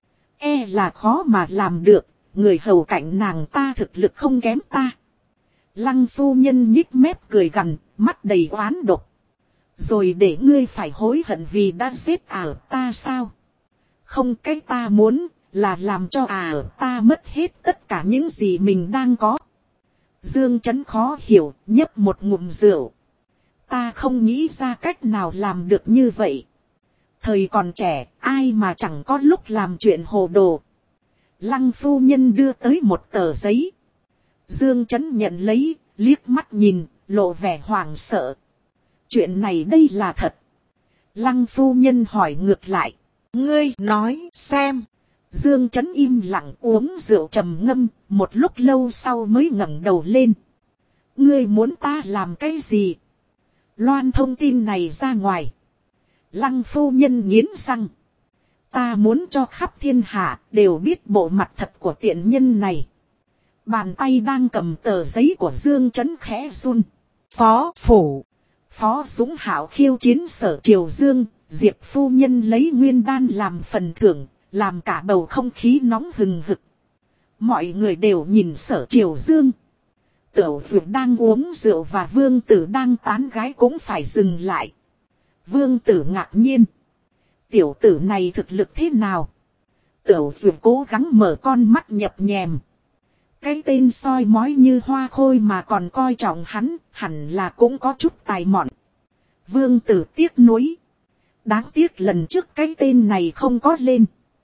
E là khó mà làm được, người hầu cạnh nàng ta thực lực không kém ta. Lăng phu nhân nhích mép cười gằn, mắt đầy oán độc. Rồi để ngươi phải hối hận vì đã giết ta sao? Không, cái ta muốn là làm cho ta mất hết tất cả những gì mình đang có. Dương Chấn khó hiểu, nhấp một ngụm rượu. Ta không nghĩ ra cách nào làm được như vậy. Thời còn trẻ, ai mà chẳng có lúc làm chuyện hồ đồ. Lăng phu nhân đưa tới một tờ giấy. Dương Chấn nhận lấy, liếc mắt nhìn, lộ vẻ hoảng sợ. Chuyện này đây là thật. Lăng phu nhân hỏi ngược lại. Ngươi nói xem. Dương Chấn im lặng uống rượu trầm ngâm, một lúc lâu sau mới ngẩng đầu lên. Ngươi muốn ta làm cái gì? Loan thông tin này ra ngoài. Lăng phu nhân nghiến răng. Ta muốn cho khắp thiên hạ đều biết bộ mặt thật của tiện nhân này. Bàn tay đang cầm tờ giấy của Dương Chấn khẽ run. Phó phủ. Phó Dũng Hạo khiêu chiến Sở Triều Dương. Diệp phu nhân lấy nguyên đan làm phần thưởng. Làm cả bầu không khí nóng hừng hực. Mọi người đều nhìn Sở Triều Dương. Tiểu Dược đang uống rượu và Vương Tử đang tán gái cũng phải dừng lại. Vương Tử ngạc nhiên. Tiểu tử này thực lực thế nào? Tiểu Dược cố gắng mở con mắt nhập nhèm. Cái tên soi mói như hoa khôi mà còn coi trọng hắn, hẳn là cũng có chút tài mọn. Vương Tử tiếc nuối. Đáng tiếc lần trước cái tên này không có lên.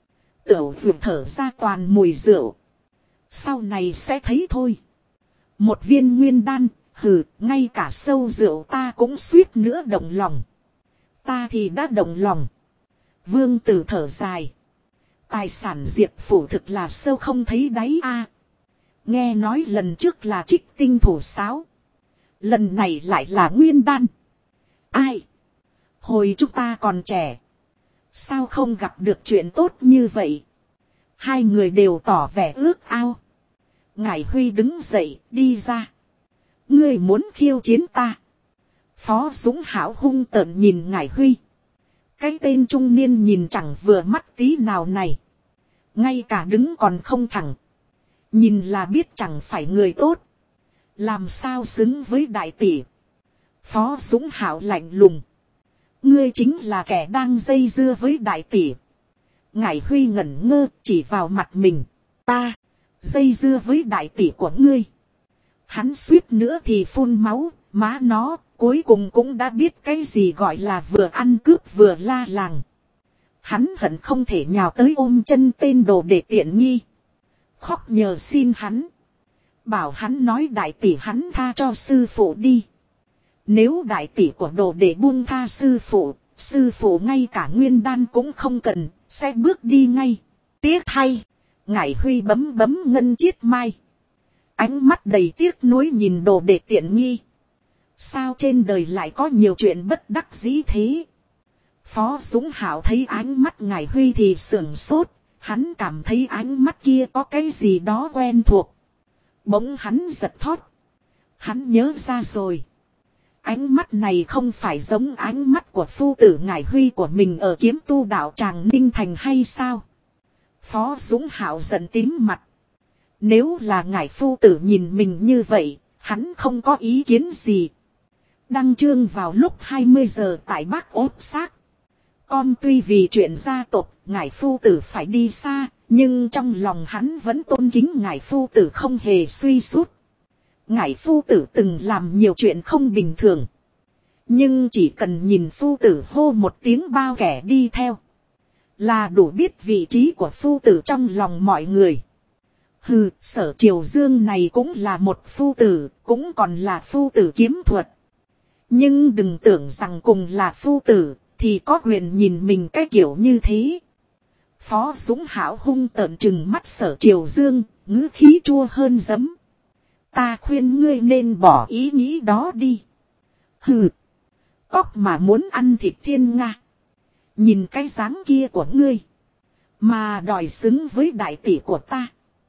tửu vượt thở ra toàn mùi rượu. Sau này sẽ thấy thôi. Một viên nguyên đan, hừ, ngay cả sâu rượu ta cũng suýt nữa động lòng. Ta thì đã động lòng. Vương Tử thở dài. Tài sản Diệp phủ thực là sâu không thấy đáy a. Nghe nói lần trước là trích tinh thủ sáo. Lần này lại là nguyên đan. Ai? Hồi chúng ta còn trẻ. Sao không gặp được chuyện tốt như vậy? Hai người đều tỏ vẻ ước ao. Ngải Huy đứng dậy đi ra. Ngươi muốn khiêu chiến ta? Phó Dũng Hảo hung tợn nhìn Ngải Huy. Cái tên trung niên nhìn chẳng vừa mắt tí nào này. Ngay cả đứng còn không thẳng. Nhìn là biết chẳng phải người tốt. Làm sao xứng với đại tỷ. Phó Dũng Hảo lạnh lùng. Ngươi chính là kẻ đang dây dưa với đại tỷ. Ngải Huy ngẩn ngơ chỉ vào mặt mình. Ta, dây dưa với đại tỷ của ngươi. Hắn suýt nữa thì phun máu, má nó, cuối cùng cũng đã biết cái gì gọi là vừa ăn cướp vừa la làng. Hắn hận không thể nhào tới ôm chân tên đồ để tiện nghi. Khóc nhờ xin hắn. Bảo hắn nói đại tỷ hắn tha cho sư phụ đi. Nếu đại tỷ của đồ để buông tha sư phụ ngay cả nguyên đan cũng không cần, sẽ bước đi ngay. Tiếc thay, Ngải Huy bấm ngân chiết mai. Ánh mắt đầy tiếc nuối nhìn đồ để tiện nghi. Sao trên đời lại có nhiều chuyện bất đắc dĩ thế? Phó Dũng Hảo thấy ánh mắt Ngải Huy thì sửng sốt. Hắn cảm thấy ánh mắt kia có cái gì đó quen thuộc. Bỗng hắn giật thót. Hắn nhớ ra rồi. Ánh mắt này không phải giống ánh mắt của phu tử Ngải Huy của mình ở Kiếm Tu đạo tràng Ninh Thành hay sao? Phó Dũng Hảo giận tím mặt. Nếu là Ngải phu tử nhìn mình như vậy, hắn không có ý kiến gì. Đăng chương vào lúc 20 giờ tại Bắc Ốt Xác. Con tuy vì chuyện gia tộc, Ngải phu tử phải đi xa, nhưng trong lòng hắn vẫn tôn kính Ngải phu tử không hề suy sút. Ngải phu tử từng làm nhiều chuyện không bình thường. Nhưng chỉ cần nhìn phu tử hô một tiếng bao kẻ đi theo. Là đủ biết vị trí của phu tử trong lòng mọi người. Hừ, Sở Triều Dương này cũng là một phu tử, cũng còn là phu tử kiếm thuật. Nhưng đừng tưởng rằng cùng là phu tử, thì có quyền nhìn mình cái kiểu như thế. Phó Dũng Hảo hung tợn trừng mắt Sở Triều Dương, ngữ khí chua hơn giấm. Ta khuyên ngươi nên bỏ ý nghĩ đó đi. Hừ, cóc mà muốn ăn thịt thiên nga. Nhìn cái dáng kia của ngươi, mà đòi xứng với đại tỷ của ta.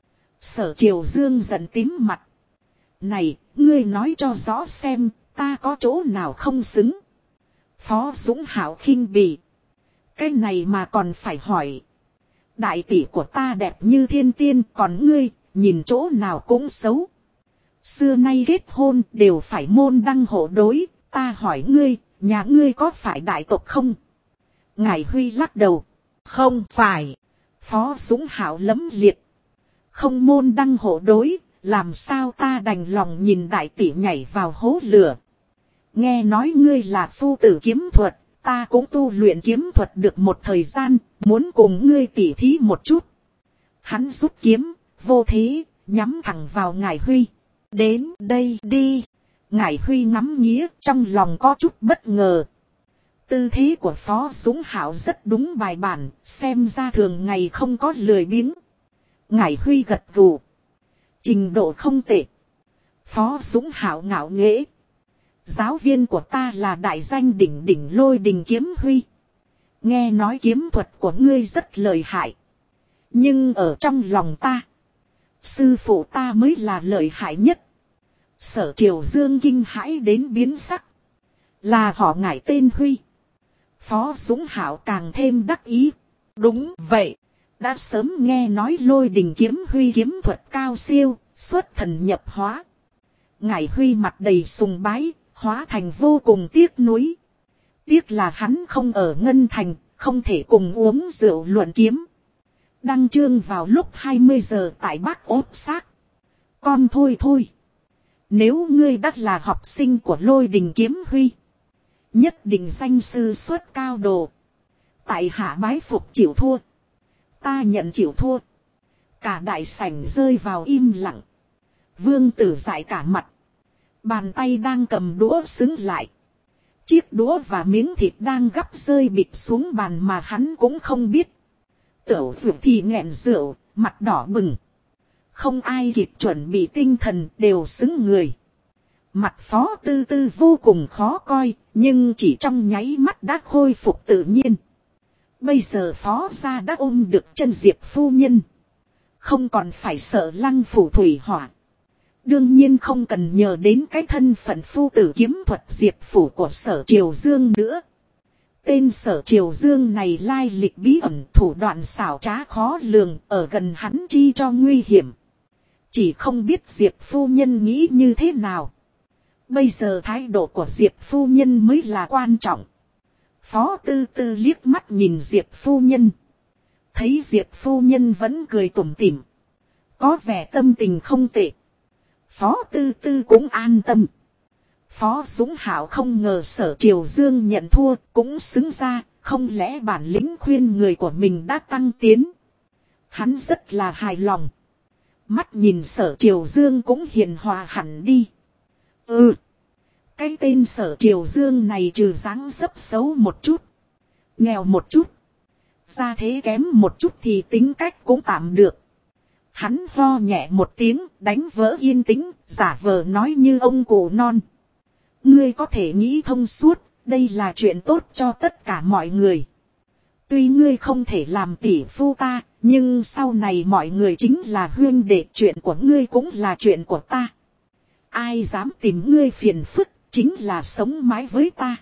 Sở Triều Dương giận tím mặt. Này, ngươi nói cho rõ xem, ta có chỗ nào không xứng. Phó Dũng Hảo khinh bỉ. Cái này mà còn phải hỏi. Đại tỷ của ta đẹp như thiên tiên, còn ngươi, nhìn chỗ nào cũng xấu. Xưa nay kết hôn đều phải môn đăng hộ đối, ta hỏi ngươi, nhà ngươi có phải đại tộc không? Ngải Huy lắc đầu. Không phải. Phó Dũng Hảo lấm liệt. Không môn đăng hộ đối, làm sao ta đành lòng nhìn đại tỷ nhảy vào hố lửa. Nghe nói ngươi là phu tử kiếm thuật, ta cũng tu luyện kiếm thuật được một thời gian, muốn cùng ngươi tỉ thí một chút. Hắn rút kiếm, vô thế, nhắm thẳng vào Ngải Huy. Đến đây đi. Ngải Huy ngắm nghía, trong lòng có chút bất ngờ. Tư thế của Phó Dũng Hảo rất đúng bài bản, xem ra thường ngày không có lười biếng. Ngải Huy gật gù. Trình độ không tệ. Phó Dũng Hảo ngạo nghễ. Giáo viên của ta là đại danh đỉnh đỉnh Lôi Đình Kiếm Huy. Nghe nói kiếm thuật của ngươi rất lợi hại. Nhưng ở trong lòng ta, sư phụ ta mới là lợi hại nhất. Sở Triều Dương kinh hãi đến biến sắc. Là họ Ngải tên Huy. Phó Dũng Hảo càng thêm đắc ý. Đúng vậy. Đã sớm nghe nói Lôi Đình Kiếm Huy kiếm thuật cao siêu, xuất thần nhập hóa. Ngải Huy mặt đầy sùng bái, hóa thành vô cùng tiếc nuối. Tiếc là hắn không ở Ngân Thành, không thể cùng uống rượu luận kiếm. Đăng chương vào lúc 20 giờ tại Bắc Ốt Xác. Con thôi. Nếu ngươi đã là học sinh của Lôi Đình Kiếm Huy, nhất định danh sư xuất cao đồ. Tại hạ bái phục chịu thua. Ta nhận chịu thua. Cả đại sảnh rơi vào im lặng. Vương Tử dại cả mặt. Bàn tay đang cầm đũa xứng lại. Chiếc đũa và miếng thịt đang gắp rơi bịch xuống bàn mà hắn cũng không biết. Tửu Dược thì nghẹn rượu, mặt đỏ bừng. Không ai kịp chuẩn bị tinh thần, đều xứng người. Mặt Phó Tư Tư vô cùng khó coi, nhưng chỉ trong nháy mắt đã khôi phục tự nhiên. Bây giờ Phó gia đã ôm được chân Diệp phu nhân. Không còn phải sợ Lăng Phủ thủy hỏa. Đương nhiên không cần nhờ đến cái thân phận phu tử kiếm thuật Diệp phủ của Sở Triều Dương nữa. Tên Sở Triều Dương này lai lịch bí ẩn, thủ đoạn xảo trá khó lường, ở gần hắn chi cho nguy hiểm. Chỉ không biết Diệp phu nhân nghĩ như thế nào. Bây giờ thái độ của Diệp phu nhân mới là quan trọng. Phó Tư Tư liếc mắt nhìn Diệp phu nhân. Thấy Diệp phu nhân vẫn cười tủm tỉm. Có vẻ tâm tình không tệ. Phó Tư Tư cũng an tâm. Phó Dũng Hảo không ngờ Sở Triều Dương nhận thua, cũng xứng ra, không lẽ bản lĩnh khuyên người của mình đã tăng tiến. Hắn rất là hài lòng. Mắt nhìn Sở Triều Dương cũng hiền hòa hẳn đi. Cái tên Sở Triều Dương này trừ dáng dấp xấu một chút, nghèo một chút, gia thế kém một chút thì tính cách cũng tạm được. Hắn ho nhẹ một tiếng, đánh vỡ yên tĩnh, giả vờ nói như ông cụ non. Ngươi có thể nghĩ thông suốt, đây là chuyện tốt cho tất cả mọi người. Tuy ngươi không thể làm tỷ phu ta, nhưng sau này mọi người chính là huynh đệ, chuyện của ngươi cũng là chuyện của ta. Ai dám tìm ngươi phiền phức, chính là sống mái với ta.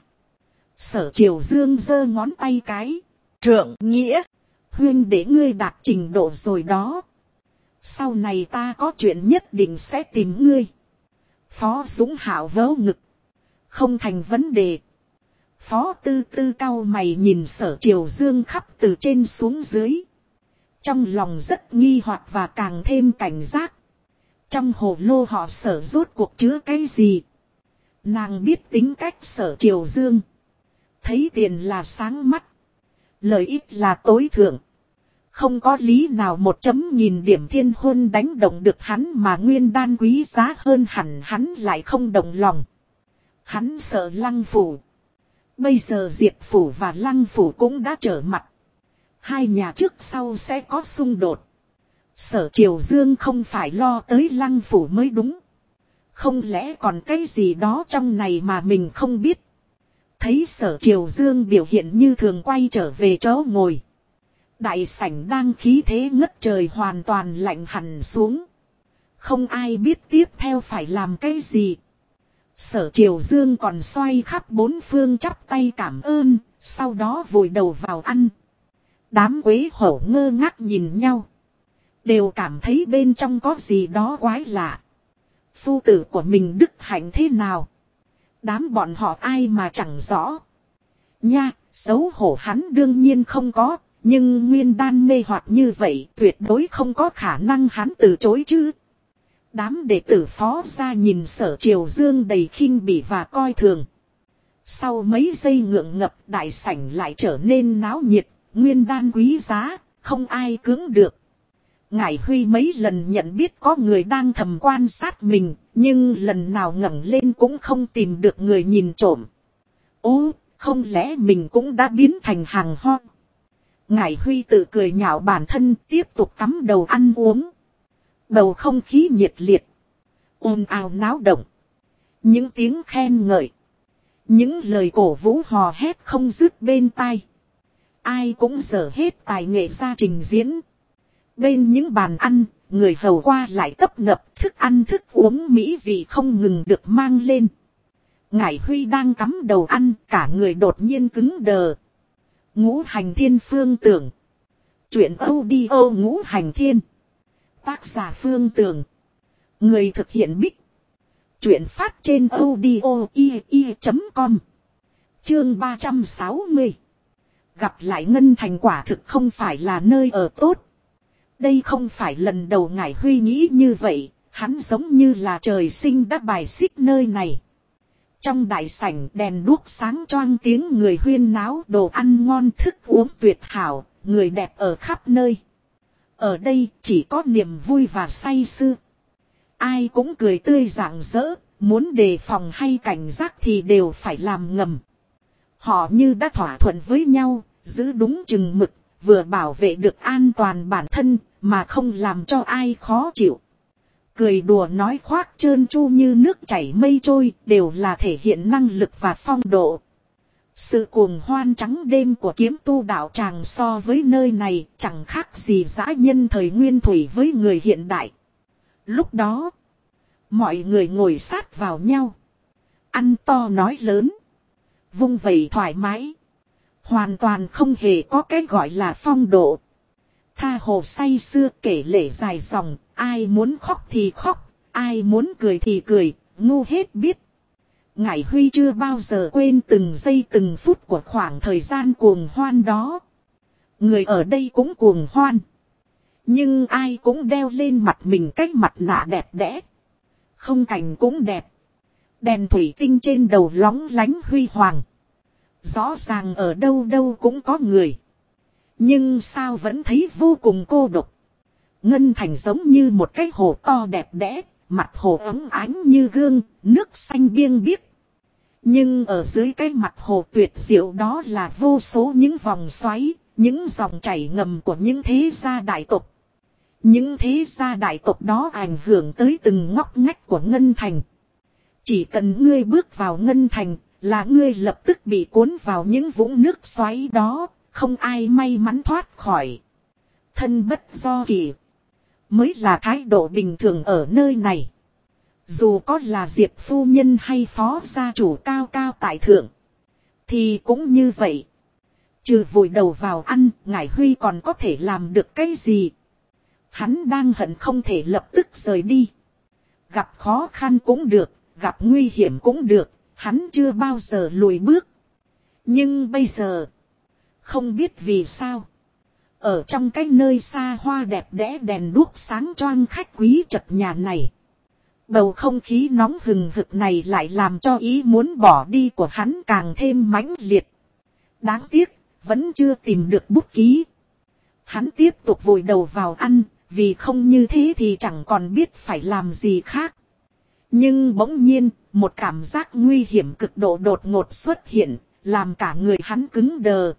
Sở Triều Dương giơ ngón tay cái. Trượng nghĩa, huynh đệ ngươi đạt trình độ rồi đó. Sau này ta có chuyện nhất định sẽ tìm ngươi. Phó Dũng Hảo vớ ngực. Không thành vấn đề. Phó Tư Tư cau mày nhìn Sở Triều Dương khắp từ trên xuống dưới. Trong lòng rất nghi hoặc và càng thêm cảnh giác. Trong hồ lô họ Sở rốt cuộc chứa cái gì? Nàng biết tính cách Sở Triều Dương. Thấy tiền là sáng mắt. Lợi ích là tối thượng. Không có lý nào 1.000 điểm thiên huân đánh động được hắn mà nguyên đan quý giá hơn hẳn hắn lại không đồng lòng. Hắn sợ Lăng Phủ. Bây giờ Diệp Phủ và Lăng Phủ cũng đã trở mặt. Hai nhà trước sau sẽ có xung đột. Sở Triều Dương không phải lo tới Lăng Phủ mới đúng. Không lẽ còn cái gì đó trong này mà mình không biết. Thấy Sở Triều Dương biểu hiện như thường quay trở về chỗ ngồi. Đại sảnh đang khí thế ngất trời hoàn toàn lạnh hẳn xuống. Không ai biết tiếp theo phải làm cái gì. Sở Triều Dương còn xoay khắp bốn phương chắp tay cảm ơn, sau đó vùi đầu vào ăn. Đám quế hổ ngơ ngác nhìn nhau. Đều cảm thấy bên trong có gì đó quái lạ. Phu tử của mình đức hạnh thế nào? Đám bọn họ ai mà chẳng rõ. Nha, xấu hổ hắn đương nhiên không có. Nhưng nguyên đan mê hoặc như vậy tuyệt đối không có khả năng hắn từ chối chứ. Đám đệ tử Phó gia nhìn Sở Triều Dương đầy khinh bỉ và coi thường. Sau mấy giây ngượng ngập đại sảnh lại trở nên náo nhiệt, nguyên đan quý giá, không ai cưỡng được. Ngải Huy mấy lần nhận biết có người đang thầm quan sát mình, nhưng lần nào ngẩng lên cũng không tìm được người nhìn trộm. Ô, không lẽ mình cũng đã biến thành hàng ho? Ngải Huy tự cười nhạo bản thân, tiếp tục cắm đầu ăn uống. Bầu không khí nhiệt liệt, ồn ào náo động. Những tiếng khen ngợi, những lời cổ vũ hò hét không dứt bên tai. Ai cũng dở hết tài nghệ ra trình diễn. Bên những bàn ăn, người hầu qua lại tấp nập, thức ăn thức uống mỹ vị không ngừng được mang lên. Ngải Huy đang cắm đầu ăn, cả người đột nhiên cứng đờ. Ngũ Hành Thiên Phương Tưởng. Chuyện audio Ngũ Hành Thiên. Tác giả Phương Tưởng. Người thực hiện Bích. Chuyện phát trên audio i.com. Chương 360. Gặp lại Ngân Thành quả thực không phải là nơi ở tốt. Đây không phải lần đầu Ngải Huy nghĩ như vậy. Hắn giống như là trời sinh đã bài xích nơi này. Trong đại sảnh đèn đuốc sáng choang, tiếng người huyên náo, đồ ăn ngon thức uống tuyệt hảo, người đẹp ở khắp nơi. Ở đây chỉ có niềm vui và say sưa. Ai cũng cười tươi rạng rỡ, muốn đề phòng hay cảnh giác thì đều phải làm ngầm. Họ như đã thỏa thuận với nhau, giữ đúng chừng mực, vừa bảo vệ được an toàn bản thân, mà không làm cho ai khó chịu. Cười đùa nói khoác trơn tru như nước chảy mây trôi, đều là thể hiện năng lực và phong độ. Sự cuồng hoan trắng đêm của kiếm tu đạo tràng so với nơi này chẳng khác gì dã nhân thời nguyên thủy với người hiện đại. Lúc đó, mọi người ngồi sát vào nhau, ăn to nói lớn, vung vẩy thoải mái, hoàn toàn không hề có cái gọi là phong độ. Tha hồ say sưa kể lể dài dòng, ai muốn khóc thì khóc, ai muốn cười thì cười, ngu hết biết. Ngải Huy chưa bao giờ quên từng giây từng phút của khoảng thời gian cuồng hoan đó. Người ở đây cũng cuồng hoan, nhưng ai cũng đeo lên mặt mình cái mặt nạ đẹp đẽ. Không cảnh cũng đẹp, đèn thủy tinh trên đầu lóng lánh huy hoàng. Rõ ràng ở đâu đâu cũng có người, nhưng sao vẫn thấy vô cùng cô độc. Ngân Thành giống như một cái hồ to đẹp đẽ, mặt hồ óng ánh như gương, nước xanh biêng biếc. Nhưng ở dưới cái mặt hồ tuyệt diệu đó là vô số những vòng xoáy, những dòng chảy ngầm của những thế gia đại tộc. Những thế gia đại tộc đó ảnh hưởng tới từng ngóc ngách của Ngân Thành. Chỉ cần ngươi bước vào Ngân Thành là ngươi lập tức bị cuốn vào những vũng nước xoáy đó, không ai may mắn thoát khỏi. Thân bất do kỳ mới là thái độ bình thường ở nơi này. Dù có là Diệp phu nhân hay phó gia chủ cao cao tại thượng, thì cũng như vậy. Trừ vùi đầu vào ăn, Ngải Huy còn có thể làm được cái gì? Hắn đang hận không thể lập tức rời đi. Gặp khó khăn cũng được, gặp nguy hiểm cũng được, hắn chưa bao giờ lùi bước. Nhưng bây giờ, không biết vì sao, ở trong cái nơi xa hoa đẹp đẽ đèn đuốc sáng choang khách quý chật nhà này, bầu không khí nóng hừng hực này lại làm cho ý muốn bỏ đi của hắn càng thêm mãnh liệt. Đáng tiếc, vẫn chưa tìm được bút ký. Hắn tiếp tục vùi đầu vào ăn, vì không như thế thì chẳng còn biết phải làm gì khác. Nhưng bỗng nhiên, một cảm giác nguy hiểm cực độ đột ngột xuất hiện, làm cả người hắn cứng đờ.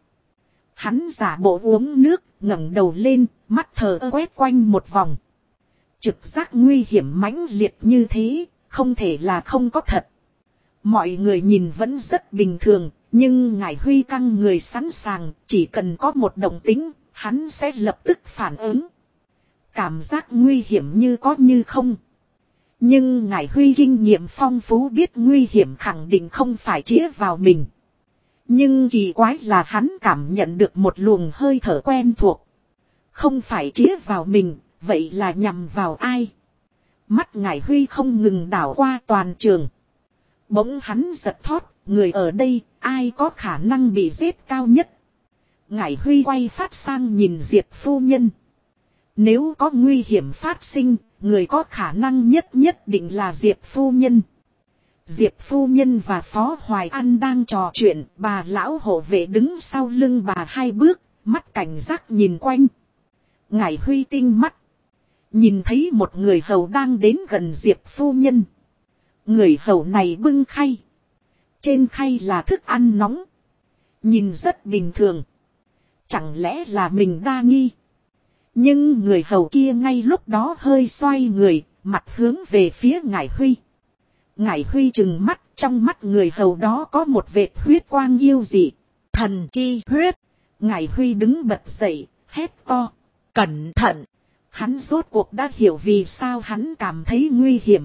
Hắn giả bộ uống nước, ngẩng đầu lên, mắt thờ ơ quét quanh một vòng. Trực giác nguy hiểm mãnh liệt như thế, không thể là không có thật. Mọi người nhìn vẫn rất bình thường, nhưng Ngải Huy căng người sẵn sàng, chỉ cần có một động tĩnh, hắn sẽ lập tức phản ứng. Cảm giác nguy hiểm như có như không. Nhưng Ngải Huy kinh nghiệm phong phú biết nguy hiểm khẳng định không phải chĩa vào mình. Nhưng kỳ quái là hắn cảm nhận được một luồng hơi thở quen thuộc. Không phải chĩa vào mình, vậy là nhằm vào ai? Mắt Ngải Huy không ngừng đảo qua toàn trường. Bỗng hắn giật thót, người ở đây, ai có khả năng bị giết cao nhất? Ngải Huy quay phát sang nhìn Diệp phu nhân. Nếu có nguy hiểm phát sinh, người có khả năng nhất định là Diệp phu nhân. Diệp phu nhân và Phó Hoài An đang trò chuyện, bà lão hộ vệ đứng sau lưng bà hai bước, mắt cảnh giác nhìn quanh. Ngải Huy tinh mắt, nhìn thấy một người hầu đang đến gần Diệp phu nhân. Người hầu này bưng khay. Trên khay là thức ăn nóng. Nhìn rất bình thường. Chẳng lẽ là mình đa nghi? Nhưng người hầu kia ngay lúc đó hơi xoay người, mặt hướng về phía Ngải Huy. Ngải Huy trừng mắt, trong mắt người hầu đó có một vệt huyết quang yêu dị. Thần chi huyết. Ngải Huy đứng bật dậy, hét to. Cẩn thận! Hắn rốt cuộc đã hiểu vì sao hắn cảm thấy nguy hiểm.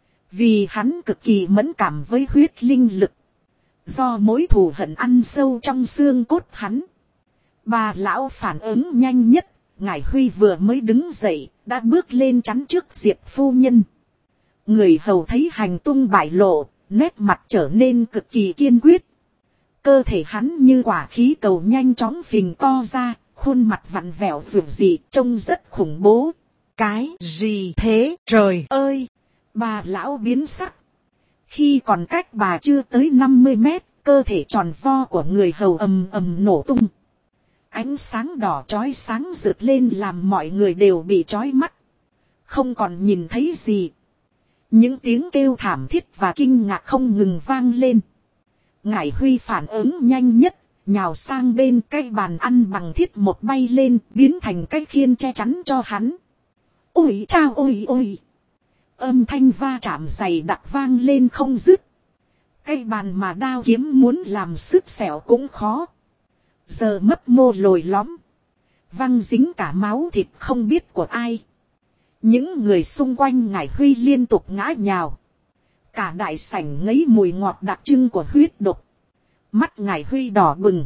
Vì hắn cực kỳ mẫn cảm với huyết linh lực. Do mối thù hận ăn sâu trong xương cốt hắn. Bà lão phản ứng nhanh nhất. Ngải Huy vừa mới đứng dậy, đã bước lên chắn trước Diệp phu nhân. Người hầu thấy hành tung bại lộ, nét mặt trở nên cực kỳ kiên quyết. Cơ thể hắn như quả khí cầu nhanh chóng phình to ra, khuôn mặt vặn vẹo rượu dị, trông rất khủng bố. Cái gì thế trời ơi! Bà lão biến sắc. Khi còn cách bà chưa tới 50 mét, cơ thể tròn vo của người hầu ầm ầm nổ tung. Ánh sáng đỏ chói sáng rực lên làm mọi người đều bị chói mắt. Không còn nhìn thấy gì. Những tiếng kêu thảm thiết và kinh ngạc không ngừng vang lên. Ngải Huy phản ứng nhanh nhất, nhào sang bên cái bàn ăn bằng thiết một bay lên, biến thành cái khiên che chắn cho hắn. Ôi chao ôi ôi! Âm thanh va chạm dày đặc vang lên không dứt. Cái bàn mà đao kiếm muốn làm sứt sẹo cũng khó. Giờ mấp mô lồi lõm. Văng dính cả máu thịt không biết của ai. Những người xung quanh Ngải Huy liên tục ngã nhào. Cả đại sảnh ngấy mùi ngọt đặc trưng của huyết độc. Mắt Ngải Huy đỏ bừng.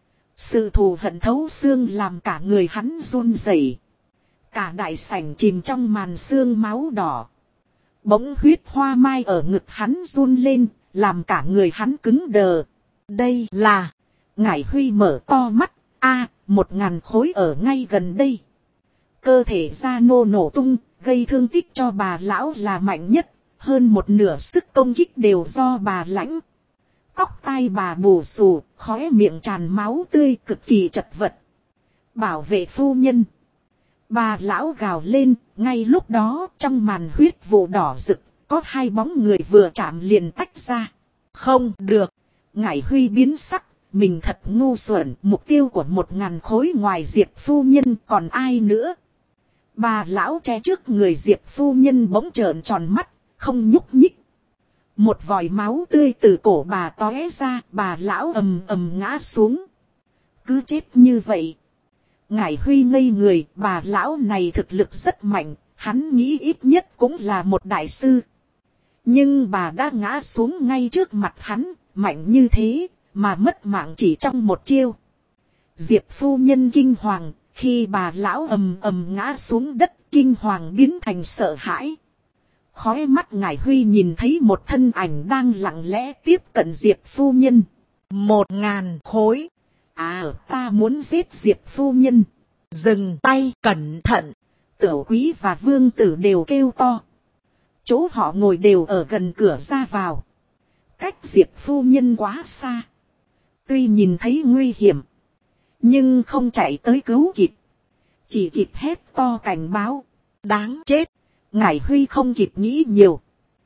Sự thù hận thấu xương làm cả người hắn run rẩy. Cả đại sảnh chìm trong màn xương máu đỏ. Bỗng huyết hoa mai ở ngực hắn run lên, làm cả người hắn cứng đờ. Đây là... Ngải Huy mở to mắt. 1.000 khối ở ngay gần đây. Cơ thể da nô nổ tung, gây thương tích cho bà lão là mạnh nhất. Hơn một nửa sức công kích đều do bà lãnh. Tóc tai bà bù xù, khóe miệng tràn máu tươi cực kỳ chật vật. Bảo vệ phu nhân. Bà lão gào lên, ngay lúc đó trong màn huyết vụ đỏ rực, có hai bóng người vừa chạm liền tách ra. Không được, Ngải Huy biến sắc, mình thật ngu xuẩn, mục tiêu của 1.000 khối ngoài Diệp phu nhân còn ai nữa. Bà lão che trước người Diệp phu nhân bỗng trợn tròn mắt, không nhúc nhích. Một vòi máu tươi từ cổ bà tóe ra, bà lão ầm ầm ngã xuống. Cứ chết như vậy. Ngải Huy ngây người, bà lão này thực lực rất mạnh, hắn nghĩ ít nhất cũng là một đại sư. Nhưng bà đã ngã xuống ngay trước mặt hắn, mạnh như thế, mà mất mạng chỉ trong một chiêu. Diệp phu nhân kinh hoàng, khi bà lão ầm ầm ngã xuống đất, kinh hoàng biến thành sợ hãi. Khóe mắt Ngải Huy nhìn thấy một thân ảnh đang lặng lẽ tiếp cận Diệp phu nhân. 1.000 khối. Ta muốn giết Diệp phu nhân. Dừng tay, cẩn thận. Tửu Quý và Vương Tử đều kêu to. Chỗ họ ngồi đều ở gần cửa ra vào. Cách Diệp phu nhân quá xa. Tuy nhìn thấy nguy hiểm, nhưng không chạy tới cứu kịp. Chỉ kịp hét to cảnh báo. Đáng chết. Ngải Huy không kịp nghĩ nhiều.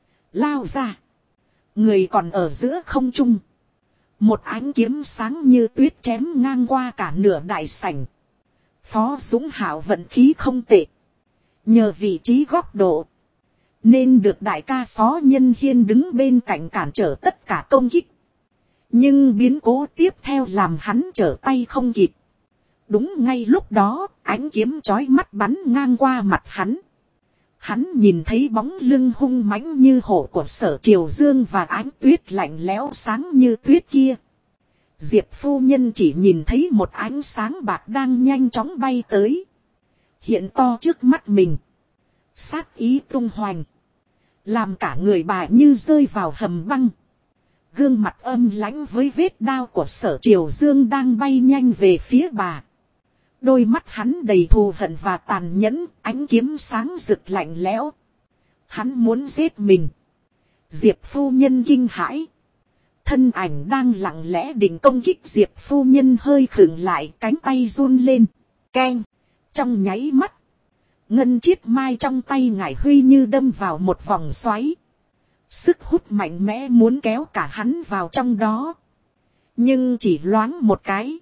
Lao ra. Người còn ở giữa không trung. Một ánh kiếm sáng như tuyết chém ngang qua cả nửa đại sảnh. Phó Dũng Hạo vận khí không tệ. Nhờ vị trí góc độ, nên được đại ca Phó Nhân Hiên đứng bên cạnh cản trở tất cả công kích. Nhưng biến cố tiếp theo làm hắn trở tay không kịp. Đúng ngay lúc đó, ánh kiếm chói mắt bắn ngang qua mặt hắn. Hắn nhìn thấy bóng lưng hung mãnh như hổ của Sở Triều Dương và ánh tuyết lạnh lẽo sáng như tuyết kia. Diệp phu nhân chỉ nhìn thấy một ánh sáng bạc đang nhanh chóng bay tới. Hiện to trước mắt mình. Sát ý tung hoành. Làm cả người bà như rơi vào hầm băng. Gương mặt âm lãnh với vết đao của Sở Triều Dương đang bay nhanh về phía bà. Đôi mắt hắn đầy thù hận và tàn nhẫn, ánh kiếm sáng rực lạnh lẽo. Hắn muốn giết mình. Diệp phu nhân kinh hãi. Thân ảnh đang lặng lẽ định công kích Diệp phu nhân hơi khựng lại, cánh tay run lên. Keng. Trong nháy mắt. Ngân chiết mai trong tay Ngải Huy như đâm vào một vòng xoáy. Sức hút mạnh mẽ muốn kéo cả hắn vào trong đó. Nhưng chỉ loáng một cái.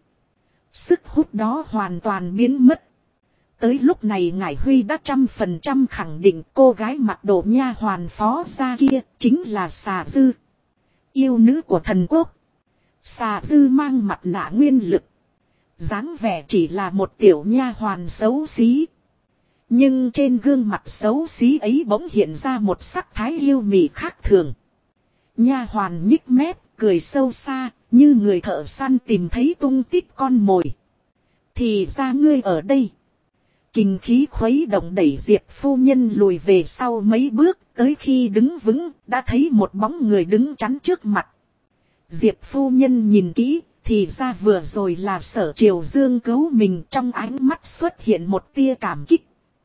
Sức hút đó hoàn toàn biến mất. Tới lúc này Ngải Huy đã 100% khẳng định cô gái mặc đồ nha hoàn phó gia kia chính là Xà Dư. Yêu nữ của thần quốc. Xà Dư mang mặt nạ nguyên lực. Dáng vẻ chỉ là một tiểu nha hoàn xấu xí. Nhưng trên gương mặt xấu xí ấy bỗng hiện ra một sắc thái yêu mị khác thường. Nha hoàn nhích mép, cười sâu xa, như người thợ săn tìm thấy tung tích con mồi. Thì ra ngươi ở đây. Kinh khí khuấy động đẩy Diệp phu nhân lùi về sau mấy bước, tới khi đứng vững, đã thấy một bóng người đứng chắn trước mặt. Diệp phu nhân nhìn kỹ, thì ra vừa rồi là Sở Triều Dương cứu mình, trong ánh mắt xuất hiện một tia cảm kích.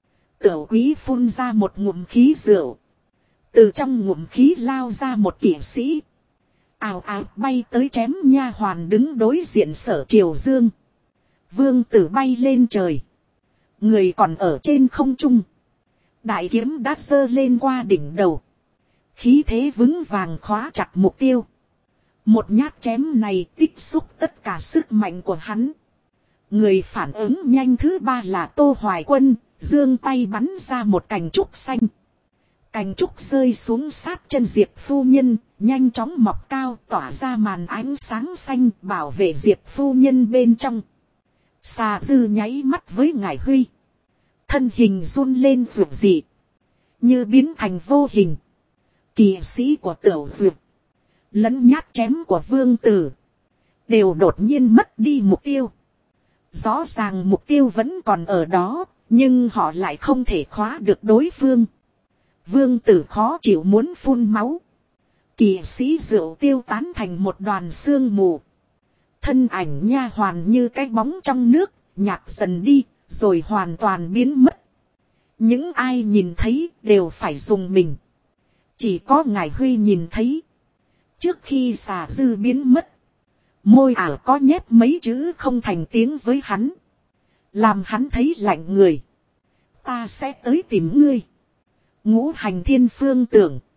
Tửu Quý phun ra một ngụm khí rượu. Từ trong ngụm khí lao ra một kỵ sĩ. Ào ào bay tới chém nha hoàn đứng đối diện Sở Triều Dương. Vương tử bay lên trời. Người còn ở trên không trung. Đại kiếm đã giơ lên qua đỉnh đầu. Khí thế vững vàng khóa chặt mục tiêu. Một nhát chém này tích xúc tất cả sức mạnh của hắn. Người phản ứng nhanh thứ ba là Tô Hoài Quân, giương tay bắn ra một cành trúc xanh. Cành trúc rơi xuống sát chân Diệp phu nhân, nhanh chóng mọc cao tỏa ra màn ánh sáng xanh bảo vệ Diệp phu nhân bên trong. Xà Dư nháy mắt với Ngải Huy. Thân hình run lên rụt dị. Như biến thành vô hình. Kỵ sĩ của Tiểu Duyệt. Lẫn nhát chém của Vương Tử. Đều đột nhiên mất đi mục tiêu. Rõ ràng mục tiêu vẫn còn ở đó. Nhưng họ lại không thể khóa được đối phương. Vương Tử khó chịu muốn phun máu. Kỵ sĩ rượu tiêu tán thành một đoàn sương mù. Thân ảnh nha hoàn như cái bóng trong nước. Nhạt dần đi. Rồi hoàn toàn biến mất. Những ai nhìn thấy đều phải dùng mình. Chỉ có Ngải Huy nhìn thấy. Trước khi Xà Dư biến mất. Môi ảo có nhét mấy chữ không thành tiếng với hắn. Làm hắn thấy lạnh người. Ta sẽ tới tìm ngươi. Ngũ hành thiên phương tưởng.